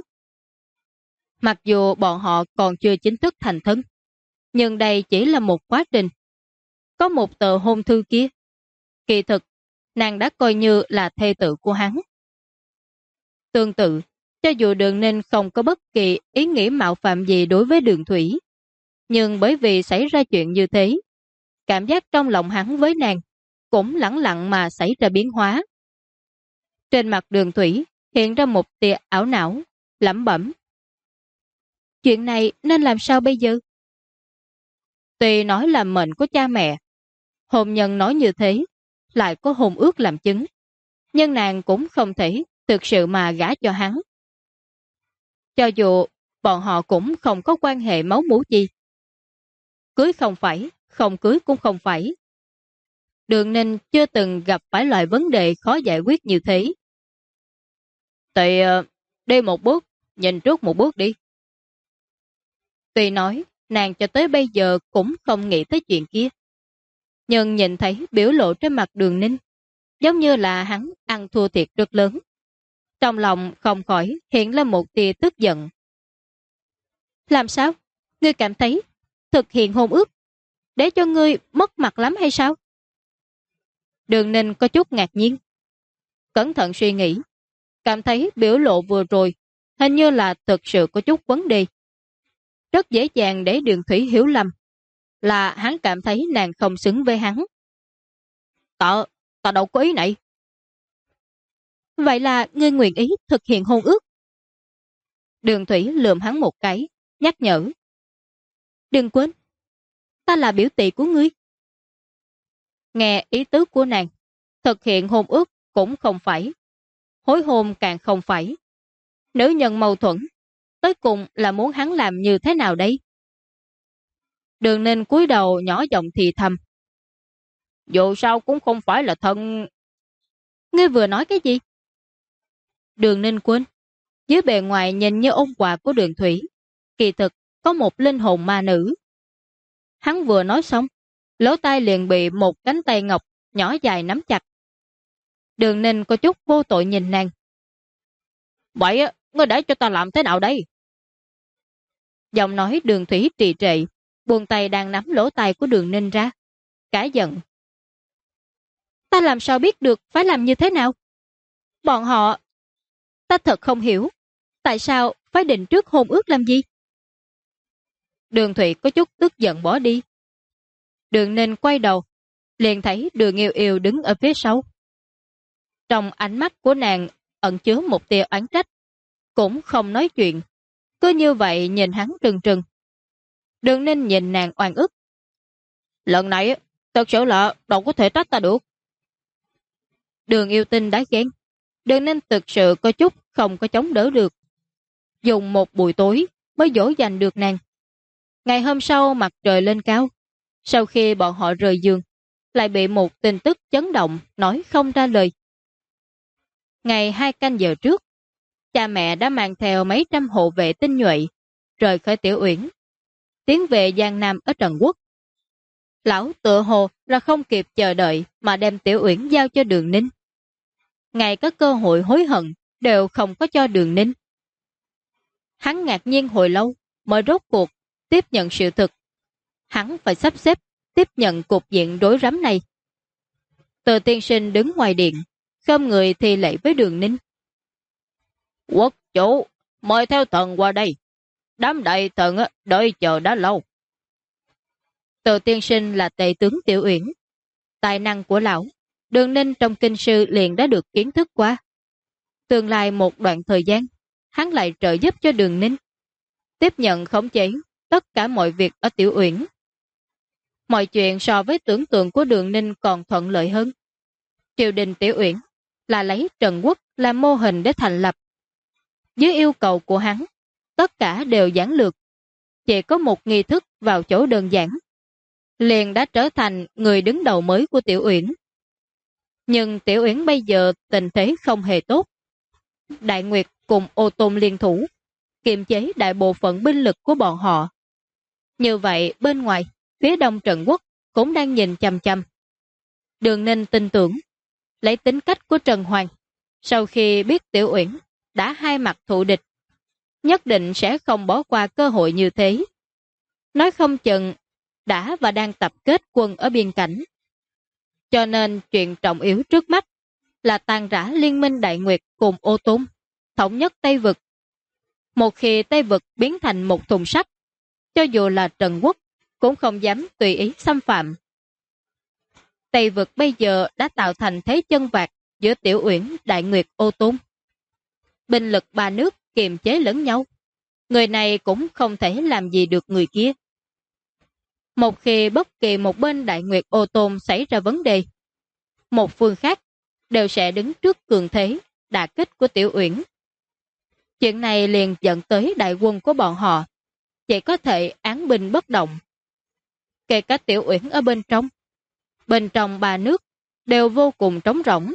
Mặc dù bọn họ còn chưa chính thức thành thân, nhưng đây chỉ là một quá trình. Có một tờ hôn thư kia, kỳ thực, nàng đã coi như là thê tử của hắn. Tương tự, cho dù Đường Ninh không có bất kỳ ý nghĩ mạo phạm gì đối với Đường Thủy, nhưng bởi vì xảy ra chuyện như thế, cảm giác trong lòng hắn với nàng cũng lẳng lặng mà xảy ra biến hóa. Trên mặt Đường Thủy hiện ra một tia ảo não, lẩm bẩm. Chuyện này nên làm sao bây giờ? Tuy nói là mệnh của cha mẹ, hôn nhân nói như thế, lại có hôn ước làm chứng, nhưng nàng cũng không thể thực sự mà gả cho hắn. Cho dù bọn họ cũng không có quan hệ máu mủ gì. Cưới không phải, không cưới cũng không phải. Đường Ninh chưa từng gặp phải loại vấn đề khó giải quyết như thế. Thì đi một bước, nhìn trước một bước đi. Tuy nói, nàng cho tới bây giờ cũng không nghĩ tới chuyện kia. Nhưng nhìn thấy biểu lộ trên mặt Đường Ninh, giống như là hắn ăn thua thiệt rất lớn. Trong lòng không khỏi hiện lên một tia tức giận. Làm sao? Ngươi cảm thấy thực hiện hôn ước để cho ngươi mất mặt lắm hay sao? Đường Ninh có chút ngạc nhiên. Cẩn thận suy nghĩ, cảm thấy biểu lộ vừa rồi hình như là thực sự có chút vấn đề. Rất dễ dàng để Đường Thủy hiểu lầm là hắn cảm thấy nàng không xứng với hắn. Ta đâu có ý này. Vậy là ngươi nguyện ý thực hiện hôn ước? Đường Thủy lườm hắn một cái, nhắc nhở. Đừng quên, ta là biểu tỷ của ngươi. Nghe ý tứ của nàng, thực hiện hôn ước cũng không phải, hối hôn càng không phải. Nữ nhân mâu thuẫn, tới cùng là muốn hắn làm như thế nào đây? Đường Ninh cúi đầu nhỏ giọng thì thầm. Dù sao cũng không phải là thân. Ngươi vừa nói cái gì? Đường Ninh quên, dưới bề ngoài nhìn như ôn hòa của Đường Thủy, kỳ thực có một linh hồn ma nữ. Hắn vừa nói xong, lỗ tai liền bị một cánh tay ngọc nhỏ dài nắm chặt. Đường Ninh có chút vô tội nhìn nàng. Vậy ngươi để cho ta làm thế nào đây? Giọng nói Đường Thủy trì trệ, buông tay đang nắm lỗ tai của Đường Ninh ra. Cả giận. Ta làm sao biết được phải làm như thế nào? Bọn họ... Ta thật không hiểu. Tại sao phải định trước hôn ước làm gì? Đường Thủy có chút tức giận bỏ đi. Đường Ninh quay đầu, liền thấy Đường Yêu Yêu đứng ở phía sau. Trong ánh mắt của nàng ẩn chứa một tia oán trách, cũng không nói chuyện, cứ như vậy nhìn hắn trừng trừng. Đường Ninh nhìn nàng oan ức. Lần này thật sự là đâu có thể trách ta được. Đường Yêu Tinh đã ghen, Đường Ninh thực sự có chút không có chống đỡ được. Dùng một buổi tối mới dỗ dành được nàng. Ngày hôm sau mặt trời lên cao, sau khi bọn họ rời giường, lại bị một tin tức chấn động nói không ra lời. Ngày 2 canh giờ trước, cha mẹ đã mang theo mấy trăm hộ vệ tinh nhuệ rời khỏi Tiểu Uyển, tiến về Giang Nam ở Trần Quốc. Lão tựa hồ là không kịp chờ đợi mà đem Tiểu Uyển giao cho Đường Ninh. Ngày có cơ hội hối hận đều không có cho Đường Ninh. Hắn ngạc nhiên hồi lâu mới rốt cuộc tiếp nhận sự thực. Hắn phải sắp xếp tiếp nhận cục diện rối rắm này. Từ tiên sinh đứng ngoài điện, không người thì lạy với Đường Ninh. Quốc chủ, mời theo thần qua đây. Đám đại thần đợi chờ đã lâu. Từ tiên sinh là tề tướng Tiểu Uyển. Tài năng của lão, Đường Ninh trong kinh sư liền đã được kiến thức qua. Tương lai một đoạn thời gian, hắn lại trợ giúp cho Đường Ninh, tiếp nhận khống chế tất cả mọi việc ở Tiểu Uyển. Mọi chuyện so với tưởng tượng của Đường Ninh còn thuận lợi hơn. Triều đình Tiểu Uyển là lấy Trần Quốc làm mô hình để thành lập. Dưới yêu cầu của hắn, tất cả đều giản lược, chỉ có một nghi thức vào chỗ đơn giản, liền đã trở thành người đứng đầu mới của Tiểu Uyển. Nhưng Tiểu Uyển bây giờ tình thế không hề tốt. Đại Nguyệt cùng Ô Tôn liên thủ, kiềm chế đại bộ phận binh lực của bọn họ. Như vậy bên ngoài, phía đông Trần Quốc cũng đang nhìn chằm chằm. Đường Ninh tin tưởng, lấy tính cách của Trần Hoàng, sau khi biết Tiểu Uyển đã hai mặt thù địch, nhất định sẽ không bỏ qua cơ hội như thế. Nói không chừng đã và đang tập kết quân ở biên cảnh. Cho nên chuyện trọng yếu trước mắt là tàn rã liên minh Đại Nguyệt cùng Ô Tôn, thống nhất Tây Vực. Một khi Tây Vực biến thành một thùng sắt, cho dù là Trần Quốc cũng không dám tùy ý xâm phạm. Tây Vực bây giờ đã tạo thành thế chân vạc giữa Tiểu Uyển, Đại Nguyệt, Ô Tôn. Binh lực ba nước kiềm chế lẫn nhau, người này cũng không thể làm gì được người kia. Một khi bất kỳ một bên Đại Nguyệt Ô Tôn xảy ra vấn đề, một phương khác đều sẽ đứng trước cường thế đả kích của Tiểu Uyển. Chuyện này liền dẫn tới đại quân của bọn họ chỉ có thể án binh bất động. Kể cả Tiểu Uyển ở bên trong ba nước đều vô cùng trống rỗng.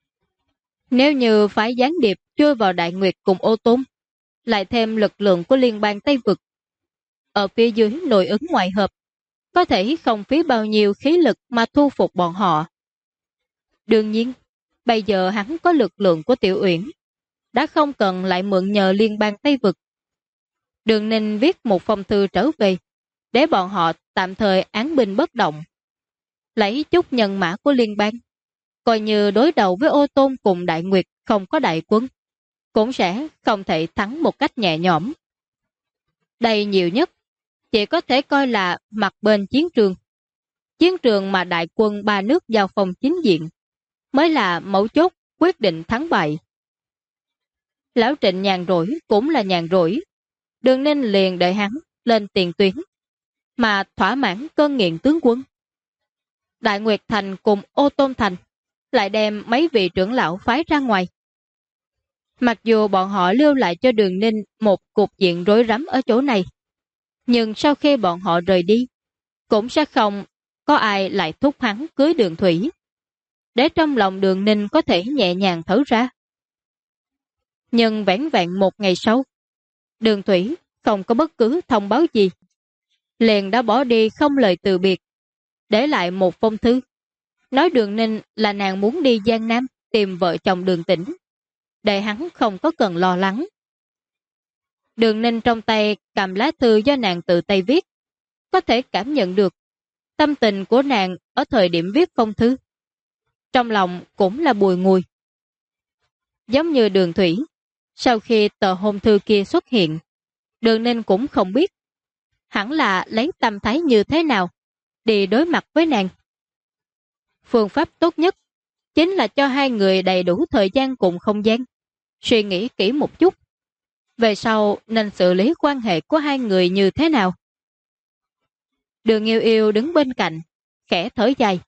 Nếu như phái gián điệp chui vào Đại Nguyệt cùng Ô Tôn, lại thêm lực lượng của liên bang Tây Vực, ở phía dưới nội ứng ngoại hợp, có thể không phí bao nhiêu khí lực mà thu phục bọn họ. Đương nhiên, bây giờ hắn có lực lượng của Tiểu Uyển, đã không cần lại mượn nhờ liên bang Tây Vực. Đường Ninh viết một phong thư trở về, để bọn họ tạm thời án binh bất động. Lấy chút nhân mã của liên bang, coi như đối đầu với Ô Tôn cùng Đại Nguyệt không có đại quân, cũng sẽ không thể thắng một cách nhẹ nhõm. Đây nhiều nhất chỉ có thể coi là mặt bên chiến trường. Chiến trường mà đại quân ba nước giao phong chính diện mới là mấu chốt quyết định thắng bại. Lão Trịnh nhàn rỗi cũng là nhàn rỗi. Đường Ninh liền đợi hắn lên tiền tuyến, mà thỏa mãn cơn nghiện tướng quân. Đại Nguyệt Thành cùng Ô Tôn Thành lại đem mấy vị trưởng lão phái ra ngoài. Mặc dù bọn họ lưu lại cho Đường Ninh một cục diện rối rắm ở chỗ này, nhưng sau khi bọn họ rời đi, cũng sẽ không có ai lại thúc hắn cưới Đường Thủy, để trong lòng Đường Ninh có thể nhẹ nhàng thở ra. Nhưng vẻn vẹn một ngày sau, Đường Thủy không có bất cứ thông báo gì, liền đã bỏ đi không lời từ biệt, để lại một phong thư, nói Đường Ninh là nàng muốn đi Giang Nam tìm vợ chồng Đường Tĩnh, để hắn không có cần lo lắng. Đường Ninh trong tay cầm lá thư do nàng tự tay viết, có thể cảm nhận được tâm tình của nàng ở thời điểm viết phong thư. Trong lòng cũng là bùi ngùi. Giống như Đường Thủy, sau khi tờ hôn thư kia xuất hiện, Đường Ninh cũng không biết hẳn là lấy tâm thái như thế nào đi đối mặt với nàng. Phương pháp tốt nhất chính là cho hai người đầy đủ thời gian cùng không gian, suy nghĩ kỹ một chút, về sau nên xử lý quan hệ của hai người như thế nào. Đường Yêu Yêu đứng bên cạnh, khẽ thở dài.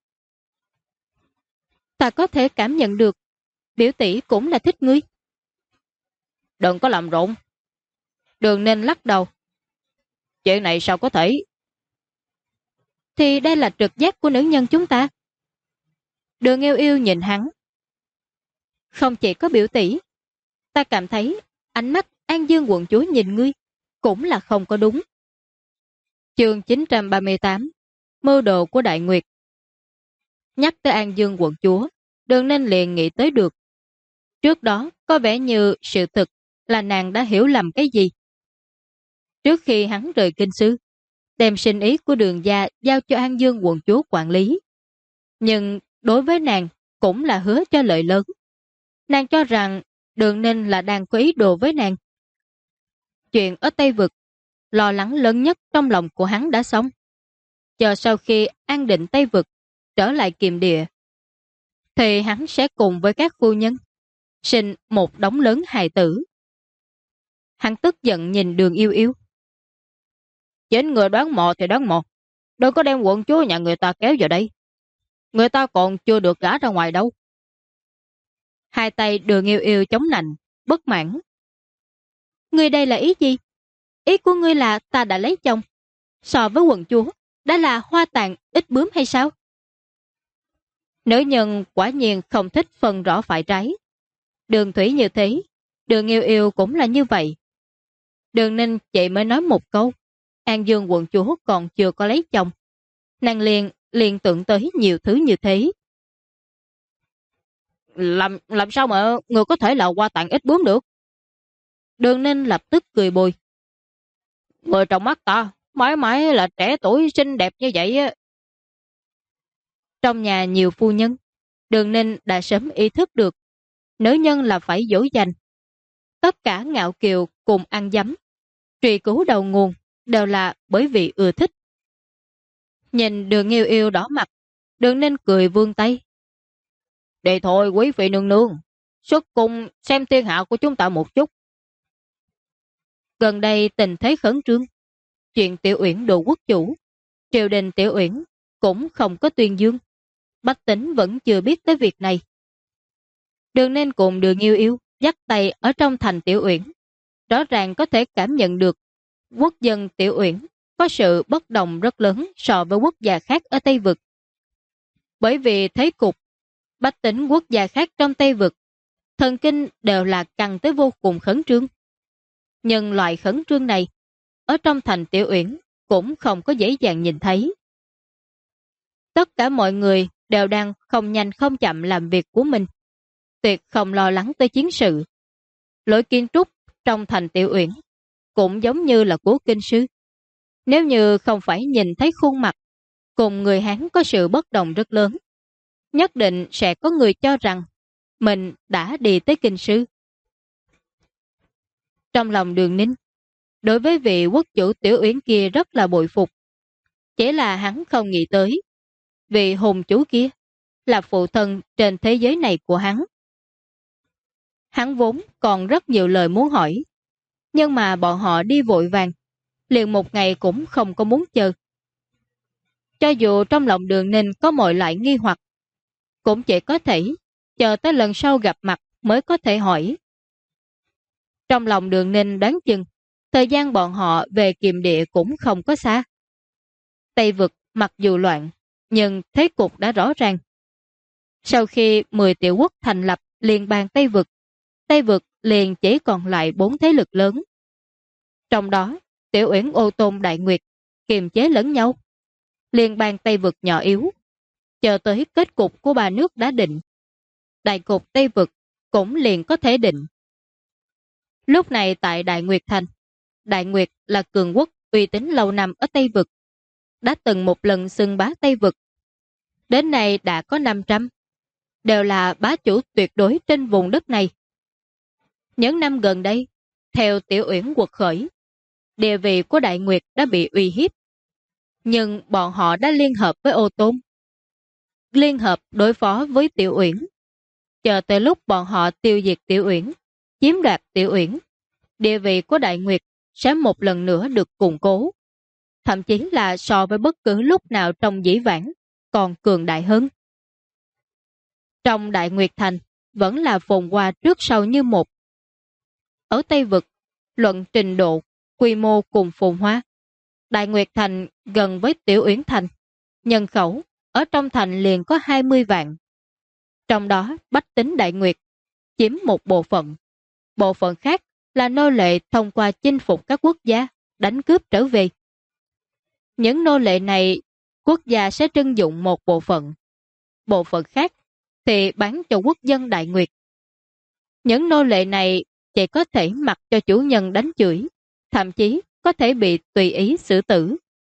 Ta có thể cảm nhận được, biểu tỷ cũng là thích ngươi. Đừng có làm rộn. Đường Ninh lắc đầu. Chuyện này sao có thể? Thì đây là trực giác của nữ nhân chúng ta. Đường Yêu Yêu nhìn hắn. Không chỉ có biểu tỷ, ta cảm thấy ánh mắt An Dương quận chúa nhìn ngươi cũng là không có đúng. Chương 938, mưu đồ của Đại Nguyệt. Nhắc tới An Dương quận chúa, Đường Ninh liền nghĩ tới được. Trước đó có vẻ như sự thực là nàng đã hiểu lầm cái gì. Trước khi hắn rời kinh sư, đem sinh ý của Đường gia giao cho An Dương quận chúa quản lý. Nhưng đối với nàng cũng là hứa cho lợi lớn. Nàng cho rằng Đường Ninh là đang có ý đồ với nàng. Chuyện ở Tây Vực, lo lắng lớn nhất trong lòng của hắn đã xong. Chờ sau khi an định Tây Vực, trở lại Kiềm Địa, thì hắn sẽ cùng với các phu nhân sinh một đống lớn hài tử. Hắn tức giận nhìn Đường Yêu Yêu. Chính người đoán mò thì đoán mò, đừng có đem quận chúa nhà người ta kéo vào đây. Người ta còn chưa được gả ra ngoài đâu. Hai tay Đường Yêu Yêu chống nạnh, bất mãn. Ngươi đây là ý gì? Ý của ngươi là ta đã lấy chồng, so với quận chúa đã là hoa tàn ít bướm hay sao? Nữ nhân quả nhiên không thích phân rõ phải trái. Đường Thủy như thế, Đường Yêu Yêu cũng là như vậy. Đường Ninh chị mới nói một câu, An Dương quận chúa còn chưa có lấy chồng. Nàng liền tưởng tới nhiều thứ như thế. Làm sao mà người có thể là hoa tàn ít bướm được? Đường Ninh lập tức cười bồi. Người trong mắt ta mãi mãi là trẻ tuổi xinh đẹp như vậy á. Trong nhà nhiều phu nhân, Đường Ninh đã sớm ý thức được nữ nhân là phải dỗ dành. Tất cả ngạo kiều cùng ăn dấm, truy cứu đầu nguồn đều là bởi vì ưa thích. Nhìn Đường Yêu Yêu đỏ mặt, Đường Ninh cười vươn tay. Đi thôi quý vị nương nương, xuất cung xem thiên hạ của chúng ta một chút. Gần đây tình thế khẩn trương, chuyện Tiểu Uyển đồ quốc chủ, triều đình Tiểu Uyển cũng không có tuyên dương. Bách tính vẫn chưa biết tới việc này. Đường Ninh cùng Đường Yêu Yêu dắt tay ở trong thành Tiểu Uyển, rõ ràng có thể cảm nhận được quốc dân Tiểu Uyển có sự bất đồng rất lớn so với quốc gia khác ở Tây Vực. Bởi vì thế cục, bách tính quốc gia khác trong Tây Vực, thần kinh đều là căng tới vô cùng khẩn trương. Nhưng loại khẩn trương này, ở trong thành Tiểu Uyển cũng không có dễ dàng nhìn thấy. Tất cả mọi người đều đang không nhanh không chậm làm việc của mình, tuyệt không lo lắng tới chiến sự. Lối kiến trúc trong thành Tiểu Uyển cũng giống như là của kinh sư. Nếu như không phải nhìn thấy khuôn mặt cùng người Hán có sự bất đồng rất lớn, nhất định sẽ có người cho rằng mình đã đi tới kinh sư. Trong lòng Đường Ninh, đối với vị quốc chủ Tiểu Uyển kia rất là bội phục. Chỉ là hắn không nghĩ tới, vị hùng chủ kia là phụ thân trên thế giới này của hắn. Hắn vốn còn rất nhiều lời muốn hỏi, nhưng mà bọn họ đi vội vàng, liền một ngày cũng không có muốn chờ. Cho dù trong lòng Đường Ninh có mọi loại nghi hoặc, cũng chỉ có thể chờ tới lần sau gặp mặt mới có thể hỏi. Trong lòng Đường Ninh đoán chừng, thời gian bọn họ về Kiềm Địa cũng không có xa. Tây Vực mặc dù loạn, nhưng thế cục đã rõ ràng. Sau khi 10 tiểu quốc thành lập liên bang Tây Vực liền chỉ còn lại 4 thế lực lớn. Trong đó, Tiểu Uyển Ô Tôn Đại Nguyệt kiềm chế lẫn nhau. Liên bang Tây Vực nhỏ yếu, chờ tới kết cục của ba nước đã định, đại cục Tây Vực cũng liền có thể định. Lúc này tại Đại Nguyệt Thành, Đại Nguyệt là cường quốc uy tín lâu năm ở Tây Vực, đã từng một lần xưng bá Tây Vực. Đến nay đã có 500, đều là bá chủ tuyệt đối trên vùng đất này. Những năm gần đây, theo Tiểu Uyển quật khởi, địa vị của Đại Nguyệt đã bị uy hiếp. Nhưng bọn họ đã liên hợp với Ô Tôn, liên hợp đối phó với Tiểu Uyển. Chờ tới lúc bọn họ tiêu diệt Tiểu Uyển, chiếm đoạt Tiểu Uyển, địa vị của Đại Nguyệt sẽ một lần nữa được củng cố. Thậm chí là so với bất cứ lúc nào trong dĩ vãng, còn cường đại hơn. Trong Đại Nguyệt Thành, vẫn là phồn hoa trước sau như một. Ở Tây Vực, luận trình độ, quy mô cùng phồn hoa, Đại Nguyệt Thành gần với Tiểu Uyển Thành, nhân khẩu ở trong thành liền có 20 vạn. Trong đó bách tính Đại Nguyệt chiếm một bộ phận khác là nô lệ thông qua chinh phục các quốc gia, đánh cướp trở về. Những nô lệ này quốc gia sẽ trưng dụng một bộ phận khác thì bán cho quốc dân Đại Nguyệt. Những nô lệ này chỉ có thể mặc cho chủ nhân đánh chửi, thậm chí có thể bị tùy ý xử tử.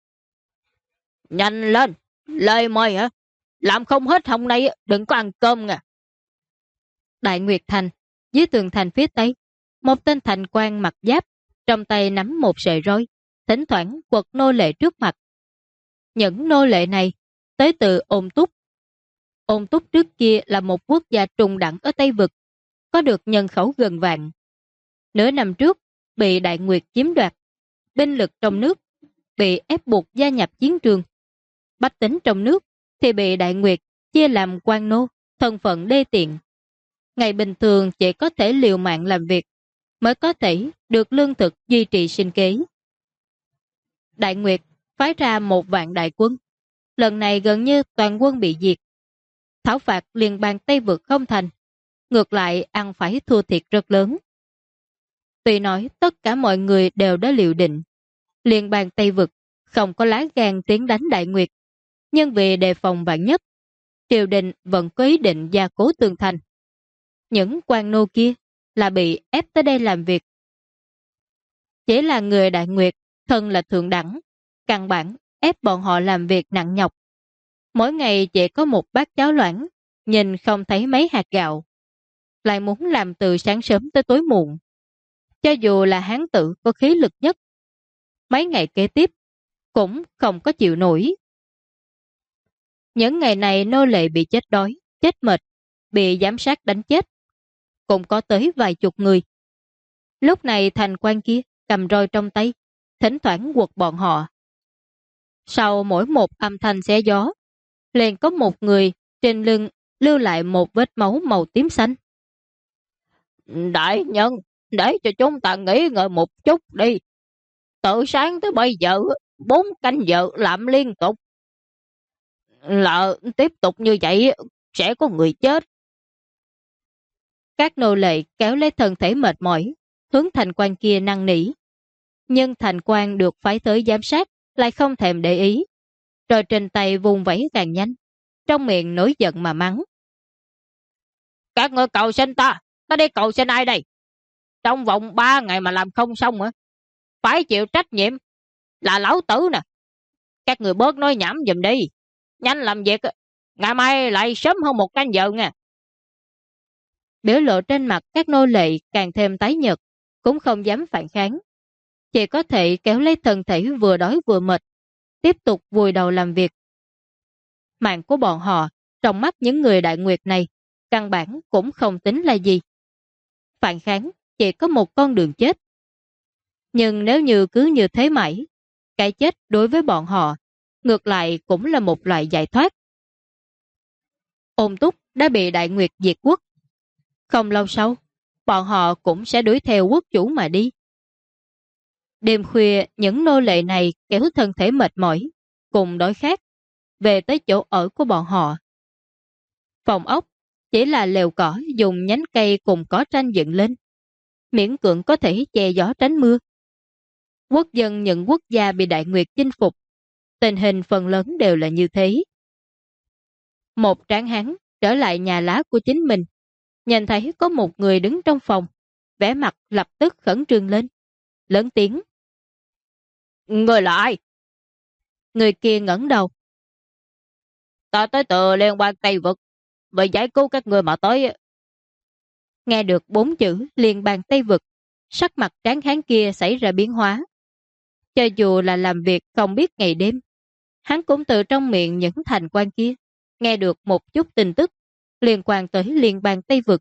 Nhanh lên, lời mời hả? Làm không hết hôm nay đừng có ăn cơm nha. Đại Nguyệt Thành, dưới tường thành phía tây, một tên thành quan mặc giáp, trong tay nắm một sợi roi, thỉnh thoảng quật nô lệ trước mặt. Những nô lệ này tới từ Ôn Túc. Ôn Túc trước kia là một quốc gia trung đẳng ở Tây Vực, có được nhân khẩu gần vạn. Nửa năm trước, bị Đại Nguyệt chiếm đoạt, binh lực trong nước bị ép buộc gia nhập chiến trường. Bách tính trong nước thì bị Đại Nguyệt chia làm quan nô, thân phận đê tiện. Ngày bình thường chỉ có thể liều mạng làm việc mới có thể được lương thực duy trì sinh kế. Đại Nguyệt phái ra 1 vạn đại quân. Lần này gần như toàn quân bị diệt. Thảo phạt liên bang Tây Vực không thành, ngược lại ăn phải thua thiệt rất lớn. Tuy nói tất cả mọi người đều đã liệu định liên bang Tây Vực không có lá gan tiến đánh Đại Nguyệt, nhưng vì đề phòng vạn nhất, triều đình vẫn có ý định gia cố tường thành. Những quan nô kia là bị ép tới đây làm việc. Chỉ là người Đại Nguyệt thân là thượng đẳng, căn bản ép bọn họ làm việc nặng nhọc. Mỗi ngày chỉ có một bát cháo loãng, nhìn không thấy mấy hạt gạo, lại muốn làm từ sáng sớm tới tối muộn. Cho dù là hán tử có khí lực nhất, mấy ngày kế tiếp cũng không có chịu nổi. Những ngày này nô lệ bị chết đói, chết mệt, bị giám sát đánh chết, cũng có tới vài chục người. Lúc này thành quan kia cầm roi trong tay, thỉnh thoảng quật bọn họ. Sau mỗi một âm thanh xé gió, liền có một người trên lưng lưu lại một vết máu màu tím xanh. Đại nhân, để cho chúng ta nghỉ ngơi một chút đi. Từ sáng tới bây giờ 4 canh giờ làm liên tục. Là tiếp tục như vậy sẽ có người chết. Các nô lệ kéo lấy thân thể mệt mỏi, hướng thành quan kia năn nỉ. Nhưng thành quan được phái tới giám sát lại không thèm để ý, rồi trên tay vùng vẫy càng nhanh, trong miệng nổi giận mà mắng. Các ngươi cầu xin ta đi cầu xin ai đây? Trong vòng 3 ngày mà làm không xong hả? Phải chịu trách nhiệm là lão tử nè. Các người bớt nói nhảm giùm đi. Nhanh làm việc, ngày mai lại sớm hơn 1 canh giờ nha. Biểu lộ trên mặt các nô lệ càng thêm tái nhợt, cũng không dám phản kháng. Chỉ có thể kéo lấy thân thể vừa đói vừa mệt, tiếp tục vùi đầu làm việc. Mạng của bọn họ, trong mắt những người Đại Nguyệt này, căn bản cũng không tính là gì. Phản kháng chỉ có một con đường chết. Nhưng nếu như cứ như thế mãi, cái chết đối với bọn họ, ngược lại cũng là một loại giải thoát. Ôn Túc đã bị Đại Nguyệt diệt quốc. Không lâu sau, bọn họ cũng sẽ đuổi theo quốc chủ mà đi. Đêm khuya, những nô lệ này kéo thân thể mệt mỏi, cùng đói khát, về tới chỗ ở của bọn họ. Phòng ốc chỉ là lều cỏ dùng nhánh cây cùng cỏ tranh dựng lên, miễn cưỡng có thể che gió tránh mưa. Quốc dân những quốc gia bị Đại Nguyệt chinh phục, tình hình phần lớn đều là như thế. Một tráng hán trở lại nhà lá của chính mình, nhìn thấy có một người đứng trong phòng, vẻ mặt lập tức khẩn trương lên, lớn tiếng. Người là ai? Người kia ngẩng đầu. Ta tới từ Liên bang Tây Vực, vì giải cứu các người mà tới. Nghe được 4 chữ Liên bang Tây Vực, sắc mặt tráng hán kia xảy ra biến hóa. Cho dù là làm việc không biết ngày đêm, hắn cũng từ trong miệng những thành quan kia nghe được một chút tin tức liên quan tới Liên bang Tây Vực.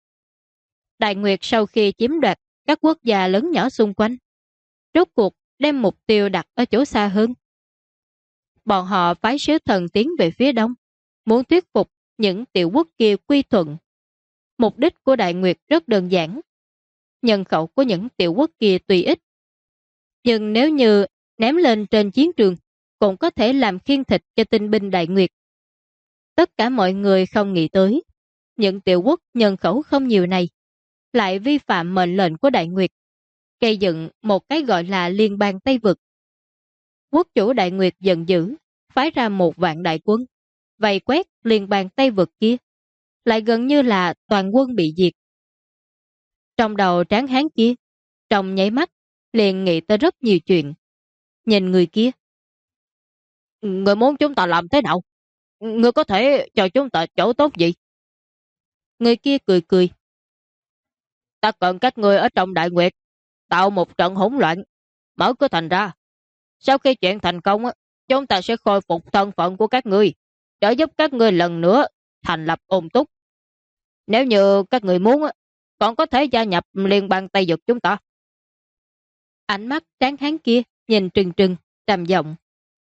Đại Nguyệt sau khi chiếm đoạt các quốc gia lớn nhỏ xung quanh, rốt cuộc đem mục tiêu đặt ở chỗ xa hơn. Bọn họ phái sứ thần tiến về phía đông, muốn thuyết phục những tiểu quốc kia quy thuận. Mục đích của Đại Nguyệt rất đơn giản. Nhân khẩu của những tiểu quốc kia tuy ít, nhưng nếu như ném lên trên chiến trường, cũng có thể làm khiên thịt cho tinh binh Đại Nguyệt. Tất cả mọi người không nghĩ tới, những tiểu quốc nhân khẩu không nhiều này lại vi phạm mệnh lệnh của Đại Nguyệt, gây dựng một cái gọi là Liên bang Tây Vực. Quốc chủ Đại Nguyệt giận dữ, phái ra 1 vạn đại quân, vây quét Liên bang Tây Vực kia, lại gần như là toàn quân bị diệt. Trong đầu tráng hán kia, trong nháy mắt, liền nghĩ tới rất nhiều chuyện. Nhìn người kia. Người muốn chúng ta làm thế nào? Người có thể cho chúng ta chỗ tốt gì? Người kia cười cười. Ta cần các người ở trong Đại Nguyệt tạo một trận hỗn loạn, mở cửa thành ra. Sau khi chuyện thành công, chúng ta sẽ khôi phục thân phận của các người, để giúp các người lần nữa thành lập Ôn Túc. Nếu như các người muốn, còn có thể gia nhập Liên bang Tây Vực chúng ta. Ánh mắt tráng hán kia nhìn trừng trừng, trầm giọng.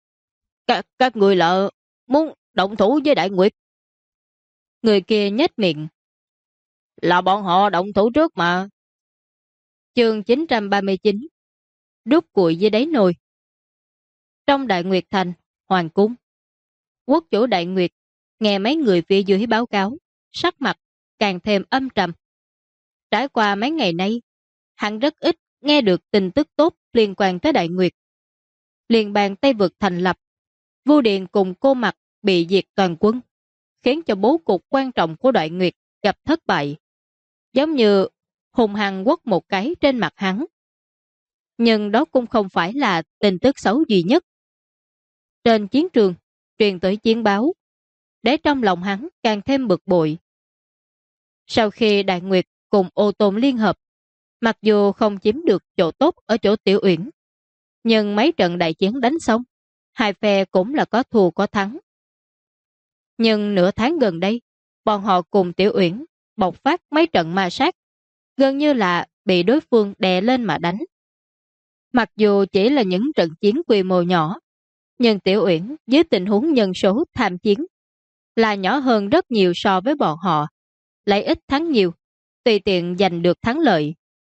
Các người là muốn động thủ với Đại Nguyệt? Người kia nhếch miệng. Là bọn họ động thủ trước mà. Chương 939. Đút cuội dưới đáy nồi. Trong Đại Nguyệt Thành, Hoàng cung, quốc chủ Đại Nguyệt nghe mấy người phía dưới báo cáo, sắc mặt càng thêm âm trầm. Trải qua mấy ngày nay, hắn rất ít nghe được tin tức tốt liên quan tới Đại Nguyệt. Liên bang Tây Vực thành lập, Vu Điện cùng Cô Mặc bị diệt toàn quân, khiến cho bố cục quan trọng của Đại Nguyệt gặp thất bại, giống như hùng hăng quất một cái trên mặt hắn. Nhưng đó cũng không phải là tin tức xấu duy nhất. Trên chiến trường, truyền tới chiến báo, để trong lòng hắn càng thêm bực bội. Sau khi Đại Nguyệt cùng Ô Tôn liên hợp, mặc dù không chiếm được chỗ tốt ở chỗ Tiểu Uyển, nhưng mấy trận đại chiến đánh xong, hai phe cũng là có thua có thắng. Nhưng nửa tháng gần đây, bọn họ cùng Tiểu Uyển bộc phát mấy trận ma sát, gần như là bị đối phương đè lên mà đánh. Mặc dù chỉ là những trận chiến quy mô nhỏ, nhưng Tiểu Uyển dưới tình huống nhân số tham chiến là nhỏ hơn rất nhiều so với bọn họ, lấy ít thắng nhiều, tùy tiện giành được thắng lợi.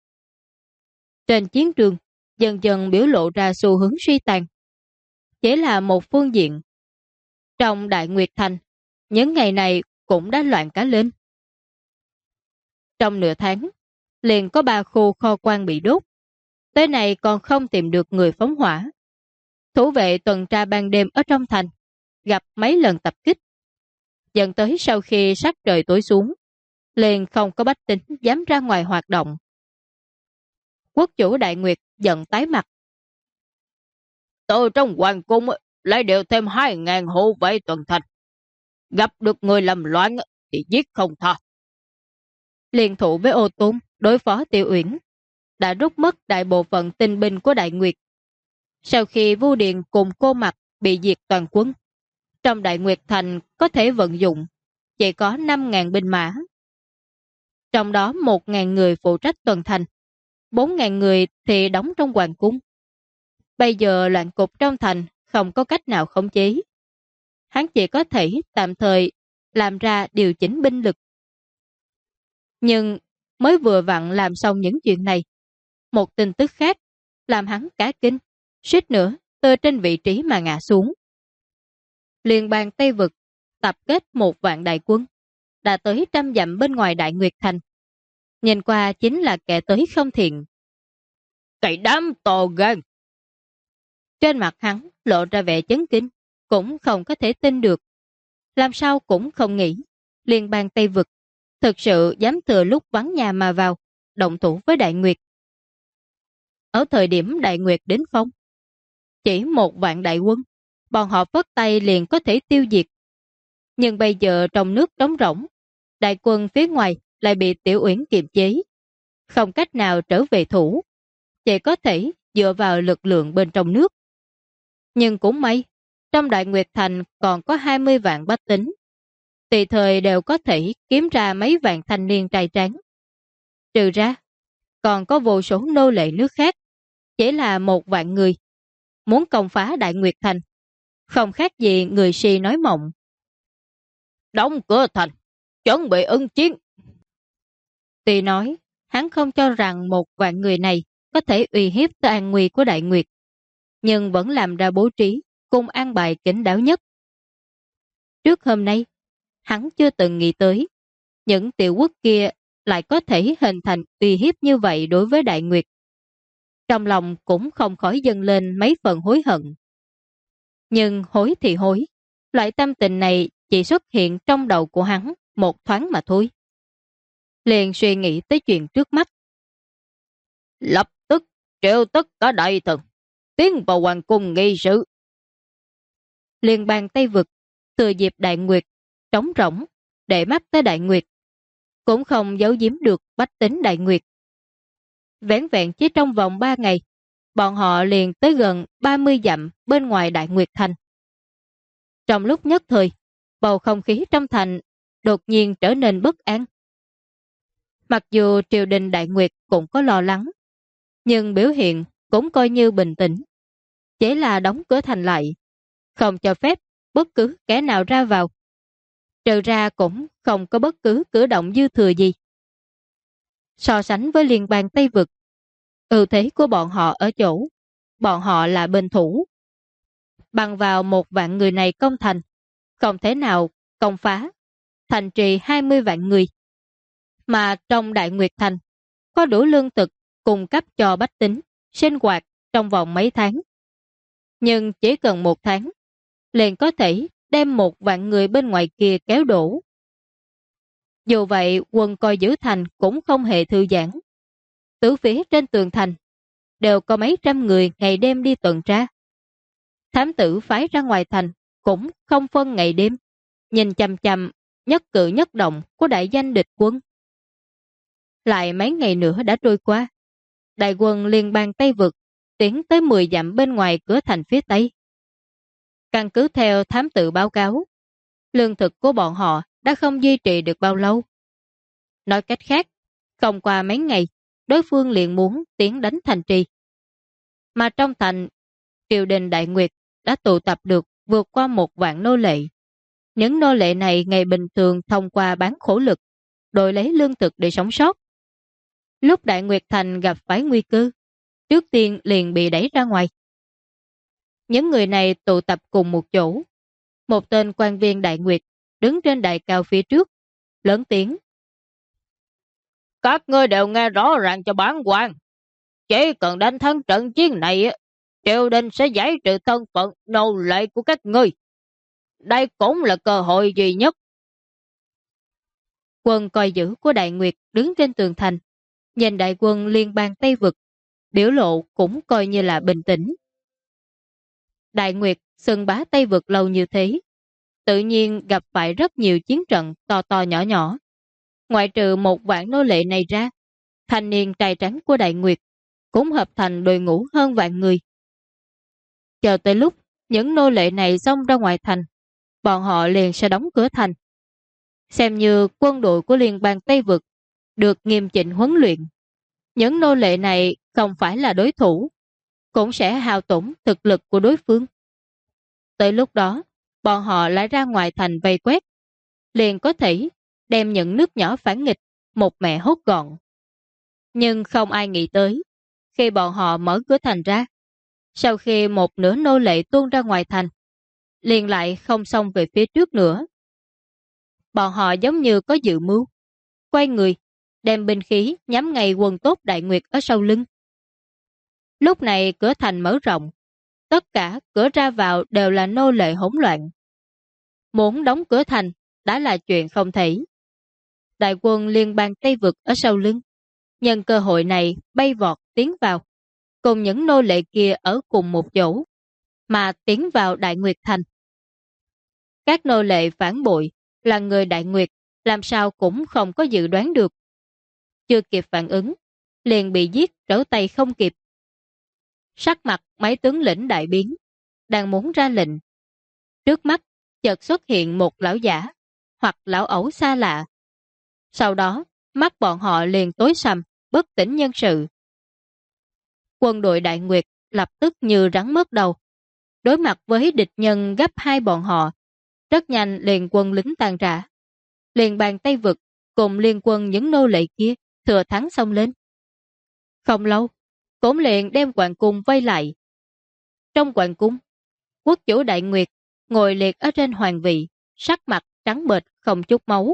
Trên chiến trường, dần dần biểu lộ ra xu hướng suy tàn. Chỉ là một phương diện. Trong Đại Nguyệt Thành, những ngày này cũng đã loạn cả lên. Trong nửa tháng, liền có 3 khu kho quan bị đốt. Tới này còn không tìm được người phóng hỏa. Thủ vệ tuần tra ban đêm ở trong thành, gặp mấy lần tập kích. Dẫn tới sau khi sắc trời tối xuống, liền không có bách tính dám ra ngoài hoạt động. Quốc chủ Đại Nguyệt giận tái mặt. Từ trong hoàng cung lại đều thêm 2.000 hộ vệ tuần thành. Gặp được người làm loạn thì giết không tha. Liên thủ với Ô Tôn đối phó Tiểu Uyển, đã rút mất đại bộ phận tinh binh của Đại Nguyệt. Sau khi Vu Điện cùng Cô Mặc bị diệt toàn quân, trong Đại Nguyệt Thành có thể vận dụng chỉ có 5.000 binh mã. Trong đó 1.000 người phụ trách tuần thành, 4.000 người thì đóng trong hoàng cung. Bây giờ loạn cục trong thành không có cách nào khống chế. Hắn chỉ có thể tạm thời làm ra điều chỉnh binh lực. Nhưng mới vừa vặn làm xong những chuyện này, một tin tức khác làm hắn cả kinh, suýt nữa từ trên vị trí mà ngã xuống. Liên bang Tây Vực tập kết 1 vạn đại quân, đã tới 100 dặm bên ngoài Đại Nguyệt Thành. Nhìn qua chính là kẻ tới không thiện. Cái đám to gan. Trên mặt hắn lộ ra vẻ chấn kinh, cũng không có thể tin được. Làm sao cũng không nghĩ Liên bang Tây Vực thực sự dám thừa lúc vắng nhà mà vào, động thủ với Đại Nguyệt. Ở thời điểm Đại Nguyệt đến phong, chỉ 1 vạn đại quân, bọn họ phất tay liền có thể tiêu diệt. Nhưng bây giờ trong nước trống rỗng, đại quân phía ngoài lại bị Tiểu Uyển kiềm chế, không cách nào trở về thủ, chỉ có thể dựa vào lực lượng bên trong nước. Nhưng cũng may, trong Đại Nguyệt Thành còn có 20 vạn bách tính, tùy thời đều có thể kiếm ra mấy vạn thanh niên trai tráng. Trừ ra, còn có vô số nô lệ nước khác, chỉ là 1 vạn người. Muốn công phá Đại Nguyệt Thành, không khác gì người si nói mộng. Đóng cửa thành, chuẩn bị ứng chiến. Tuy nói, hắn không cho rằng 1 vạn người này có thể uy hiếp tới an nguy của Đại Nguyệt, nhưng vẫn làm ra bố trí cùng an bài kín đáo nhất. Trước hôm nay, hắn chưa từng nghĩ tới những tiểu quốc kia lại có thể hình thành uy hiếp như vậy đối với Đại Nguyệt. Trong lòng cũng không khỏi dâng lên mấy phần hối hận. Nhưng hối thì hối, loại tâm tình này chỉ xuất hiện trong đầu của hắn một thoáng mà thôi. Liền suy nghĩ tới chuyện trước mắt. Lập tức triệu tất cả đại thần tiến vào hoàng cung nghị sự. Liên bang Tây Vực thừa dịp Đại Nguyệt trống rỗng để mắt tới Đại Nguyệt, cũng không giấu giếm được bách tính Đại Nguyệt. Vẻn vẹn chỉ trong vòng 3 ngày, bọn họ liền tới gần 30 dặm bên ngoài Đại Nguyệt Thành. Trong lúc nhất thời, bầu không khí trong thành đột nhiên trở nên bất an. Mặc dù triều đình Đại Nguyệt cũng có lo lắng, nhưng biểu hiện cũng coi như bình tĩnh, chỉ là đóng cửa thành lại, không cho phép bất cứ kẻ nào ra vào. Trừ ra cũng không có bất cứ cử động dư thừa gì. So sánh với liên bang Tây Vực, ưu thế của bọn họ ở chỗ, bọn họ là bên thủ. Bằng vào 1 vạn người này công thành, không thể nào công phá, thành trì 20 vạn người. Mà trong Đại Nguyệt Thành, có đủ lương thực cung cấp cho bách tính, sinh hoạt trong vòng mấy tháng. Nhưng chỉ cần 1 tháng, liền có thể đem 1 vạn người bên ngoài kia kéo đổ. Dù vậy, quân coi giữ thành cũng không hề thư giãn. Tứ phía trên tường thành đều có mấy trăm người ngày đêm đi tuần tra. Thám tử phái ra ngoài thành cũng không phân ngày đêm, nhìn chằm chằm nhất cử nhất động của đại danh địch quân. Lại mấy ngày nữa đã trôi qua, đại quân liên bang Tây Vực tiến tới 10 dặm bên ngoài cửa thành phía Tây. Căn cứ theo thám tử báo cáo, lương thực của bọn họ đã không duy trì được bao lâu. Nói cách khác, không qua mấy ngày, đối phương liền muốn tiến đánh thành trì. Mà trong thành, triều đình Đại Nguyệt đã tụ tập được vượt qua 1 vạn nô lệ. Những nô lệ này ngày bình thường thông qua bán khổ lực, đổi lấy lương thực để sống sót. Lúc Đại Nguyệt Thành gặp phải nguy cơ, trước tiên liền bị đẩy ra ngoài. Những người này tụ tập cùng một chỗ. Một tên quan viên Đại Nguyệt đứng trên đại cao phía trước, lớn tiếng: Các ngươi đều nghe rõ ràng cho bản quan. Chỉ cần đánh thắng trận chiến này, triều đình sẽ giải trừ thân phận nô lệ của các ngươi. Đây cũng là cơ hội duy nhất. Quân coi giữ của Đại Nguyệt đứng trên tường thành, nhìn đại quân liên bang Tây Vực, biểu lộ cũng coi như là bình tĩnh. Đại Nguyệt xưng bá Tây Vực lâu như thế, tự nhiên gặp phải rất nhiều chiến trận to to nhỏ nhỏ. Ngoại trừ 1 vạn nô lệ này ra, thanh niên trai trắng của Đại Nguyệt cũng hợp thành đội ngũ hơn vạn người. Chờ tới lúc những nô lệ này xông ra ngoài thành, bọn họ liền sẽ đóng cửa thành. Xem như quân đội của liên bang Tây Vực được nghiêm chỉnh huấn luyện. Những nô lệ này không phải là đối thủ, cũng sẽ hao tổn thực lực của đối phương. Tới lúc đó, bọn họ lại ra ngoài thành vây quét, liền có thể đem những nước nhỏ phản nghịch một mẹ hốt gọn. Nhưng không ai nghĩ tới, khi bọn họ mở cửa thành ra, sau khi một nửa nô lệ tuôn ra ngoài thành, liền lại không xông về phía trước nữa. Bọn họ giống như có dự mưu, quay người, đem binh khí nhắm ngay quân tốt Đại Nguyệt ở sau lưng. Lúc này cửa thành mở rộng, tất cả cửa ra vào đều là nô lệ hỗn loạn. Muốn đóng cửa thành đã là chuyện không thể. Đại quân liên bang Tây Vực ở sau lưng, nhân cơ hội này bay vọt tiến vào, cùng những nô lệ kia ở cùng một chỗ, mà tiến vào Đại Nguyệt Thành. Các nô lệ phản bội là người Đại Nguyệt, làm sao cũng không có dự đoán được. Chưa kịp phản ứng, liền bị giết trở tay không kịp. Sắc mặt mấy tướng lĩnh đại biến, đang muốn ra lệnh. Trước mắt chợt xuất hiện một lão giả hoặc lão ẩu xa lạ. Sau đó, mắt bọn họ liền tối sầm, bất tỉnh nhân sự. Quân đội Đại Nguyệt lập tức như rắn mất đầu. Đối mặt với địch nhân gấp 2 bọn họ, rất nhanh liền quân lính tàn rã. Liền bàn Tây Vực cùng liên quân những nô lệ kia thừa thắng xông lên. Không lâu, cũng liền đem hoàng cung vây lại. Trong hoàng cung, quốc chủ Đại Nguyệt ngồi liệt ở trên hoàng vị, sắc mặt trắng bệch không chút máu.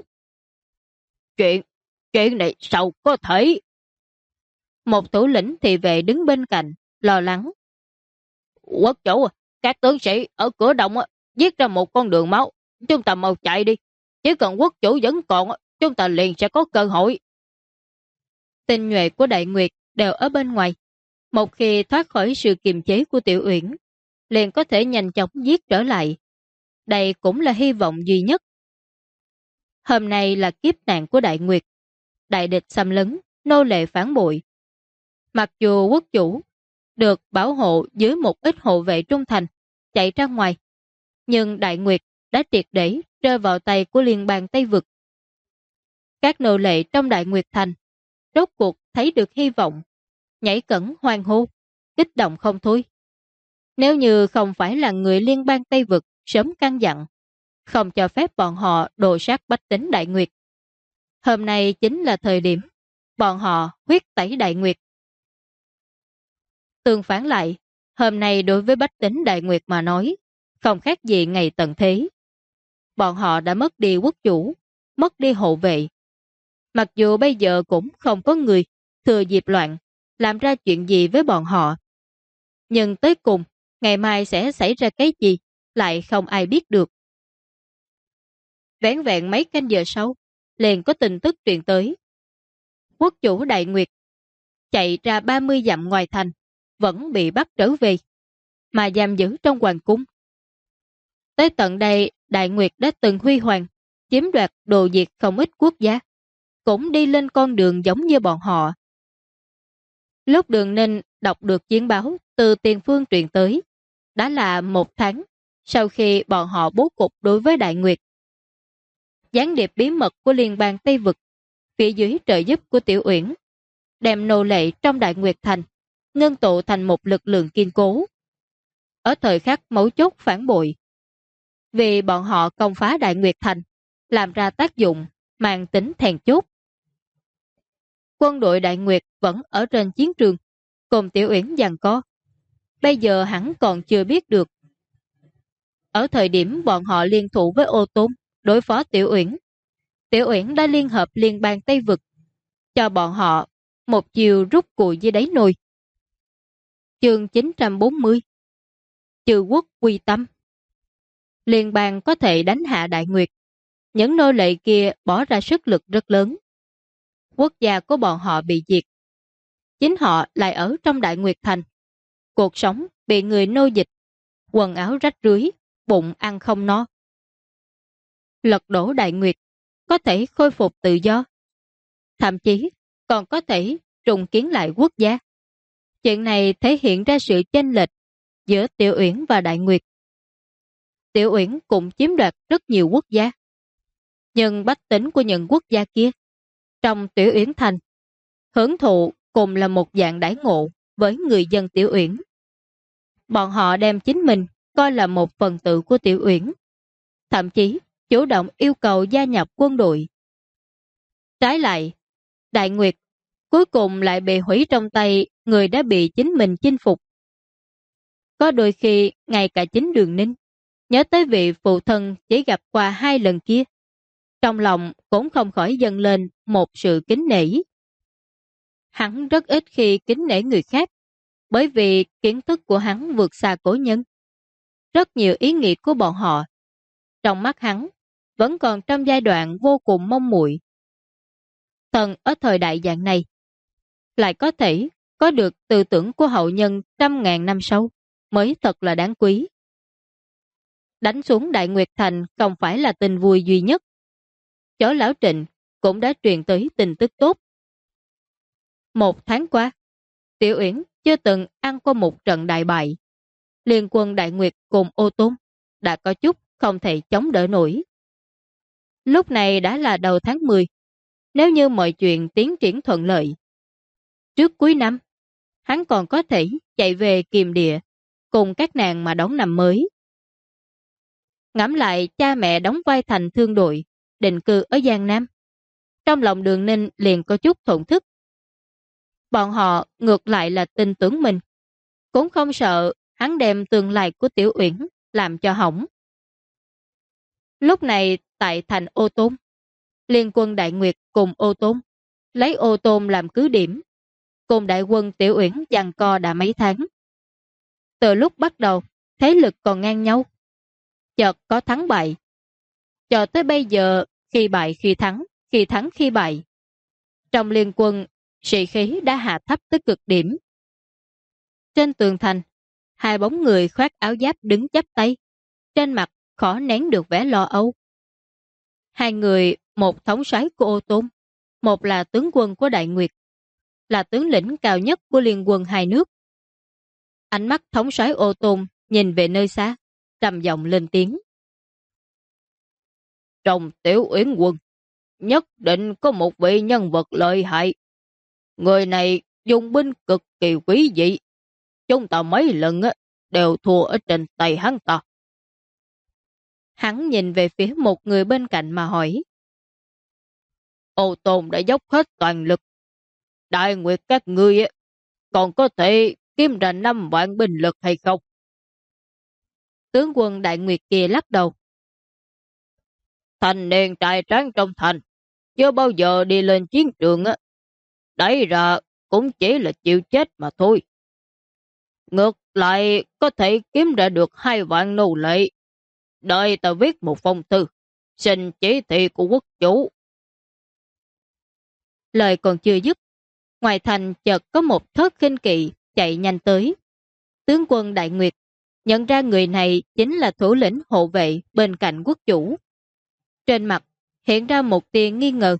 Chuyện này sao có thể? Một thủ lĩnh thị vệ đứng bên cạnh, lo lắng. Quốc chủ, các tướng sĩ ở cửa động giết ra một con đường máu. Chúng ta mau chạy đi. Chỉ cần quốc chủ vẫn còn, chúng ta liền sẽ có cơ hội. Tinh nhuệ của Đại Nguyệt đều ở bên ngoài. Một khi thoát khỏi sự kiềm chế của Tiểu Uyển, liền có thể nhanh chóng giết trở lại. Đây cũng là hy vọng duy nhất. Hôm nay là kiếp nạn của Đại Nguyệt. Đại địch xâm lấn, nô lệ phản bội. Mặc dù quốc chủ được bảo hộ dưới một ít hộ vệ trung thành, chạy ra ngoài, nhưng Đại Nguyệt đã triệt để rơi vào tay của liên bang Tây Vực. Các nô lệ trong Đại Nguyệt Thành rốt cuộc thấy được hy vọng, nhảy cẫng hoan hô, kích động không thôi. Nếu như không phải là người liên bang Tây Vực sớm căn dặn, không cho phép bọn họ đồ sát bách tính Đại Nguyệt, hôm nay chính là thời điểm bọn họ huyết tẩy Đại Nguyệt. Tương phản lại, hôm nay đối với bách tính Đại Nguyệt mà nói, không khác gì ngày tận thế. Bọn họ đã mất đi quốc chủ, mất đi hộ vệ. Mặc dù bây giờ cũng không có người thừa dịp loạn làm ra chuyện gì với bọn họ. Nhưng tới cùng, ngày mai sẽ xảy ra cái gì lại không ai biết được. Vẻn vẹn mấy canh giờ sau, liền có tin tức truyền tới. Quốc chủ Đại Nguyệt chạy ra 30 dặm ngoài thành, vẫn bị bắt trở về, mà giam giữ trong hoàng cung. Tới tận đây, Đại Nguyệt đã từng huy hoàng, chiếm đoạt đồ diệt không ít quốc gia, cũng đi lên con đường giống như bọn họ. Lúc Đường Ninh đọc được chiến báo từ tiền phương truyền tới, đã là 1 tháng sau khi bọn họ bố cục đối với Đại Nguyệt. Gián điệp bí mật của Liên bang Tây Vực, phía dưới trợ giúp của Tiểu Uyển, đem nô lệ trong Đại Nguyệt Thành ngưng tụ thành một lực lượng kiên cố. Ở thời khắc mấu chốt phản bội, vì bọn họ công phá Đại Nguyệt Thành, làm ra tác dụng mang tính then chốt. Quân đội Đại Nguyệt vẫn ở trên chiến trường, cùng Tiểu Uyển giằng co. Bây giờ hắn còn chưa biết được. Ở thời điểm bọn họ liên thủ với Ô Tôn đối phó Tiểu Uyển, Tiểu Uyển đã liên hợp Liên bang Tây Vực, cho bọn họ một chiều rút cùi dưới đáy nồi. Chương 940 Trừ quốc quy tâm. Liên bang có thể đánh hạ Đại Nguyệt, những nô lệ kia bỏ ra sức lực rất lớn. Quốc gia của bọn họ bị diệt, chính họ lại ở trong Đại Nguyệt Thành. Cuộc sống bị người nô dịch, quần áo rách rưới, bụng ăn không no. Lật đổ Đại Nguyệt, có thể khôi phục tự do, thậm chí còn có thể trùng kiến lại quốc gia. Chuyện này thể hiện ra sự chênh lệch giữa Tiểu Uyển và Đại Nguyệt. Tiểu Uyển cũng chiếm đoạt rất nhiều quốc gia, nhưng bách tính của những quốc gia kia trong Tiểu Uyển Thành hưởng thụ cùng là một dạng đãi ngộ với người dân Tiểu Uyển. Bọn họ đem chính mình coi là một phần tử của Tiểu Uyển, thậm chí chủ động yêu cầu gia nhập quân đội. Trái lại, Đại Nguyệt cuối cùng lại bị hủy trong tay người đã bị chính mình chinh phục. Có đôi khi ngay cả chính Đường Ninh nhớ tới vị phụ thân chỉ gặp qua 2 lần kia, trong lòng cũng không khỏi dâng lên một sự kính nể. Hắn rất ít khi kính nể người khác, bởi vì kiến thức của hắn vượt xa cổ nhân. Rất nhiều ý nghĩ của bọn họ, trong mắt hắn, vẫn còn trong giai đoạn vô cùng mong muội. Thần ở thời đại dạng này, lại có thể có được tư tưởng của hậu nhân trăm ngàn năm sau, mới thật là đáng quý. Đánh xuống Đại Nguyệt Thành không phải là tin vui duy nhất. Chó lão Trịnh cũng đã truyền tới tin tức tốt. 1 tháng qua, Tiểu Uyển chưa từng ăn qua một trận đại bại. Liên quân Đại Nguyệt cùng Ô Tôn đã có chút không thể chống đỡ nổi. Lúc này đã là đầu tháng 10, nếu như mọi chuyện tiến triển thuận lợi, trước cuối năm, hắn còn có thể chạy về Kiềm Địa cùng các nàng mà đón năm mới. Ngẫm lại cha mẹ đóng vai thành thương đội, định cư ở Giang Nam, trong lòng Đường Ninh liền có chút thổn thức. Bọn họ ngược lại là tin tưởng mình, cũng không sợ hắn đem tương lai của Tiểu Uyển làm cho hỏng. Lúc này tại thành Ô Tôn, Liên quân Đại Nguyệt cùng Ô Tôn lấy Ô Tôn làm cứ điểm, cùng đại quân Tiểu Uyển giằng co đã mấy tháng. Từ lúc bắt đầu, thế lực còn ngang nhau, chợt có thắng bại, cho tới bây giờ khi bại khi thắng, khi thắng khi bại. Trong liên quân, sĩ khí đã hạ thấp tới cực điểm. Trên tường thành, 2 bóng người khoác áo giáp đứng chắp tay, trên mặt khó nén được vẻ lo âu. 2 người, một thống soái của Ô Tôn, một là tướng quân của Đại Nguyệt, là tướng lĩnh cao nhất của liên quân 2 nước. Ánh mắt thống soái Ô Tôn nhìn về nơi xa, trầm giọng lên tiếng. Trong Tiểu Uyển quân, nhất định có một vị nhân vật lợi hại. Người này dùng binh cực kỳ quý dị, chúng ta mấy lần đều thua ở trên tay hắn ta. Hắn nhìn về phía một người bên cạnh mà hỏi. Ô Tôn đã dốc hết toàn lực. Đại Nguyệt các ngươi còn có thể kiếm ra 5 vạn binh lực hay không? Tướng quân Đại Nguyệt kia lắc đầu. Thanh niên trai tráng trong thành, chưa bao giờ đi lên chiến trường đấy ra cũng chỉ là chịu chết mà thôi. Ngược lại có thể kiếm ra được 2 vạn nô lệ. Đợi ta viết một phong thư, xin chỉ thị của quốc chủ. Lời còn chưa dứt, ngoài thành chợt có một thớt khinh kỵ chạy nhanh tới. Tướng quân Đại Nguyệt nhận ra người này chính là thủ lĩnh hộ vệ bên cạnh quốc chủ. Trên mặt hiện ra một tia nghi ngờ.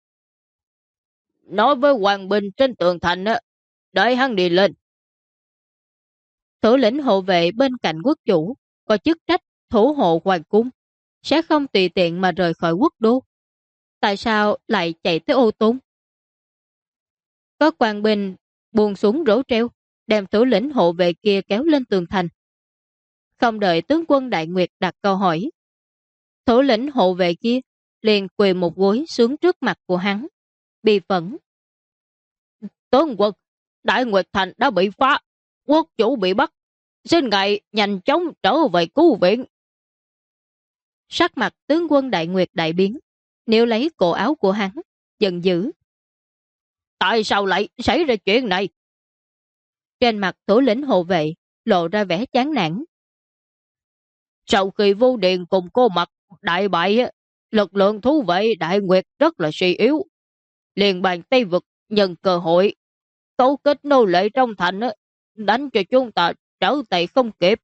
Nói với hoàng binh trên tường thành đợi hắn đi lên. Thủ lĩnh hộ vệ bên cạnh quốc chủ có chức trách thủ hộ hoàng cung, sẽ không tùy tiện mà rời khỏi quốc đô. Tại sao lại chạy tới Ô Tôn? Có quan binh buông xuống rổ treo, đem thủ lĩnh hộ vệ kia kéo lên tường thành. Không đợi tướng quân Đại Nguyệt đặt câu hỏi, thủ lĩnh hộ vệ kia liền quỳ một gối xuống trước mặt của hắn, bi phẫn. Tướng quân, Đại Nguyệt thành đã bị phá, quốc chủ bị bắt, xin ngài nhanh chóng trở về cứu viện. Sắc mặt tướng quân Đại Nguyệt đại biến, níu lấy cổ áo của hắn, giận dữ. Tại sao lại xảy ra chuyện này? Trên mặt thủ lĩnh hộ vệ lộ ra vẻ chán nản. Sau khi Vu Điền cùng cô Mặt đại bại, lực lượng thú vệ Đại Nguyệt rất là suy yếu. Liên bang Tây Vực nhân cơ hội cấu kết nô lệ trong thành, đánh cho chúng ta trở tay không kịp.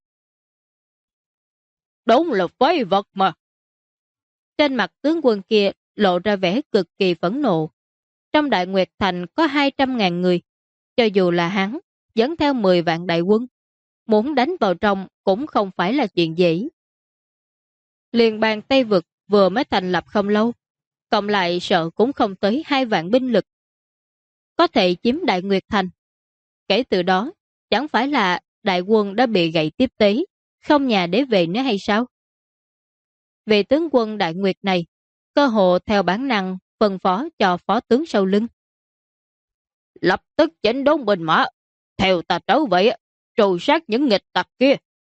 Đúng là phế vật mà. Trên mặt tướng quân kia lộ ra vẻ cực kỳ phẫn nộ. Trong Đại Nguyệt thành có 200.000 người, cho dù là hắn dẫn theo 10 vạn đại quân, muốn đánh vào trong cũng không phải là chuyện dễ. Liên bang Tây Vực vừa mới thành lập không lâu, cộng lại sợ cũng không tới 2 vạn binh lực. Có thể chiếm Đại Nguyệt thành. Kể từ đó, chẳng phải là đại quân đã bị gãy tiếp tế, không nhà để về nữa hay sao? Vị tướng quân Đại Nguyệt này, cơ hồ theo bản năng phân phó cho phó tướng sau lưng. Lập tức chỉnh đốn binh mã, theo ta trở về, trù sát những nghịch tặc kia.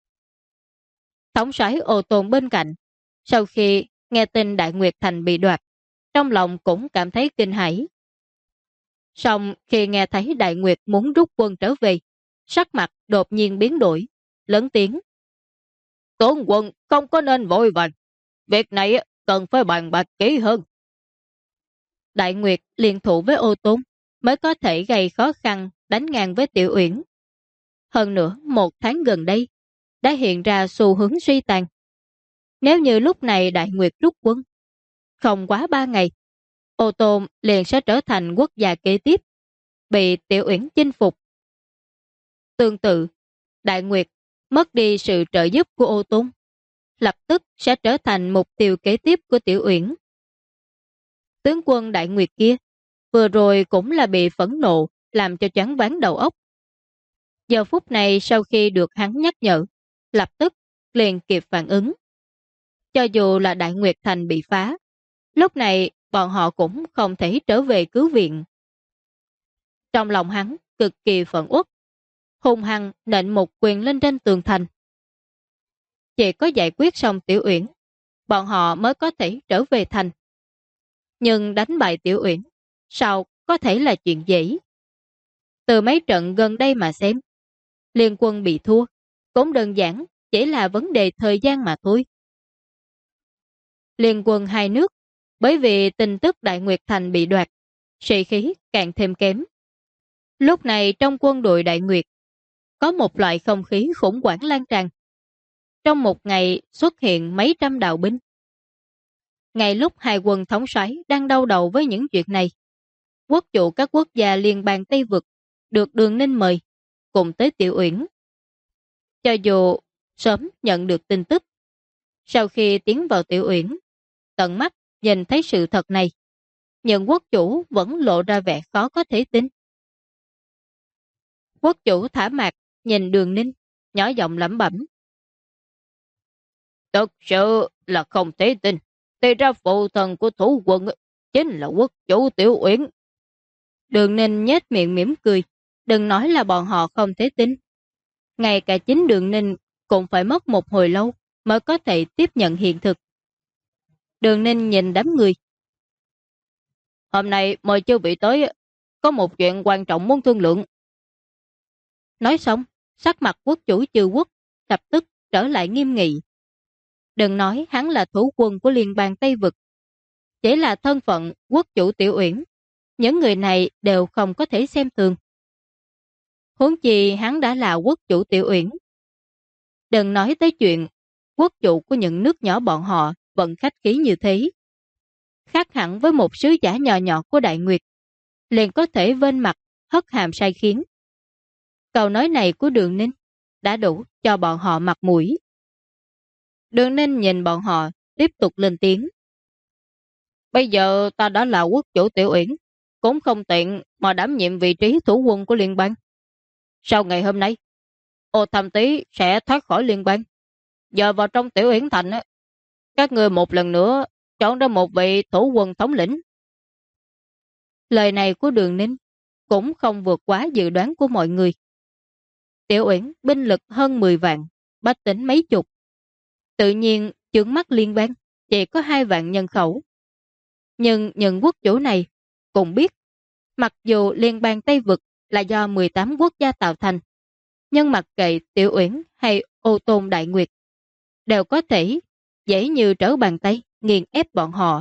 Thống soái Ô Tôn bên cạnh, sau khi nghe tin Đại Nguyệt thành bị đoạt, trong lòng cũng cảm thấy kinh hãi. Song khi nghe thấy Đại Nguyệt muốn rút quân trở về, sắc mặt đột nhiên biến đổi, lớn tiếng. Tướng quân không có nên vội vàng, việc này cần phải bàn bạc kỹ hơn. Đại Nguyệt liên thủ với Ô Tôn mới có thể gây khó khăn đánh ngang với Tiểu Uyển. Hơn nữa, 1 tháng gần đây đã hiện ra xu hướng suy tàn. Nếu như lúc này Đại Nguyệt rút quân, không quá 3 ngày, Ô Tôn liền sẽ trở thành quốc gia kế tiếp, bị Tiểu Uyển chinh phục. Tương tự, Đại Nguyệt mất đi sự trợ giúp của Ô Tôn, lập tức sẽ trở thành mục tiêu kế tiếp của Tiểu Uyển. Tướng quân Đại Nguyệt kia vừa rồi cũng là bị phẫn nộ làm cho choáng váng đầu óc. Giờ phút này sau khi được hắn nhắc nhở, lập tức liền kịp phản ứng. Cho dù là Đại Nguyệt thành bị phá, lúc này bọn họ cũng không thể trở về cứu viện. Trong lòng hắn cực kỳ phẫn uất, hung hăng nện một quyền lên trên tường thành. Chỉ có giải quyết xong Tiểu Uyển, bọn họ mới có thể trở về thành. Nhưng đánh bại Tiểu Uyển, sao có thể là chuyện dễ? Từ mấy trận gần đây mà xem, liên quân bị thua, cũng đơn giản chỉ là vấn đề thời gian mà thôi. Liên quân hai nước, bởi vì tin tức Đại Nguyệt thành bị đoạt, sĩ khí càng thêm kém. Lúc này trong quân đội Đại Nguyệt, có một loại không khí khủng hoảng lan tràn. Trong một ngày xuất hiện mấy trăm đạo binh. Ngay lúc hai quân thống soái đang đau đầu với những chuyện này, quốc chủ các quốc gia liên bang Tây Vực được Đường Ninh mời cùng tới Tiểu Uyển. Cho dù sớm nhận được tin tức, sau khi tiến vào Tiểu Uyển, tận mắt nhìn thấy sự thật này, nhưng quốc chủ vẫn lộ ra vẻ khó có thể tin. Quốc chủ thả mạc nhìn Đường Ninh, nhỏ giọng lẩm bẩm. Thật sự là không thể tin. Thì ra phụ thần của thủ quân chính là quốc chủ Tiểu Uyển. Đường Ninh nhếch miệng mỉm cười. Đừng nói là bọn họ không thể tin. Ngay cả chính Đường Ninh cũng phải mất một hồi lâu mới có thể tiếp nhận hiện thực. Đường Ninh nhìn đám người. Hôm nay mời chư vị tới, có một chuyện quan trọng muốn thương lượng. Nói xong, sắc mặt quốc chủ Chư Quốc lập tức trở lại nghiêm nghị. Đừng nói hắn là thủ quân của liên bang Tây Vực. Chỉ là thân phận quốc chủ Tiểu Uyển, những người này đều không có thể xem thường. Huống chi hắn đã là quốc chủ Tiểu Uyển. Đừng nói tới chuyện quốc chủ của những nước nhỏ bọn họ vẫn khách khí như thế. Khác hẳn với một sứ giả nhỏ nhỏ của Đại Nguyệt, liền có thể vênh mặt hất hàm sai khiến. Câu nói này của Đường Ninh đã đủ cho bọn họ mặt mũi. Đường Ninh nhìn bọn họ tiếp tục lên tiếng. Bây giờ ta đã là quốc chủ Tiểu Uyển, cũng không tiện mà đảm nhiệm vị trí thủ quân của liên bang. Sau ngày hôm nay, Ô Tham Tý sẽ thoát khỏi liên bang. Giờ vào trong Tiểu Uyển Thành, các người một lần nữa chọn ra một vị thủ quân thống lĩnh. Lời này của Đường Ninh cũng không vượt quá dự đoán của mọi người. Tiểu Uyển binh lực hơn 10 vạn, bách tính mấy chục. Tự nhiên chướng mắt liên bang chỉ có 2 vạn nhân khẩu. Nhưng những quốc chủ này cũng biết, mặc dù liên bang Tây Vực là do 18 quốc gia tạo thành, nhưng mặc kệ Tiểu Uyển hay Ô Tôn Đại Nguyệt, đều có thể dễ như trở bàn tay nghiền ép bọn họ.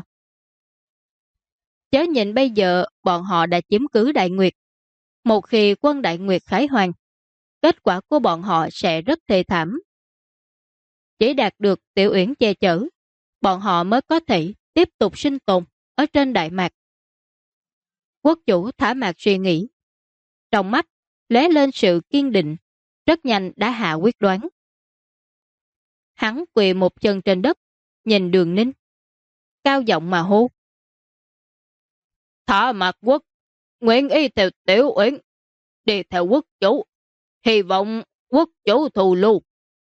Chớ nhìn bây giờ bọn họ đã chiếm cứ Đại Nguyệt. Một khi quân Đại Nguyệt khải hoàn, kết quả của bọn họ sẽ rất thê thảm. Chỉ đạt được Tiểu Uyển che chở, bọn họ mới có thể tiếp tục sinh tồn ở trên Đại Mạc. Quốc chủ thả mạc suy nghĩ. Trong mắt lóe lên sự kiên định, rất nhanh đã hạ quyết đoán. Hắn quỳ một chân trên đất, nhìn Đường Ninh, cao giọng mà hô. Thả mạc quốc, nguyện y theo Tiểu Uyển, đi theo quốc chủ, hy vọng quốc chủ thù lưu.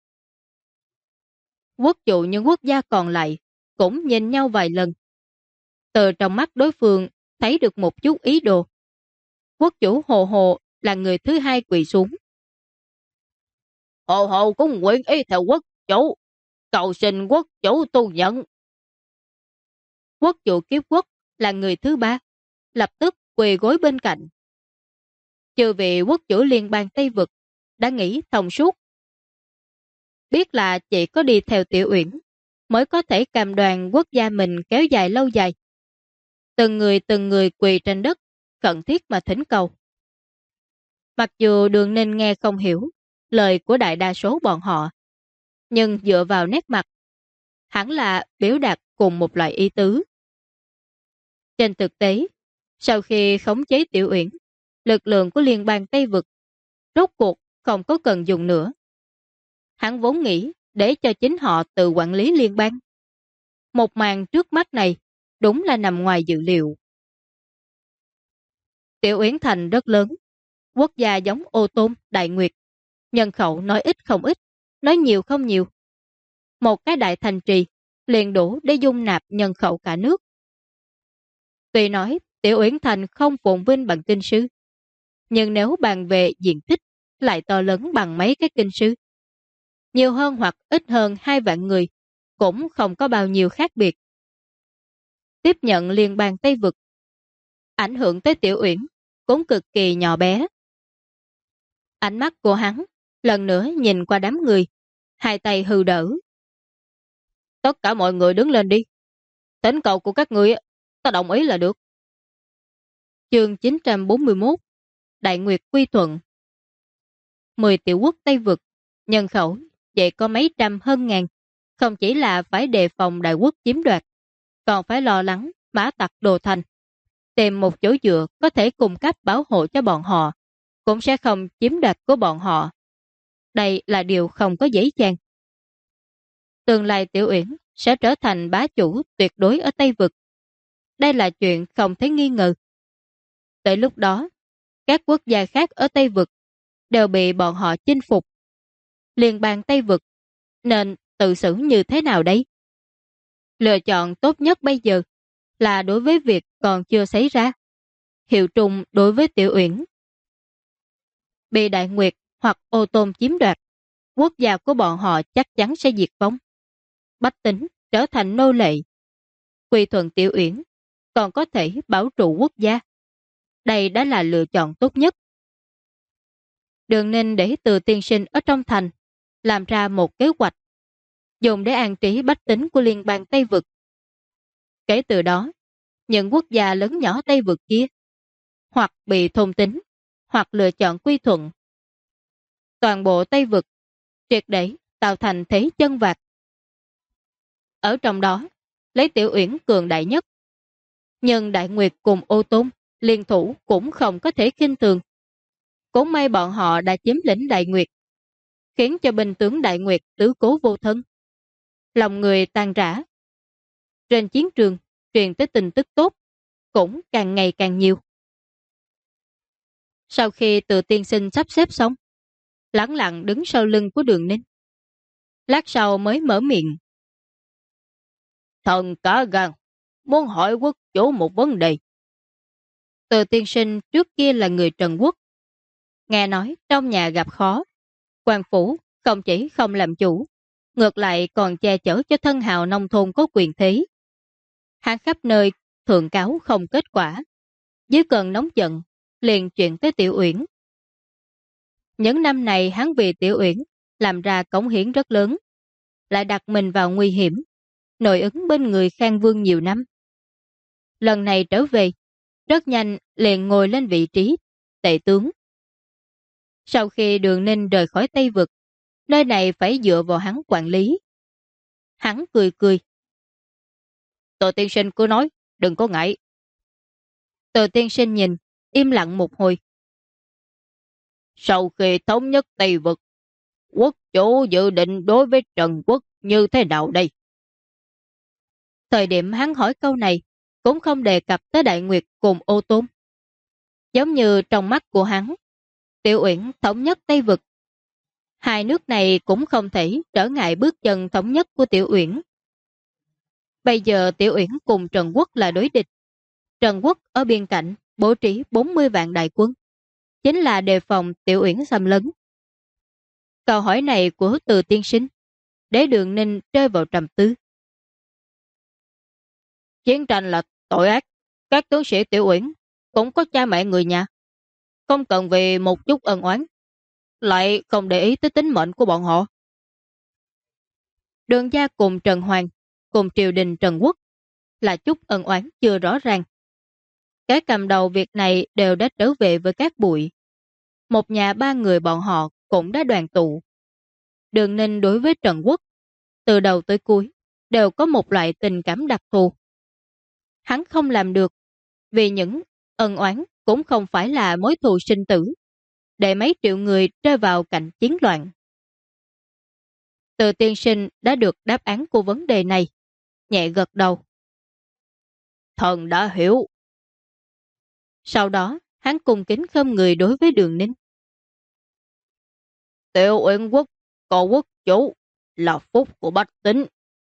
Quốc chủ những quốc gia còn lại cũng nhìn nhau vài lần. Từ trong mắt đối phương thấy được một chút ý đồ. Quốc chủ Hồ Hồ là người thứ hai quỳ xuống. Hồ Hồ cũng nguyện y theo quốc chủ, cầu xin quốc chủ tu nhận. Quốc chủ Kiếp Quốc là người thứ ba, lập tức quỳ gối bên cạnh. Chư vị quốc chủ liên bang Tây Vực đã nghĩ thông suốt. Biết là chỉ có đi theo Tiểu Uyển mới có thể cam đoan quốc gia mình kéo dài lâu dài. Từng người quỳ trên đất, khẩn thiết mà thỉnh cầu. Mặc dù Đường Ninh nghe không hiểu lời của đại đa số bọn họ, nhưng dựa vào nét mặt, hẳn là biểu đạt cùng một loại ý tứ. Trên thực tế, sau khi khống chế Tiểu Uyển, lực lượng của liên bang Tây Vực rốt cuộc không có cần dùng nữa. Hắn vốn nghĩ để cho chính họ tự quản lý liên bang. Một màn trước mắt này đúng là nằm ngoài dự liệu. Tiểu Uyển Thành rất lớn, quốc gia giống Ô Tôn, Đại Nguyệt, nhân khẩu nói ít không ít, nói nhiều không nhiều. Một cái đại thành trì liền đủ để dung nạp nhân khẩu cả nước. Tuy nói Tiểu Uyển Thành không phồn vinh bằng kinh sư, nhưng nếu bàn về diện tích lại to lớn bằng mấy cái kinh sư. Nhiều hơn hoặc ít hơn 2 vạn người cũng không có bao nhiêu khác biệt. Tiếp nhận liên bang Tây Vực, ảnh hưởng tới Tiểu Uyển cũng cực kỳ nhỏ bé. Ánh mắt của hắn lần nữa nhìn qua đám người, hai tay hư đỡ. Tất cả mọi người đứng lên đi. Thỉnh cầu của các người ta đồng ý là được. Chương 941 Đại Nguyệt quy thuận. 10 tiểu quốc Tây Vực, nhân khẩu chỉ có mấy trăm hơn ngàn, không chỉ là phải đề phòng đại quốc chiếm đoạt, còn phải lo lắng mã tặc đồ thành. Tìm một chỗ dựa có thể cung cấp bảo hộ cho bọn họ, cũng sẽ không chiếm đoạt của bọn họ. Đây là điều không có dễ dàng. Tương lai Tiểu Uyển sẽ trở thành bá chủ tuyệt đối ở Tây Vực. Đây là chuyện không thể nghi ngờ. Tới lúc đó, các quốc gia khác ở Tây Vực đều bị bọn họ chinh phục. Liên bang Tây Vực nên tự xử như thế nào đấy? Lựa chọn tốt nhất bây giờ là đối với việc còn chưa xảy ra. Hiệu trùng đối với Tiểu Uyển. Bị Đại Nguyệt hoặc Ô Tôn chiếm đoạt, quốc gia của bọn họ chắc chắn sẽ diệt vong. Bách tính trở thành nô lệ. Quy thuận Tiểu Uyển còn có thể bảo trụ quốc gia. Đây đã là lựa chọn tốt nhất. Đừng nên để Từ tiên sinh ở trong thành làm ra một kế hoạch dùng để an trí bách tính của liên bang Tây Vực. Kể từ đó, những quốc gia lớn nhỏ Tây Vực kia hoặc bị thôn tính hoặc lựa chọn quy thuận. Toàn bộ Tây Vực triệt để tạo thành thế chân vạc. Ở trong đó, lấy Tiểu Uyển cường đại nhất. Nhưng Đại Nguyệt cùng Ô Tôn liên thủ cũng không có thể khinh thường. Cũng may bọn họ đã chiếm lĩnh Đại Nguyệt, khiến cho binh tướng Đại Nguyệt tứ cố vô thân. Lòng người tan rã. Trên chiến trường, truyền tới tin tức tốt, cũng càng ngày càng nhiều. Sau khi Từ tiên sinh sắp xếp xong, lẳng lặng đứng sau lưng của Đường Ninh. Lát sau mới mở miệng. Thần cả gan, muốn hỏi quốc chủ một vấn đề. Từ tiên sinh trước kia là người Trần Quốc. Nghe nói trong nhà gặp khó, quan phủ không chỉ không làm chủ, ngược lại còn che chở cho thân hào nông thôn có quyền thế. Hắn khắp nơi thượng cáo không kết quả. Dưới cơn nóng giận, liền chuyện tới Tiểu Uyển. Những năm này hắn vì Tiểu Uyển làm ra cống hiến rất lớn, lại đặt mình vào nguy hiểm, nội ứng bên người Khang Vương nhiều năm. Lần này trở về, rất nhanh liền ngồi lên vị trí tể tướng. Sau khi Đường Ninh rời khỏi Tây Vực, nơi này phải dựa vào hắn quản lý. Hắn cười cười. Từ tiên sinh cứ nói, đừng có ngại. Từ tiên sinh nhìn, im lặng một hồi. Sau khi thống nhất Tây Vực, quốc chủ dự định đối với Trần Quốc như thế nào đây? Thời điểm hắn hỏi câu này, cũng không đề cập tới Đại Nguyệt cùng Ô Tôn. Giống như trong mắt của hắn, Tiểu Uyển thống nhất Tây Vực. Hai nước này cũng không thể trở ngại bước chân thống nhất của Tiểu Uyển. Bây giờ Tiểu Uyển cùng Trần Quốc là đối địch. Trần Quốc ở biên cảnh bố trí 40 vạn đại quân, chính là đề phòng Tiểu Uyển xâm lấn. Câu hỏi này của Từ tiên sinh để Đường Ninh rơi vào trầm tư. Chiến tranh là tội ác, các tướng sĩ Tiểu Uyển cũng có cha mẹ người nhà, không cần vì một chút ân oán lại không để ý tới tính mệnh của bọn họ. Đường gia cùng Trần Hoàng cùng triều đình Trần Quốc là chút ân oán chưa rõ ràng. Cái cầm đầu việc này đều đã trở về với các bụi. Một nhà ba người bọn họ cũng đã đoàn tụ. Đường Ninh đối với Trần Quốc từ đầu tới cuối đều có một loại tình cảm đặc thù. Hắn không làm được vì những ân oán cũng không phải là mối thù sinh tử để mấy triệu người rơi vào cảnh chiến loạn. Từ tiên sinh đã được đáp án của vấn đề này, nhẹ gật đầu. Thần đã hiểu. Sau đó, hắn cung kính khom người đối với Đường Ninh. Tiểu Uyển quốc có quốc chủ là phúc của bách tính.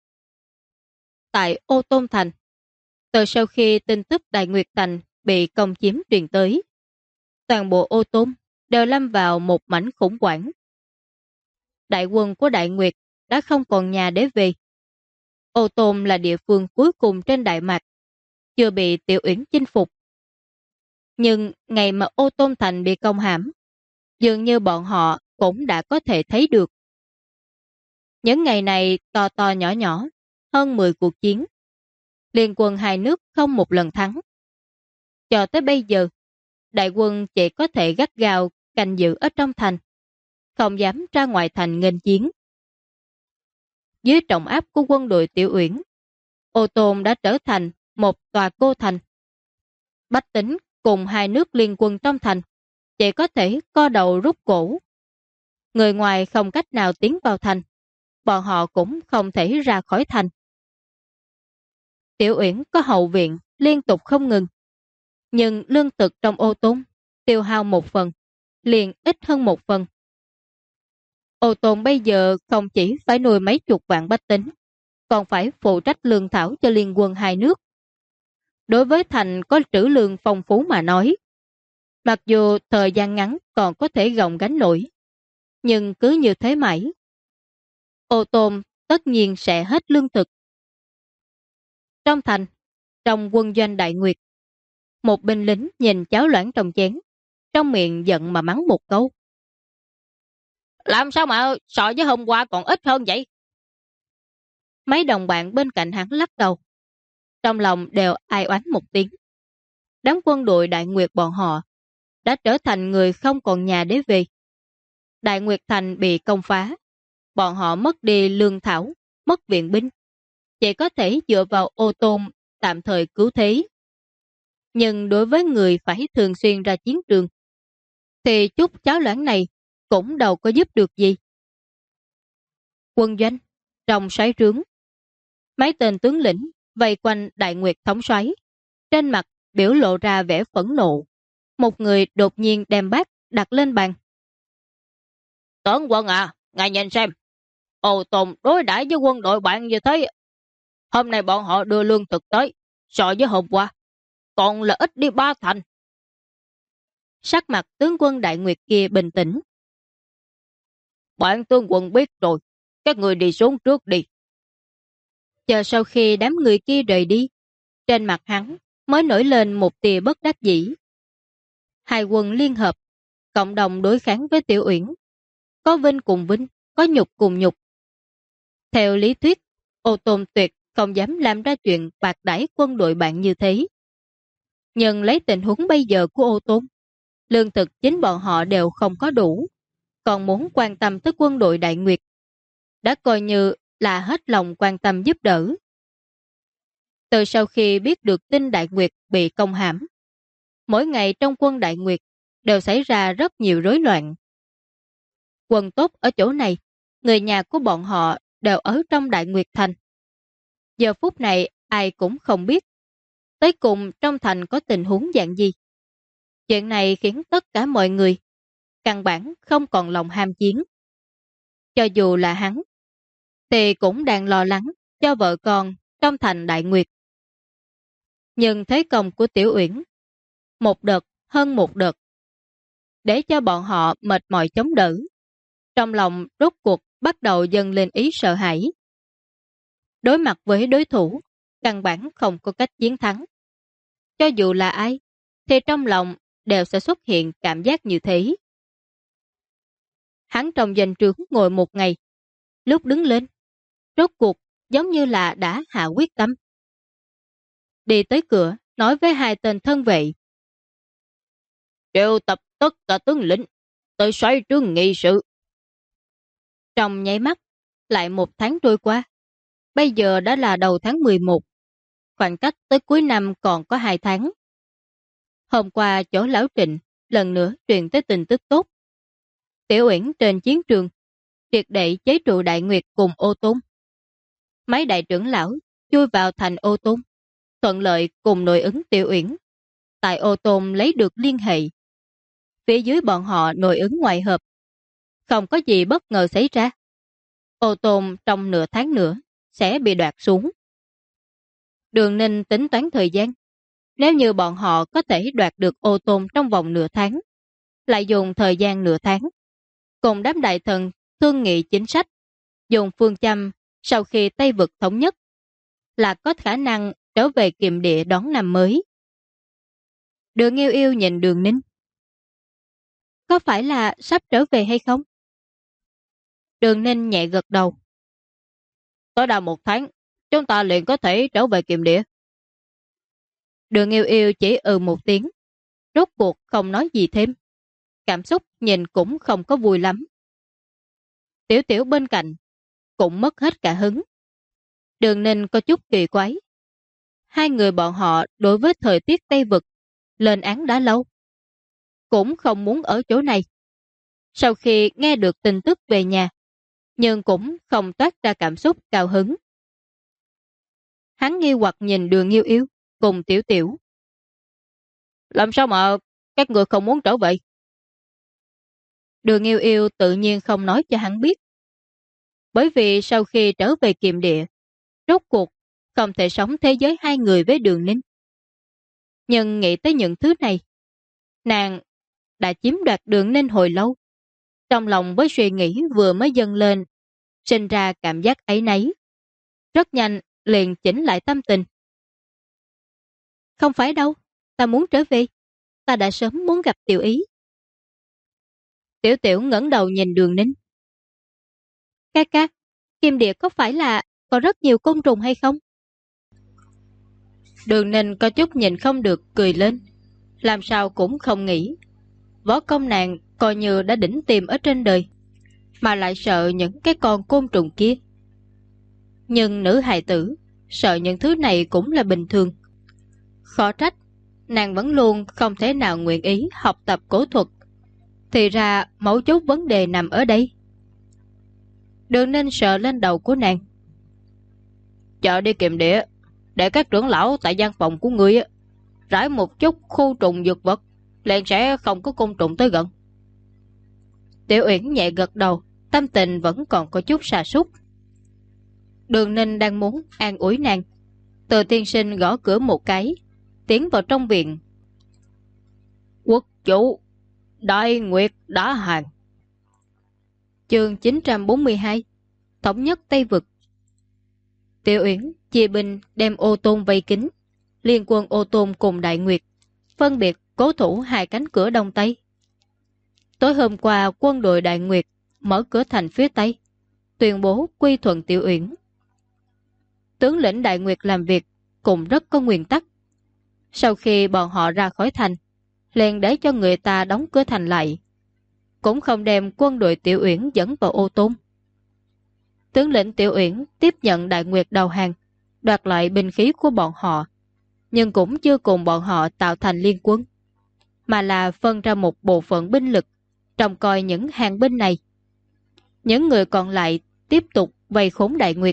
Tại Ô Tôn Thành, từ sau khi tin tức Đại Nguyệt Thành bị công chiếm truyền tới, toàn bộ Ô Tôn đều lâm vào một mảnh khủng hoảng. Đại quân của Đại Nguyệt đã không còn nhà để về. Ô Tôn là địa phương cuối cùng trên Đại Mạc, chưa bị Tiểu Uyển chinh phục. Nhưng ngày mà Ô Tôn Thành bị công hãm, dường như bọn họ cũng đã có thể thấy được. Những ngày này to to nhỏ nhỏ, hơn 10 cuộc chiến. Liên quân hai nước không một lần thắng. Cho tới bây giờ, đại quân chỉ có thể gắt gao canh giữ ở trong thành, không dám ra ngoài thành nghênh chiến. Dưới trọng áp của quân đội Tiểu Uyển, Ô Tôn đã trở thành một tòa cô thành. Bách tính cùng hai nước liên quân trong thành chỉ có thể co đầu rút cổ. Người ngoài không cách nào tiến vào thành, bọn họ cũng không thể ra khỏi thành. Tiểu Uyển có hậu viện liên tục không ngừng, nhưng lương thực trong Ô Tôn tiêu hao một phần, liền ít hơn 1 phần. Ô Tôn bây giờ không chỉ phải nuôi mấy chục vạn bách tính, còn phải phụ trách lương thảo cho liên quân hai nước. Đối với thành có trữ lương phong phú mà nói, mặc dù thời gian ngắn còn có thể gồng gánh nổi, nhưng cứ như thế mãi, Ô Tôn tất nhiên sẽ hết lương thực. Trong thành, trong quân doanh Đại Nguyệt, một binh lính nhìn cháo loãng trong chén, trong miệng giận mà mắng một câu. Làm sao mà so với hôm qua còn ít hơn vậy? Mấy đồng bạn bên cạnh hắn lắc đầu, trong lòng đều ai oán một tiếng. Đám quân đội Đại Nguyệt bọn họ đã trở thành người không còn nhà để về. Đại Nguyệt Thành bị công phá, bọn họ mất đi lương thảo, mất viện binh, chỉ có thể dựa vào Ô Tôn tạm thời cứu thế. Nhưng đối với người phải thường xuyên ra chiến trường, thì chút cháo loãng này cũng đâu có giúp được gì. Quân doanh, trong xoáy trướng, mấy tên tướng lĩnh vây quanh Đại Nguyệt thống soái, trên mặt biểu lộ ra vẻ phẫn nộ. Một người đột nhiên đem bát đặt lên bàn. Tướng quân à, ngài nhìn xem, Ô Tôn đối đãi với quân đội bạn như thế. Hôm nay bọn họ đưa lương thực tới, so với hôm qua, còn là ít đi 3 thành. Sắc mặt tướng quân Đại Nguyệt kia bình tĩnh. Bạn tướng quân biết rồi, các người đi xuống trước đi. Chờ sau khi đám người kia rời đi, trên mặt hắn mới nổi lên một tia bất đắc dĩ. Hai quân liên hợp, cộng đồng đối kháng với Tiểu Uyển. Có vinh cùng vinh, có nhục cùng nhục. Theo lý thuyết, Ô Tôn tuyệt không dám làm ra chuyện bạc đãi quân đội bạn như thế. Nhưng lấy tình huống bây giờ của Ô Tôn, lương thực chính bọn họ đều không có đủ, còn muốn quan tâm tới quân đội Đại Nguyệt, đã coi như là hết lòng quan tâm giúp đỡ. Từ sau khi biết được tin Đại Nguyệt bị công hãm, mỗi ngày trong quân Đại Nguyệt đều xảy ra rất nhiều rối loạn. Quân tốt ở chỗ này, người nhà của bọn họ đều ở trong Đại Nguyệt Thành. Giờ phút này ai cũng không biết tới cùng trong thành có tình huống dạng gì. Chuyện này khiến tất cả mọi người căn bản không còn lòng ham chiến. Cho dù là hắn, thì cũng đang lo lắng cho vợ con trong thành Đại Nguyệt. Nhưng thế công của Tiểu Uyển, một đợt hơn một đợt, để cho bọn họ mệt mỏi chống đỡ. Trong lòng rốt cuộc bắt đầu dâng lên ý sợ hãi. Đối mặt với đối thủ, căn bản không có cách chiến thắng. Cho dù là ai, thì trong lòng đều sẽ xuất hiện cảm giác như thế. Hắn trong doanh trướng ngồi một ngày, lúc đứng lên, rốt cuộc giống như là đã hạ quyết tâm. Đi tới cửa, nói với hai tên thân vệ. Triệu tập tất cả tướng lĩnh, tới xoáy trướng nghị sự. Trong nháy mắt, lại 1 tháng trôi qua. Bây giờ đã là đầu tháng 11. Khoảng cách tới cuối năm còn có 2 tháng. Hôm qua chỗ Lão Trịnh lần nữa truyền tới tin tức tốt. Tiểu Uyển trên chiến trường triệt để chế trụ Đại Nguyệt cùng Ô Tôn. Mấy đại trưởng lão chui vào thành Ô Tôn, thuận lợi cùng nội ứng Tiểu Uyển. Tại Ô Tôn lấy được liên hệ. Phía dưới bọn họ nội ứng ngoại hợp. Không có gì bất ngờ xảy ra. Ô Tôn trong nửa tháng nữa sẽ bị đoạt xuống. Đường Ninh tính toán thời gian. Nếu như bọn họ có thể đoạt được Ô Tôn trong vòng nửa tháng, lại dùng thời gian nửa tháng, cùng đám đại thần thương nghị chính sách, dùng phương châm sau khi Tây Vực thống nhất, là có khả năng trở về Kiệm Địa đón năm mới. Đường Yêu Yêu nhìn Đường Ninh. Có phải là sắp trở về hay không? Đường Ninh nhẹ gật đầu. Tối đa 1 tháng, chúng ta liền có thể trở về Kiệm Địa. Đường Yêu Yêu chỉ một tiếng, rốt cuộc không nói gì thêm. Cảm xúc nhìn cũng không có vui lắm. Tiểu Tiểu bên cạnh cũng mất hết cả hứng. Đường Ninh có chút kỳ quái. Hai người bọn họ đối với thời tiết Tây Vực lên án đã lâu, cũng không muốn ở chỗ này. Sau khi nghe được tin tức về nhà, nhưng cũng không toát ra cảm xúc cao hứng. Hắn nghi hoặc nhìn Đường Yêu Yêu cùng Tiểu Tiểu. Làm sao mà các người không muốn trở về? Đường Yêu Yêu tự nhiên không nói cho hắn biết. Bởi vì sau khi trở về Kiềm Địa, rốt cuộc không thể sống thế giới hai người với Đường Ninh. Nhưng nghĩ tới những thứ này, nàng đã chiếm đoạt Đường Ninh hồi lâu. Trong lòng với suy nghĩ vừa mới dâng lên, sinh ra cảm giác áy náy. Rất nhanh liền chỉnh lại tâm tình. Không phải đâu, ta muốn trở về. Ta đã sớm muốn gặp Tiểu Ý. Tiểu Tiểu ngẩng đầu nhìn Đường Ninh. Ca ca, Kim Địa có phải là có rất nhiều côn trùng hay không? Đường Ninh có chút nhìn không được cười lên. Làm sao cũng không nghĩ. Võ công nàng coi như đã đỉnh tiêm ở trên đời, mà lại sợ những cái con côn trùng kia. Nhưng nữ hài tử sợ những thứ này cũng là bình thường. Khó trách nàng vẫn luôn không thể nào nguyện ý học tập cổ thuật. Thì ra mấu chốt vấn đề nằm ở đây. Đường Ninh sợ lên đầu của nàng. Chờ đi Kiềm Địa, để các trưởng lão tại gian phòng của ngươi rải một chút khu trùng dược vật, liền sẽ không có côn trùng tới gần. Tiểu Uyển nhẹ gật đầu, tâm tình vẫn còn có chút sa sút. Đường Ninh đang muốn an ủi nàng, Từ tiên sinh gõ cửa một cái, tiến vào trong viện. Quốc chủ, Đại Nguyệt đã hàng. Chương 942, Thống nhất Tây Vực. Tiểu Uyển chia binh đem Ô Tôn vây kín, liên quân Ô Tôn cùng Đại Nguyệt phân biệt cố thủ hai cánh cửa đông tây. Tối hôm qua quân đội Đại Nguyệt mở cửa thành phía tây, tuyên bố quy thuận Tiểu Uyển. Tướng lĩnh Đại Nguyệt làm việc cũng rất có nguyên tắc. Sau khi bọn họ ra khỏi thành, liền để cho người ta đóng cửa thành lại, cũng không đem quân đội Tiểu Uyển dẫn vào Ô Tôn. Tướng lĩnh Tiểu Uyển tiếp nhận Đại Nguyệt đầu hàng, đoạt lại binh khí của bọn họ, nhưng cũng chưa cùng bọn họ tạo thành liên quân, mà là phân ra một bộ phận binh lực trông coi những hàng binh này. Những người còn lại tiếp tục vây khốn Đại Nguyệt.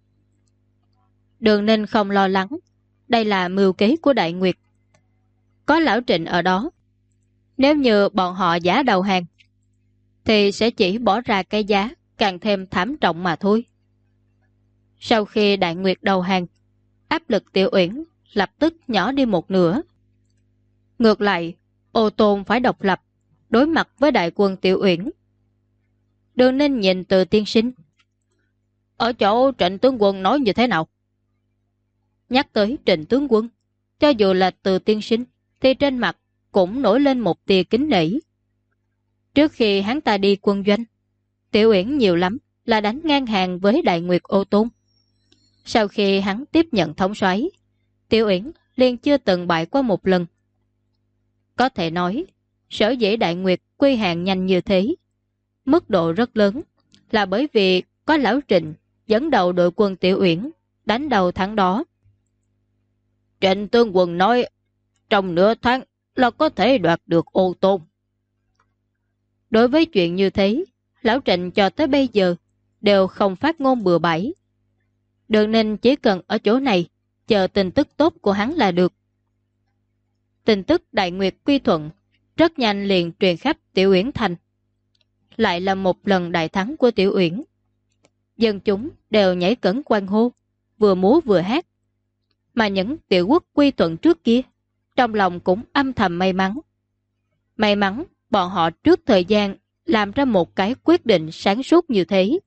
Đường Ninh không lo lắng, đây là mưu kế của Đại Nguyệt. Có lão Trịnh ở đó, nếu như bọn họ giả đầu hàng, thì sẽ chỉ bỏ ra cái giá càng thêm thảm trọng mà thôi. Sau khi Đại Nguyệt đầu hàng, áp lực Tiểu Uyển lập tức nhỏ đi một nửa. Ngược lại, Ô Tôn phải độc lập, đối mặt với đại quân Tiểu Uyển. Đường Ninh nhìn Từ tiên sinh. Ở chỗ Trịnh tướng quân nói như thế nào? Nhắc tới Trịnh tướng quân, cho dù là Từ tiên sinh, thì trên mặt cũng nổi lên một tia kính nể. Trước khi hắn ta đi quân doanh, Tiểu Uyển nhiều lắm là đánh ngang hàng với Đại Nguyệt Ô Tôn. Sau khi hắn tiếp nhận thống soái, Tiểu Uyển liền chưa từng bại qua một lần. Có thể nói, sở dĩ Đại Nguyệt quy hàng nhanh như thế, mức độ rất lớn, là bởi vì có lão Trịnh dẫn đầu đội quân Tiểu Uyển đánh đầu thắng đó. Trịnh tướng quân nói, trong nửa tháng là có thể đoạt được Ô Tôn. Đối với chuyện như thế, lão Trịnh cho tới bây giờ đều không phát ngôn bừa bãi. Đường Ninh chỉ cần ở chỗ này chờ tin tức tốt của hắn là được. Tin tức Đại Nguyệt quy thuận rất nhanh liền truyền khắp Tiểu Uyển thành. Lại là một lần đại thắng của Tiểu Uyển. Dân chúng đều nhảy cẫng quan hô, vừa múa vừa hát. Mà những tiểu quốc quy thuận trước kia, trong lòng cũng âm thầm may mắn. May mắn bọn họ trước thời gian làm ra một cái quyết định sáng suốt như thế.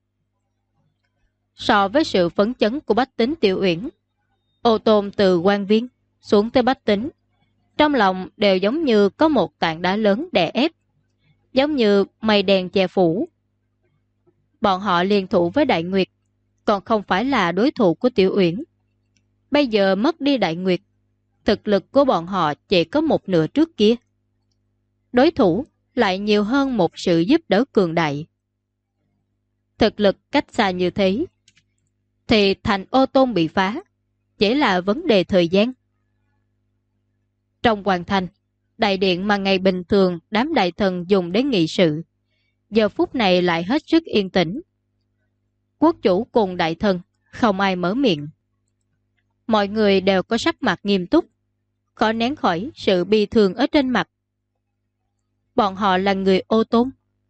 So với sự phấn chấn của bách tính Tiểu Uyển, Ô Tôn từ quan viên xuống tới bách tính, trong lòng đều giống như có một tảng đá lớn đè ép, giống như mây đen che phủ. Bọn họ liên thủ với Đại Nguyệt, còn không phải là đối thủ của Tiểu Uyển. Bây giờ mất đi Đại Nguyệt, thực lực của bọn họ chỉ có một nửa trước kia. Đối thủ lại nhiều hơn một sự giúp đỡ cường đại. Thực lực cách xa như thế, thì thành Ô Tôn bị phá chỉ là vấn đề thời gian. Trong hoàng thành, đại điện mà ngày bình thường đám đại thần dùng để nghị sự, giờ phút này lại hết sức yên tĩnh. Quốc chủ cùng đại thần không ai mở miệng. Mọi người đều có sắc mặt nghiêm túc, khó nén khỏi sự bi thương ở trên mặt. Bọn họ là người Ô Tôn,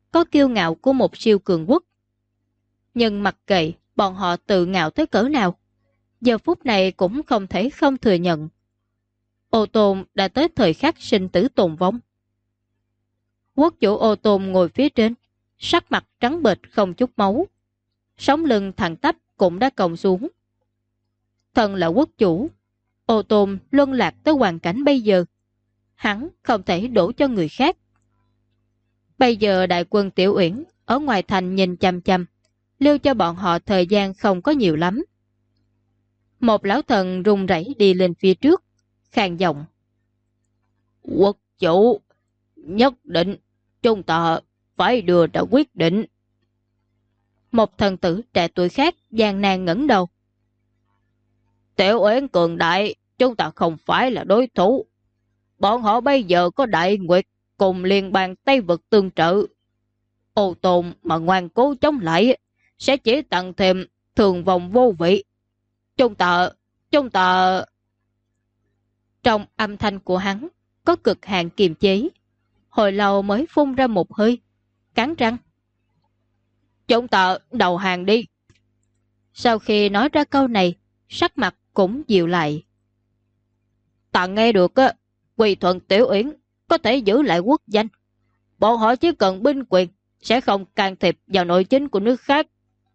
có kiêu ngạo của một siêu cường quốc. Nhưng mặc kệ bọn họ tự ngạo tới cỡ nào, giờ phút này cũng không thể không thừa nhận. Ô Tôn đã tới thời khắc sinh tử tồn vong. Quốc chủ Ô Tôn ngồi phía trên, sắc mặt trắng bệch không chút máu. Sống lưng thẳng tắp cũng đã còng xuống. Thân là quốc chủ, Ô Tôn luân lạc tới hoàn cảnh bây giờ. Hắn không thể đổ cho người khác. Bây giờ đại quân Tiểu Uyển ở ngoài thành nhìn chằm chằm, lưu cho bọn họ thời gian không có nhiều lắm. Một lão thần run rẩy đi lên phía trước, khàn giọng. Quốc chủ, nhất định chúng ta phải đưa ra quyết định. Một thần tử trẻ tuổi khác gian nan ngẩng đầu. Tiểu Uyển cường đại, chúng ta không phải là đối thủ. Bọn họ bây giờ có Đại Nguyệt cùng liên bang Tây Vực tương trợ. Ô Tôn mà ngoan cố chống lại sẽ chỉ tăng thêm thường vong vô vị. Chúng ta... Trong âm thanh của hắn có cực hạn kiềm chế. Hồi lâu mới phun ra một hơi, cắn răng. Chúng ta đầu hàng đi. Sau khi nói ra câu này, sắc mặt cũng dịu lại. Ta nghe được Quy Thuận Tiểu Uyển có thể giữ lại quốc danh. Bọn họ chỉ cần binh quyền, sẽ không can thiệp vào nội chính của nước khác.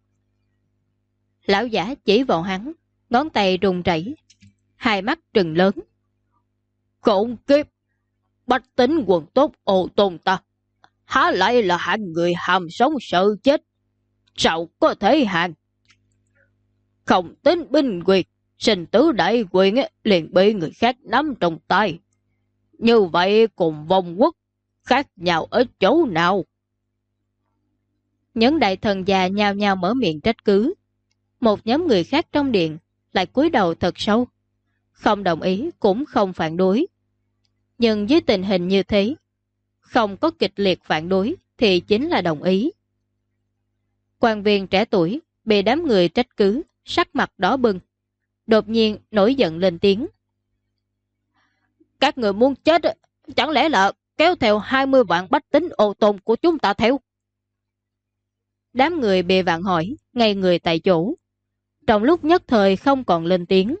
Lão giả chỉ vào hắn, ngón tay run rẩy, hai mắt trừng lớn. Khốn kiếp! Bách tính quần tốt Ô Tôn ta, há lại là hạng người hàm sống sợ chết? Sao có thể hàng? Không tính binh quyền, sinh tứ đại quyền liền bị người khác nắm trong tay. Như vậy cùng vong quốc khác nhau ở chỗ nào? Những đại thần già nhao nhao mở miệng trách cứ. Một nhóm người khác trong điện lại cúi đầu thật sâu, không đồng ý cũng không phản đối. Nhưng dưới tình hình như thế, không có kịch liệt phản đối thì chính là đồng ý. Quan viên trẻ tuổi bị đám người trách cứ, sắc mặt đỏ bừng, đột nhiên nổi giận lên tiếng. Các người muốn chết, chẳng lẽ là kéo theo 20 vạn bách tính Ô Tôn của chúng ta theo? Đám người bị vạn hỏi, ngay người tại chỗ. Trong lúc nhất thời không còn lên tiếng.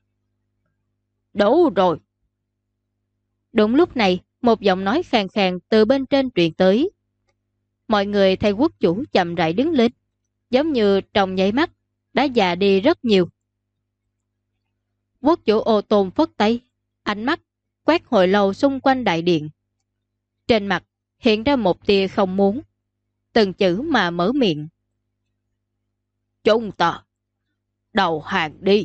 Đủ rồi. Đúng lúc này, một giọng nói khàn khàn từ bên trên truyền tới. Mọi người thay quốc chủ chậm rãi đứng lên, giống như trong nháy mắt đã già đi rất nhiều. Quốc chủ Ô Tôn phất tay, ánh mắt quét hồi lâu xung quanh đại điện. Trên mặt hiện ra một tia không muốn, từng chữ mà mở miệng. Chúng ta đầu hàng đi.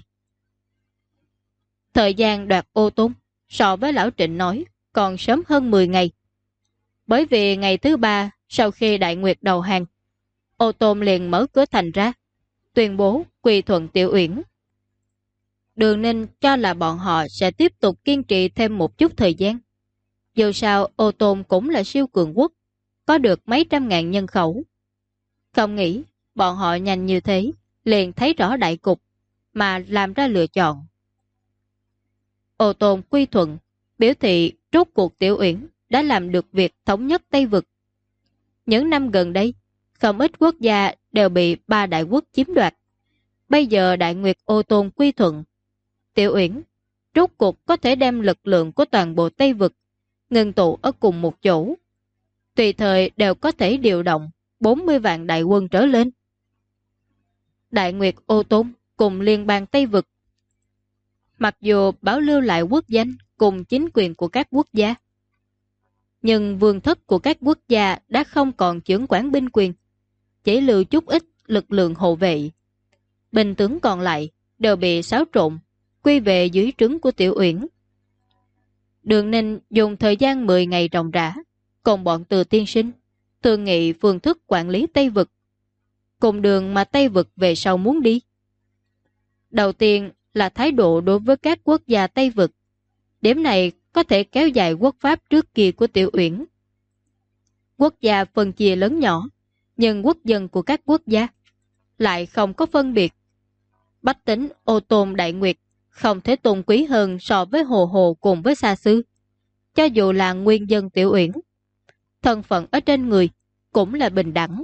Thời gian đoạt Ô Tôn so với lão Trịnh nói còn sớm hơn 10 ngày. Bởi vì ngày thứ 3 sau khi Đại Nguyệt đầu hàng, Ô Tôn liền mở cửa thành ra, tuyên bố quy thuận Tiểu Uyển. Đường Ninh cho là bọn họ sẽ tiếp tục kiên trì thêm một chút thời gian. Dù sao Ô Tôn cũng là siêu cường quốc, có được mấy trăm ngàn nhân khẩu. Không nghĩ bọn họ nhanh như thế, liền thấy rõ đại cục, mà làm ra lựa chọn. Ô Tôn quy thuận, biểu thị rốt cuộc Tiểu Uyển đã làm được việc thống nhất Tây Vực. Những năm gần đây, không ít quốc gia đều bị 3 đại quốc chiếm đoạt. Bây giờ Đại Nguyệt Ô Tôn quy thuận, Tiểu Uyển rốt cuộc có thể đem lực lượng của toàn bộ Tây Vực ngưng tụ ở cùng một chỗ. Tùy thời đều có thể điều động 40 vạn đại quân trở lên. Đại Nguyệt Ô Tôn cùng liên bang Tây Vực, mặc dù bảo lưu lại quốc danh cùng chính quyền của các quốc gia, nhưng vương thất của các quốc gia đã không còn chưởng quản binh quyền, chỉ lưu chút ít lực lượng hộ vệ. Binh tướng còn lại đều bị xáo trộn, quy về dưới trướng của Tiểu Uyển. Đường Ninh dùng thời gian 10 ngày ròng rã, cùng bọn Từ tiên sinh thương nghị phương thức quản lý Tây Vực, cùng đường mà Tây Vực về sau muốn đi. Đầu tiên là thái độ đối với các quốc gia Tây Vực. Điểm này có thể kéo dài quốc pháp trước kia của Tiểu Uyển. Quốc gia phân chia lớn nhỏ, nhưng quốc dân của các quốc gia lại không có phân biệt. Bách tính Ô Tôn Đại Nguyệt không thể tôn quý hơn so với Hồ Hồ cùng với Sa Sư. Cho dù là nguyên dân Tiểu Uyển, thân phận ở trên người cũng là bình đẳng.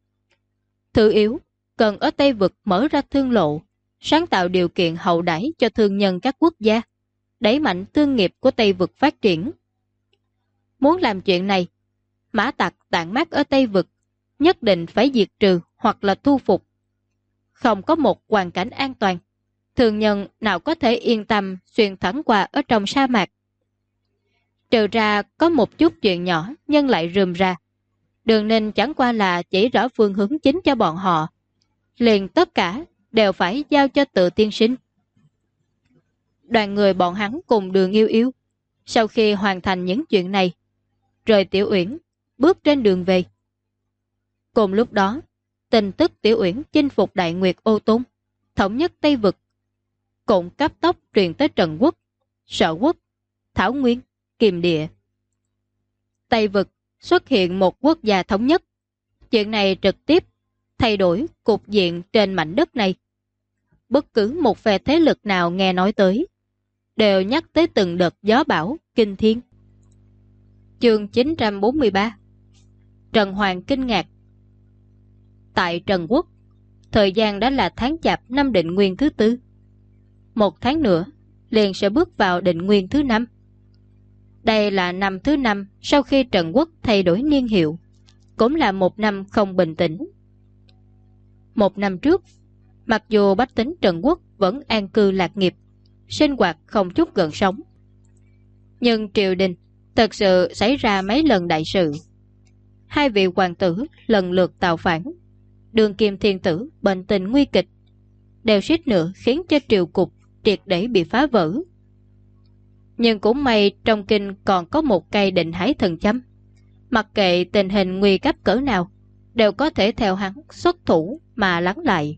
Thứ yếu, cần ở Tây Vực mở ra thương lộ, sáng tạo điều kiện hậu đãi cho thương nhân các quốc gia, đẩy mạnh thương nghiệp của Tây Vực phát triển. Muốn làm chuyện này, Mã Tặc tản mát ở Tây Vực nhất định phải diệt trừ hoặc là thu phục. Không có một hoàn cảnh an toàn, thương nhân nào có thể yên tâm xuyên thẳng qua ở trong sa mạc. Trừ ra có một chút chuyện nhỏ nhưng lại rườm ra. Đường Ninh chẳng qua là chỉ rõ phương hướng chính cho bọn họ. Liền tất cả đều phải giao cho Tự tiên sinh. Đoàn người bọn hắn cùng Đường Yêu Yêu, sau khi hoàn thành những chuyện này, rời Tiểu Uyển, bước trên đường về. Cùng lúc đó, tin tức Tiểu Uyển chinh phục Đại Nguyệt Ô Tôn, thống nhất Tây Vực, cũng cấp tốc truyền tới Trần Quốc, Sở Quốc, Thảo Nguyên, Kiềm Địa. Tây Vực xuất hiện một quốc gia thống nhất. Chuyện này trực tiếp thay đổi cục diện trên mảnh đất này. Bất cứ một phe thế lực nào nghe nói tới, đều nhắc tới từng đợt gió bão, kinh thiên. Chương 943. Trần Hoàng kinh ngạc. Tại Trần Quốc, thời gian đã là tháng Chạp năm Định Nguyên thứ 4. 1 tháng nữa, liền sẽ bước vào Định Nguyên thứ 5. Đây là năm thứ 5 sau khi Trần Quốc thay đổi niên hiệu, cũng là một năm không bình tĩnh. Một năm trước, mặc dù bách tính Trần Quốc vẫn an cư lạc nghiệp, sinh hoạt không chút gợn sóng, nhưng triều đình thật sự xảy ra mấy lần đại sự. 2 vị hoàng tử lần lượt tạo phản, Đường Kim Thiên Tử bệnh tình nguy kịch, đều suýt nữa khiến cho triều cục triệt để bị phá vỡ. Nhưng cũng may trong kinh còn có một cây Định Hải thần châm, mặc kệ tình hình nguy cấp cỡ nào, đều có thể theo hắn xuất thủ mà lắng lại.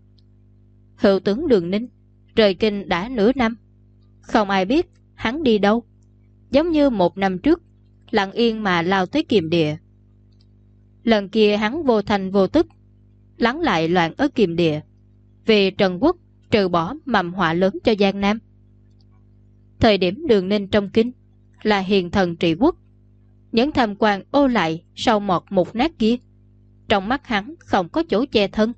Hữu tướng Đường Ninh rời kinh đã nửa năm, không ai biết hắn đi đâu, giống như 1 năm trước lặng yên mà lao tới Kiềm Địa. Lần kia hắn vô thành vô tức lắng lại loạn ở Kiềm Địa, vì Trần Quốc trừ bỏ mầm họa lớn cho Giang Nam. Thời điểm Đường Ninh trong kinh là hiền thần trị quốc, những tham quan ô lại sau mọt mục nát kia, trong mắt hắn không có chỗ che thân.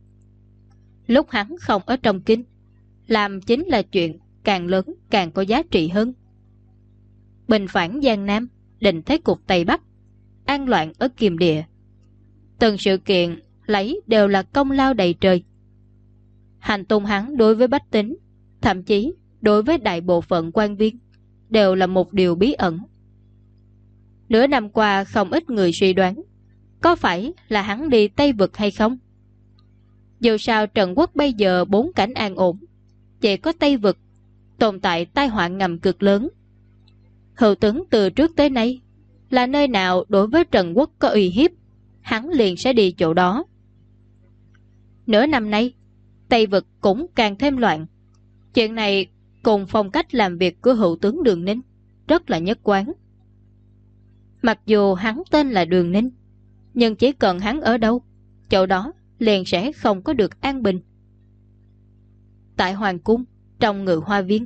Lúc hắn không ở trong kinh, làm chính là chuyện càng lớn càng có giá trị hơn. Bình phản Giang Nam, định thế cục Tây Bắc, an loạn ở Kiềm Địa, từng sự kiện lấy đều là công lao đầy trời. Hành tung hắn đối với bách tính, thậm chí đối với đại bộ phận quan viên, đều là một điều bí ẩn. Nửa năm qua không ít người suy đoán có phải là hắn đi Tây Vực hay không. Dù sao Trần Quốc bây giờ 4 cảnh an ổn, chỉ có Tây Vực tồn tại tai họa ngầm cực lớn. Hữu tướng từ trước tới nay là nơi nào đối với Trần Quốc có uy hiếp, hắn liền sẽ đi chỗ đó. Nửa năm nay, Tây Vực cũng càng thêm loạn. Chuyện này cùng phong cách làm việc của hữu tướng Đường Ninh rất là nhất quán. Mặc dù hắn tên là Đường Ninh, nhưng chỉ cần hắn ở đâu, chỗ đó liền sẽ không có được an bình. Tại Hoàng Cung, trong Ngự Hoa Viên,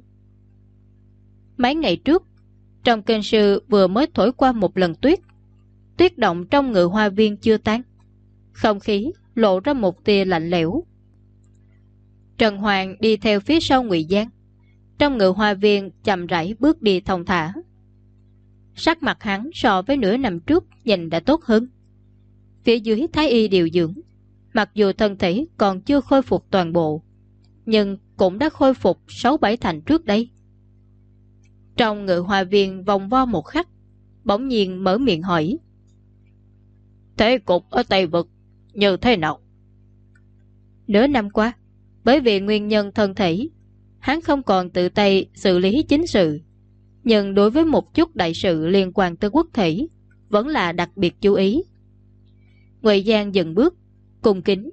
mấy ngày trước, trong kinh sư vừa mới thổi qua một lần tuyết. Tuyết động trong Ngự Hoa Viên chưa tan, không khí lộ ra một tia lạnh lẽo. Trần Hoàng đi theo phía sau Ngụy Giang, trong Ngự Hoa Viên chậm rãi bước đi thong thả. Sắc mặt hắn so với nửa năm trước nhìn đã tốt hơn. Phía dưới Thái Y điều dưỡng, mặc dù thân thể còn chưa khôi phục toàn bộ, nhưng cũng đã khôi phục 6-7 thành trước đây. Trong Ngự Hoa Viên vòng vo một khắc, bỗng nhiên mở miệng hỏi: thế cục ở Tây Vực như thế nào? Nửa năm qua, bởi vì nguyên nhân thân thể, hắn không còn tự tay xử lý chính sự, nhưng đối với một chút đại sự liên quan tới quốc thể vẫn là đặc biệt chú ý. Ngụy Giang dừng bước, cung kính: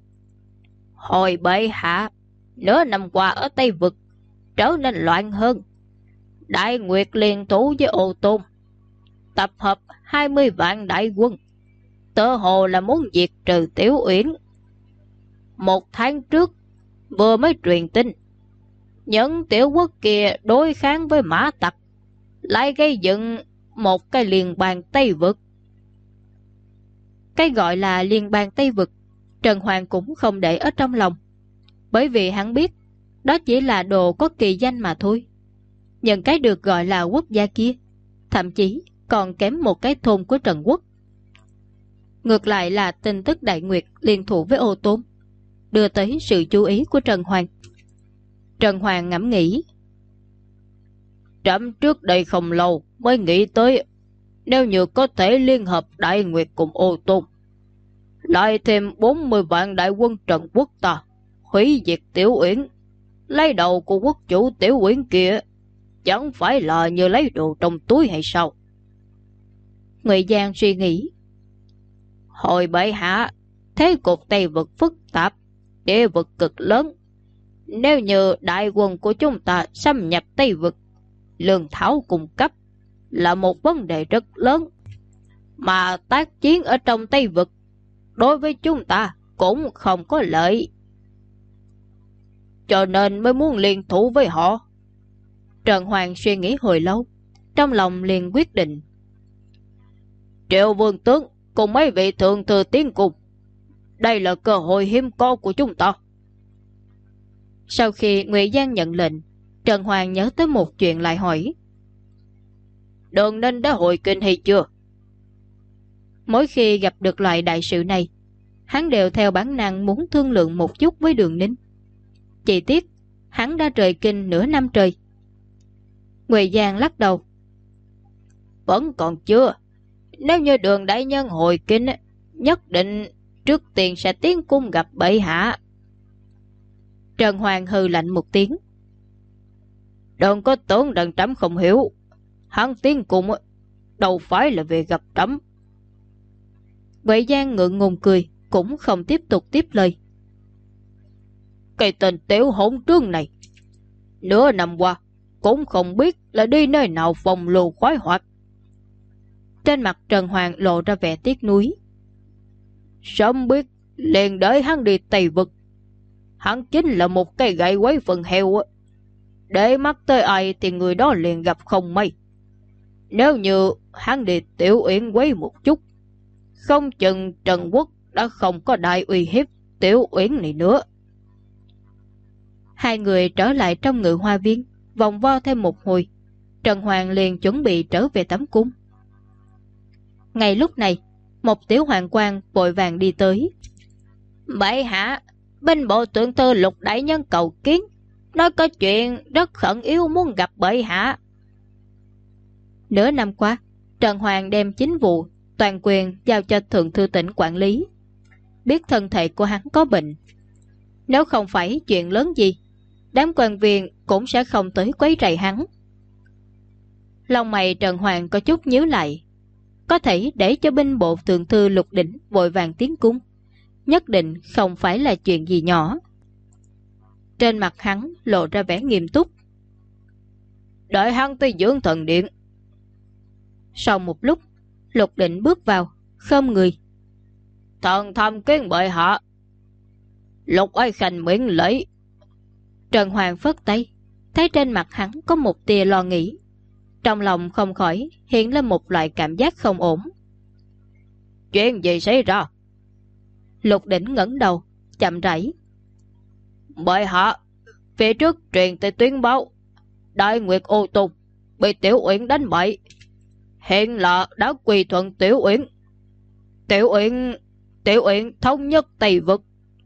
hồi bệ hạ, nửa năm qua ở Tây Vực trở nên loạn hơn. Đại Nguyệt liên thủ với Ô Tôn, tập hợp 20 vạn đại quân, tựa hồ là muốn diệt trừ Tiểu Uyển. 1 tháng trước vừa mới truyền tin, những tiểu quốc kia đối kháng với Mã Tặc, lại gây dựng một cái liên bang Tây Vực. Cái gọi là liên bang Tây Vực, Trần Hoàng cũng không để ở trong lòng, bởi vì hắn biết đó chỉ là đồ có kỳ danh mà thôi. Nhưng cái được gọi là quốc gia kia thậm chí còn kém một cái thôn của Trần Quốc. Ngược lại là tin tức Đại Nguyệt liên thủ với Ô Tôn đưa tới sự chú ý của Trần Hoàng. Trần Hoàng ngẫm nghĩ, trẫm trước đây không lâu mới nghĩ tới, nếu như có thể liên hợp Đại Nguyệt cùng Ô Tôn, lại thêm 40 vạn đại quân Trần Quốc ta, hủy diệt Tiểu Uyển, lấy đầu của quốc chủ Tiểu Uyển kia, chẳng phải là như lấy đồ trong túi hay sao? Ngụy Giang suy nghĩ, hồi bệ hạ, thế cục Tây Vực phức tạp, địa vực cực lớn. Nếu như đại quân của chúng ta xâm nhập Tây Vực, lương thảo cung cấp là một vấn đề rất lớn, mà tác chiến ở trong Tây Vực đối với chúng ta cũng không có lợi, cho nên mới muốn liên thủ với họ. Trần Hoàng suy nghĩ hồi lâu, trong lòng liền quyết định, Triệu Vương tướng cùng mấy vị thượng thư tiến cùng, đây là cơ hội hiếm có của chúng ta. Sau khi Ngụy Giang nhận lệnh, Trần Hoàng nhớ tới một chuyện lại hỏi, Đường Ninh đã hồi kinh hay chưa? Mỗi khi gặp được loại đại sự này, hắn đều theo bản năng muốn thương lượng một chút với Đường Ninh. Chỉ tiếc hắn đã rời kinh nửa năm trời. Ngụy Giang lắc đầu, Vẫn còn chưa. Nếu như Đường đại nhân hồi kinh, nhất định trước tiên sẽ tiến cung gặp bệ hạ. Trần Hoàng hừ lạnh một tiếng, Đừng có tưởng rằng trẫm không hiểu, hắn tiến cung đâu phải là về gặp trẫm. Ngụy Giang ngượng ngùng cười, cũng không tiếp tục tiếp lời. Cái tên tiểu hỗn trương này, nửa năm qua cũng không biết là đi nơi nào phòng lưu khoái hoạt. Trên mặt Trần Hoàng lộ ra vẻ tiếc nuối. Sớm biết liền đợi hắn đi Tây Vực, hắn chính là một cây gậy quấy phần heo, để mắt tới ai thì người đó liền gặp không may. Nếu như hắn đi Tiểu Uyển quấy một chút, không chừng Trần Quốc đã không có đại uy hiếp Tiểu Uyển này nữa. Hai người trở lại trong Ngự Hoa Viên, vòng vo thêm một hồi, Trần Hoàng liền chuẩn bị trở về tẩm cung. Ngay lúc này, một tiểu hoàng quan vội vàng đi tới. Bệ hạ, binh bộ thượng thư Lục đại nhân cầu kiến, nói có chuyện rất khẩn yếu muốn gặp bệ hạ. Nửa năm qua, Trần Hoàng đem chính vụ toàn quyền giao cho thượng thư tỉnh quản lý. Biết thân thể của hắn có bệnh, nếu không phải chuyện lớn gì, đám quan viên cũng sẽ không tới quấy rầy hắn. Lông mày Trần Hoàng có chút nhíu lại, có thể để cho binh bộ thượng thư Lục Đỉnh vội vàng tiến cung, nhất định không phải là chuyện gì nhỏ. Trên mặt hắn lộ ra vẻ nghiêm túc. Đợi hắn tới dưỡng thần điện. Sau một lúc, Lục Đỉnh bước vào, khom người. Thần tham kiến bệ hạ. Lục Ái Khanh miễn lễ. Trần Hoàng phất tay, thấy trên mặt hắn có một tia lo nghĩ, trong lòng không khỏi hiện lên một loại cảm giác không ổn. Chuyện gì xảy ra? Lục Đỉnh ngẩng đầu, chậm rãi. Bệ hạ, phía trước truyền tới tuyên báo, Đại Nguyệt Ô Tôn bị Tiểu Uyển đánh bại, hiện là đã quy thuận Tiểu Uyển. Tiểu Uyển thống nhất Tây Vực.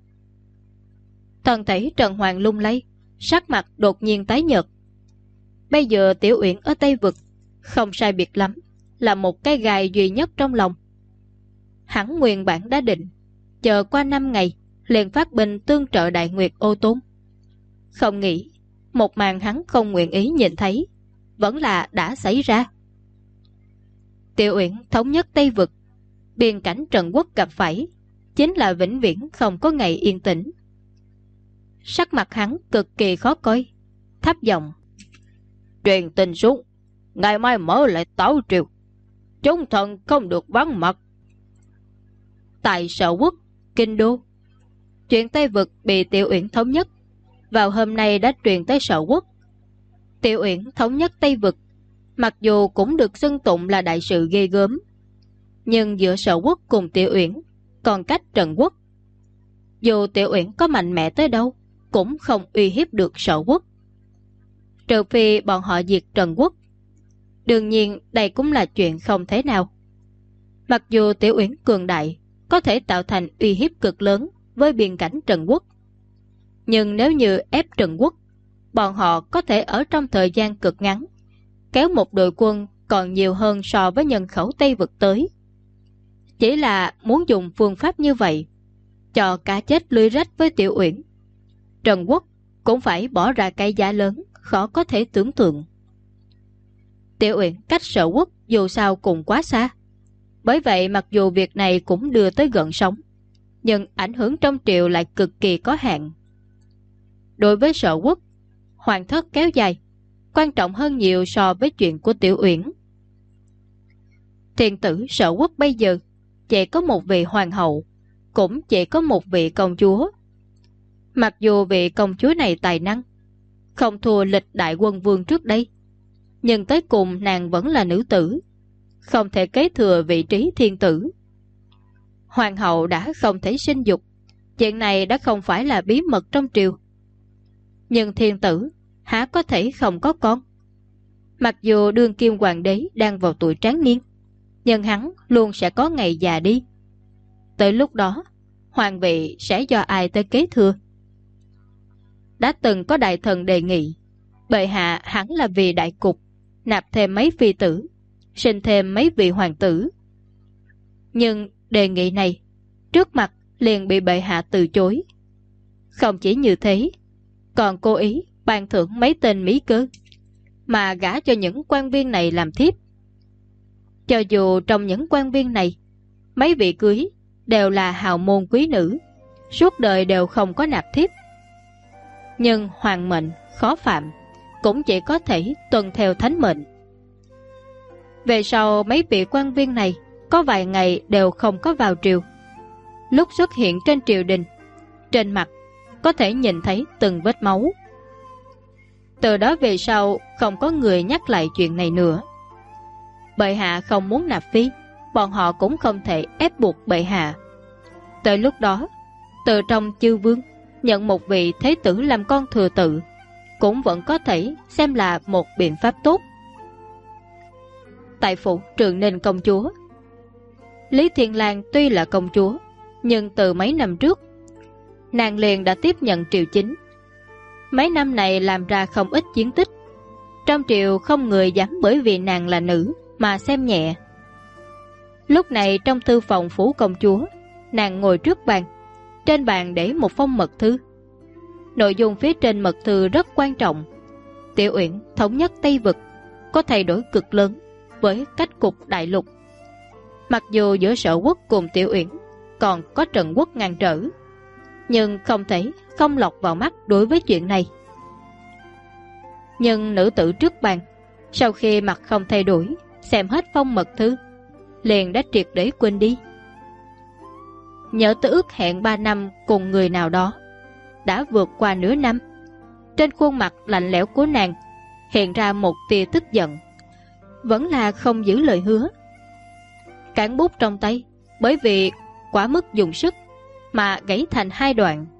Thân thể Trần Hoàng lung lay, sắc mặt đột nhiên tái nhợt. Bây giờ Tiểu Uyển ở Tây Vực, không sai biệt lắm, là một cái gai duy nhất trong lòng. Hắn nguyên bản đã định, chờ qua 5 ngày, liền phát binh tương trợ Đại Nguyệt Ô Tôn. Không nghĩ, một màn hắn không nguyện ý nhìn thấy, vẫn là đã xảy ra. Tiểu Uyển thống nhất Tây Vực, biên cảnh Trần Quốc gặp phải, chính là vĩnh viễn không có ngày yên tĩnh. Sắc mặt hắn cực kỳ khó coi, thấp giọng. Truyền tin xuống, ngày mai mở lại tấu triều, chúng thần không được vắng mặt. Tại Sở Quốc, Kinh Đô, chuyện Tây Vực bị Tiểu Uyển thống nhất, vào hôm nay đã truyền tới Sở Quốc. Tiểu Uyển thống nhất Tây Vực, mặc dù cũng được xưng tụng là đại sự ghê gớm, Nhưng giữa Sở Quốc cùng Tiểu Uyển còn cách Trần Quốc. Dù Tiểu Uyển có mạnh mẽ tới đâu cũng không uy hiếp được Sở Quốc, trừ phi bọn họ diệt Trần Quốc. Đương nhiên đây cũng là chuyện không thể nào. Mặc dù Tiểu Uyển cường đại, có thể tạo thành uy hiếp cực lớn với biên cảnh Trần Quốc, nhưng nếu như ép Trần Quốc, bọn họ có thể ở trong thời gian cực ngắn kéo một đội quân còn nhiều hơn so với nhân khẩu Tây Vực tới. Chỉ là muốn dùng phương pháp như vậy, cho cá chết lưới rách với Tiểu Uyển, Trần Quốc cũng phải bỏ ra cái giá lớn khó có thể tưởng tượng. Tiểu Uyển cách Sở Quốc dù sao cũng quá xa, bởi vậy mặc dù việc này cũng đưa tới gợn sóng, nhưng ảnh hưởng trong triều lại cực kỳ có hạn. Đối với Sở Quốc, hoàng thất kéo dài quan trọng hơn nhiều so với chuyện của Tiểu Uyển. Thiên tử Sở Quốc bây giờ chỉ có một vị hoàng hậu, cũng chỉ có một vị công chúa. Mặc dù vị công chúa này tài năng không thua lịch đại quân vương trước đây, nhưng tới cùng nàng vẫn là nữ tử, không thể kế thừa vị trí thiên tử. Hoàng hậu đã không thể sinh dục, chuyện này đã không phải là bí mật trong triều. Nhưng thiên tử há có thể không có con? Mặc dù đương kim hoàng đế đang vào tuổi tráng niên, nhưng hắn luôn sẽ có ngày già đi. Tới lúc đó, hoàng vị sẽ do ai tới kế thừa? Đã từng có đại thần đề nghị bệ hạ hẳn là vì đại cục nạp thêm mấy phi tử, sinh thêm mấy vị hoàng tử. Nhưng đề nghị này trước mặt liền bị bệ hạ từ chối. Không chỉ như thế, còn cố ý ban thưởng mấy tên mỹ cơ mà gả cho những quan viên này làm thiếp. Cho dù trong những quan viên này, mấy vị cưới đều là hào môn quý nữ, suốt đời đều không có nạp thiếp, nhưng hoàng mệnh khó phạm, cũng chỉ có thể tuân theo thánh mệnh. Về sau mấy vị quan viên này có vài ngày đều không có vào triều. Lúc xuất hiện trên triều đình, trên mặt có thể nhìn thấy từng vết máu. Từ đó về sau không có người nhắc lại chuyện này nữa. Bệ hạ không muốn nạp phi, bọn họ cũng không thể ép buộc bệ hạ. Tới lúc đó, từ trong chư vương nhận một vị thế tử làm con thừa tự cũng vẫn có thể xem là một biện pháp tốt. Tại phủ Trường Ninh công chúa, Lý Thiên Lang tuy là công chúa, nhưng từ mấy năm trước nàng liền đã tiếp nhận triều chính. Mấy năm này làm ra không ít chiến tích, trong triều không người dám bởi vì nàng là nữ mà xem nhẹ. Lúc này trong thư phòng phủ công chúa, nàng ngồi trước bàn, trên bàn để một phong mật thư. Nội dung phía trên mật thư rất quan trọng. Tiểu Uyển thống nhất Tây Vực có thay đổi cực lớn với cách cục đại lục. Mặc dù giữa Sở Quốc cùng Tiểu Uyển còn có Trần Quốc ngăn trở, nhưng không thể không lọt vào mắt đối với chuyện này. Nhưng nữ tử trước bàn, sau khi mặt không thay đổi, xem hết phong mật thư, liền đã triệt để quên đi. Nhớ tới ước hẹn 3 năm cùng người nào đó, đã vượt qua nửa năm. Trên khuôn mặt lạnh lẽo của nàng hiện ra một tia tức giận. Vẫn là không giữ lời hứa. Cán bút trong tay bởi vì quá mức dùng sức mà gãy thành 2 đoạn.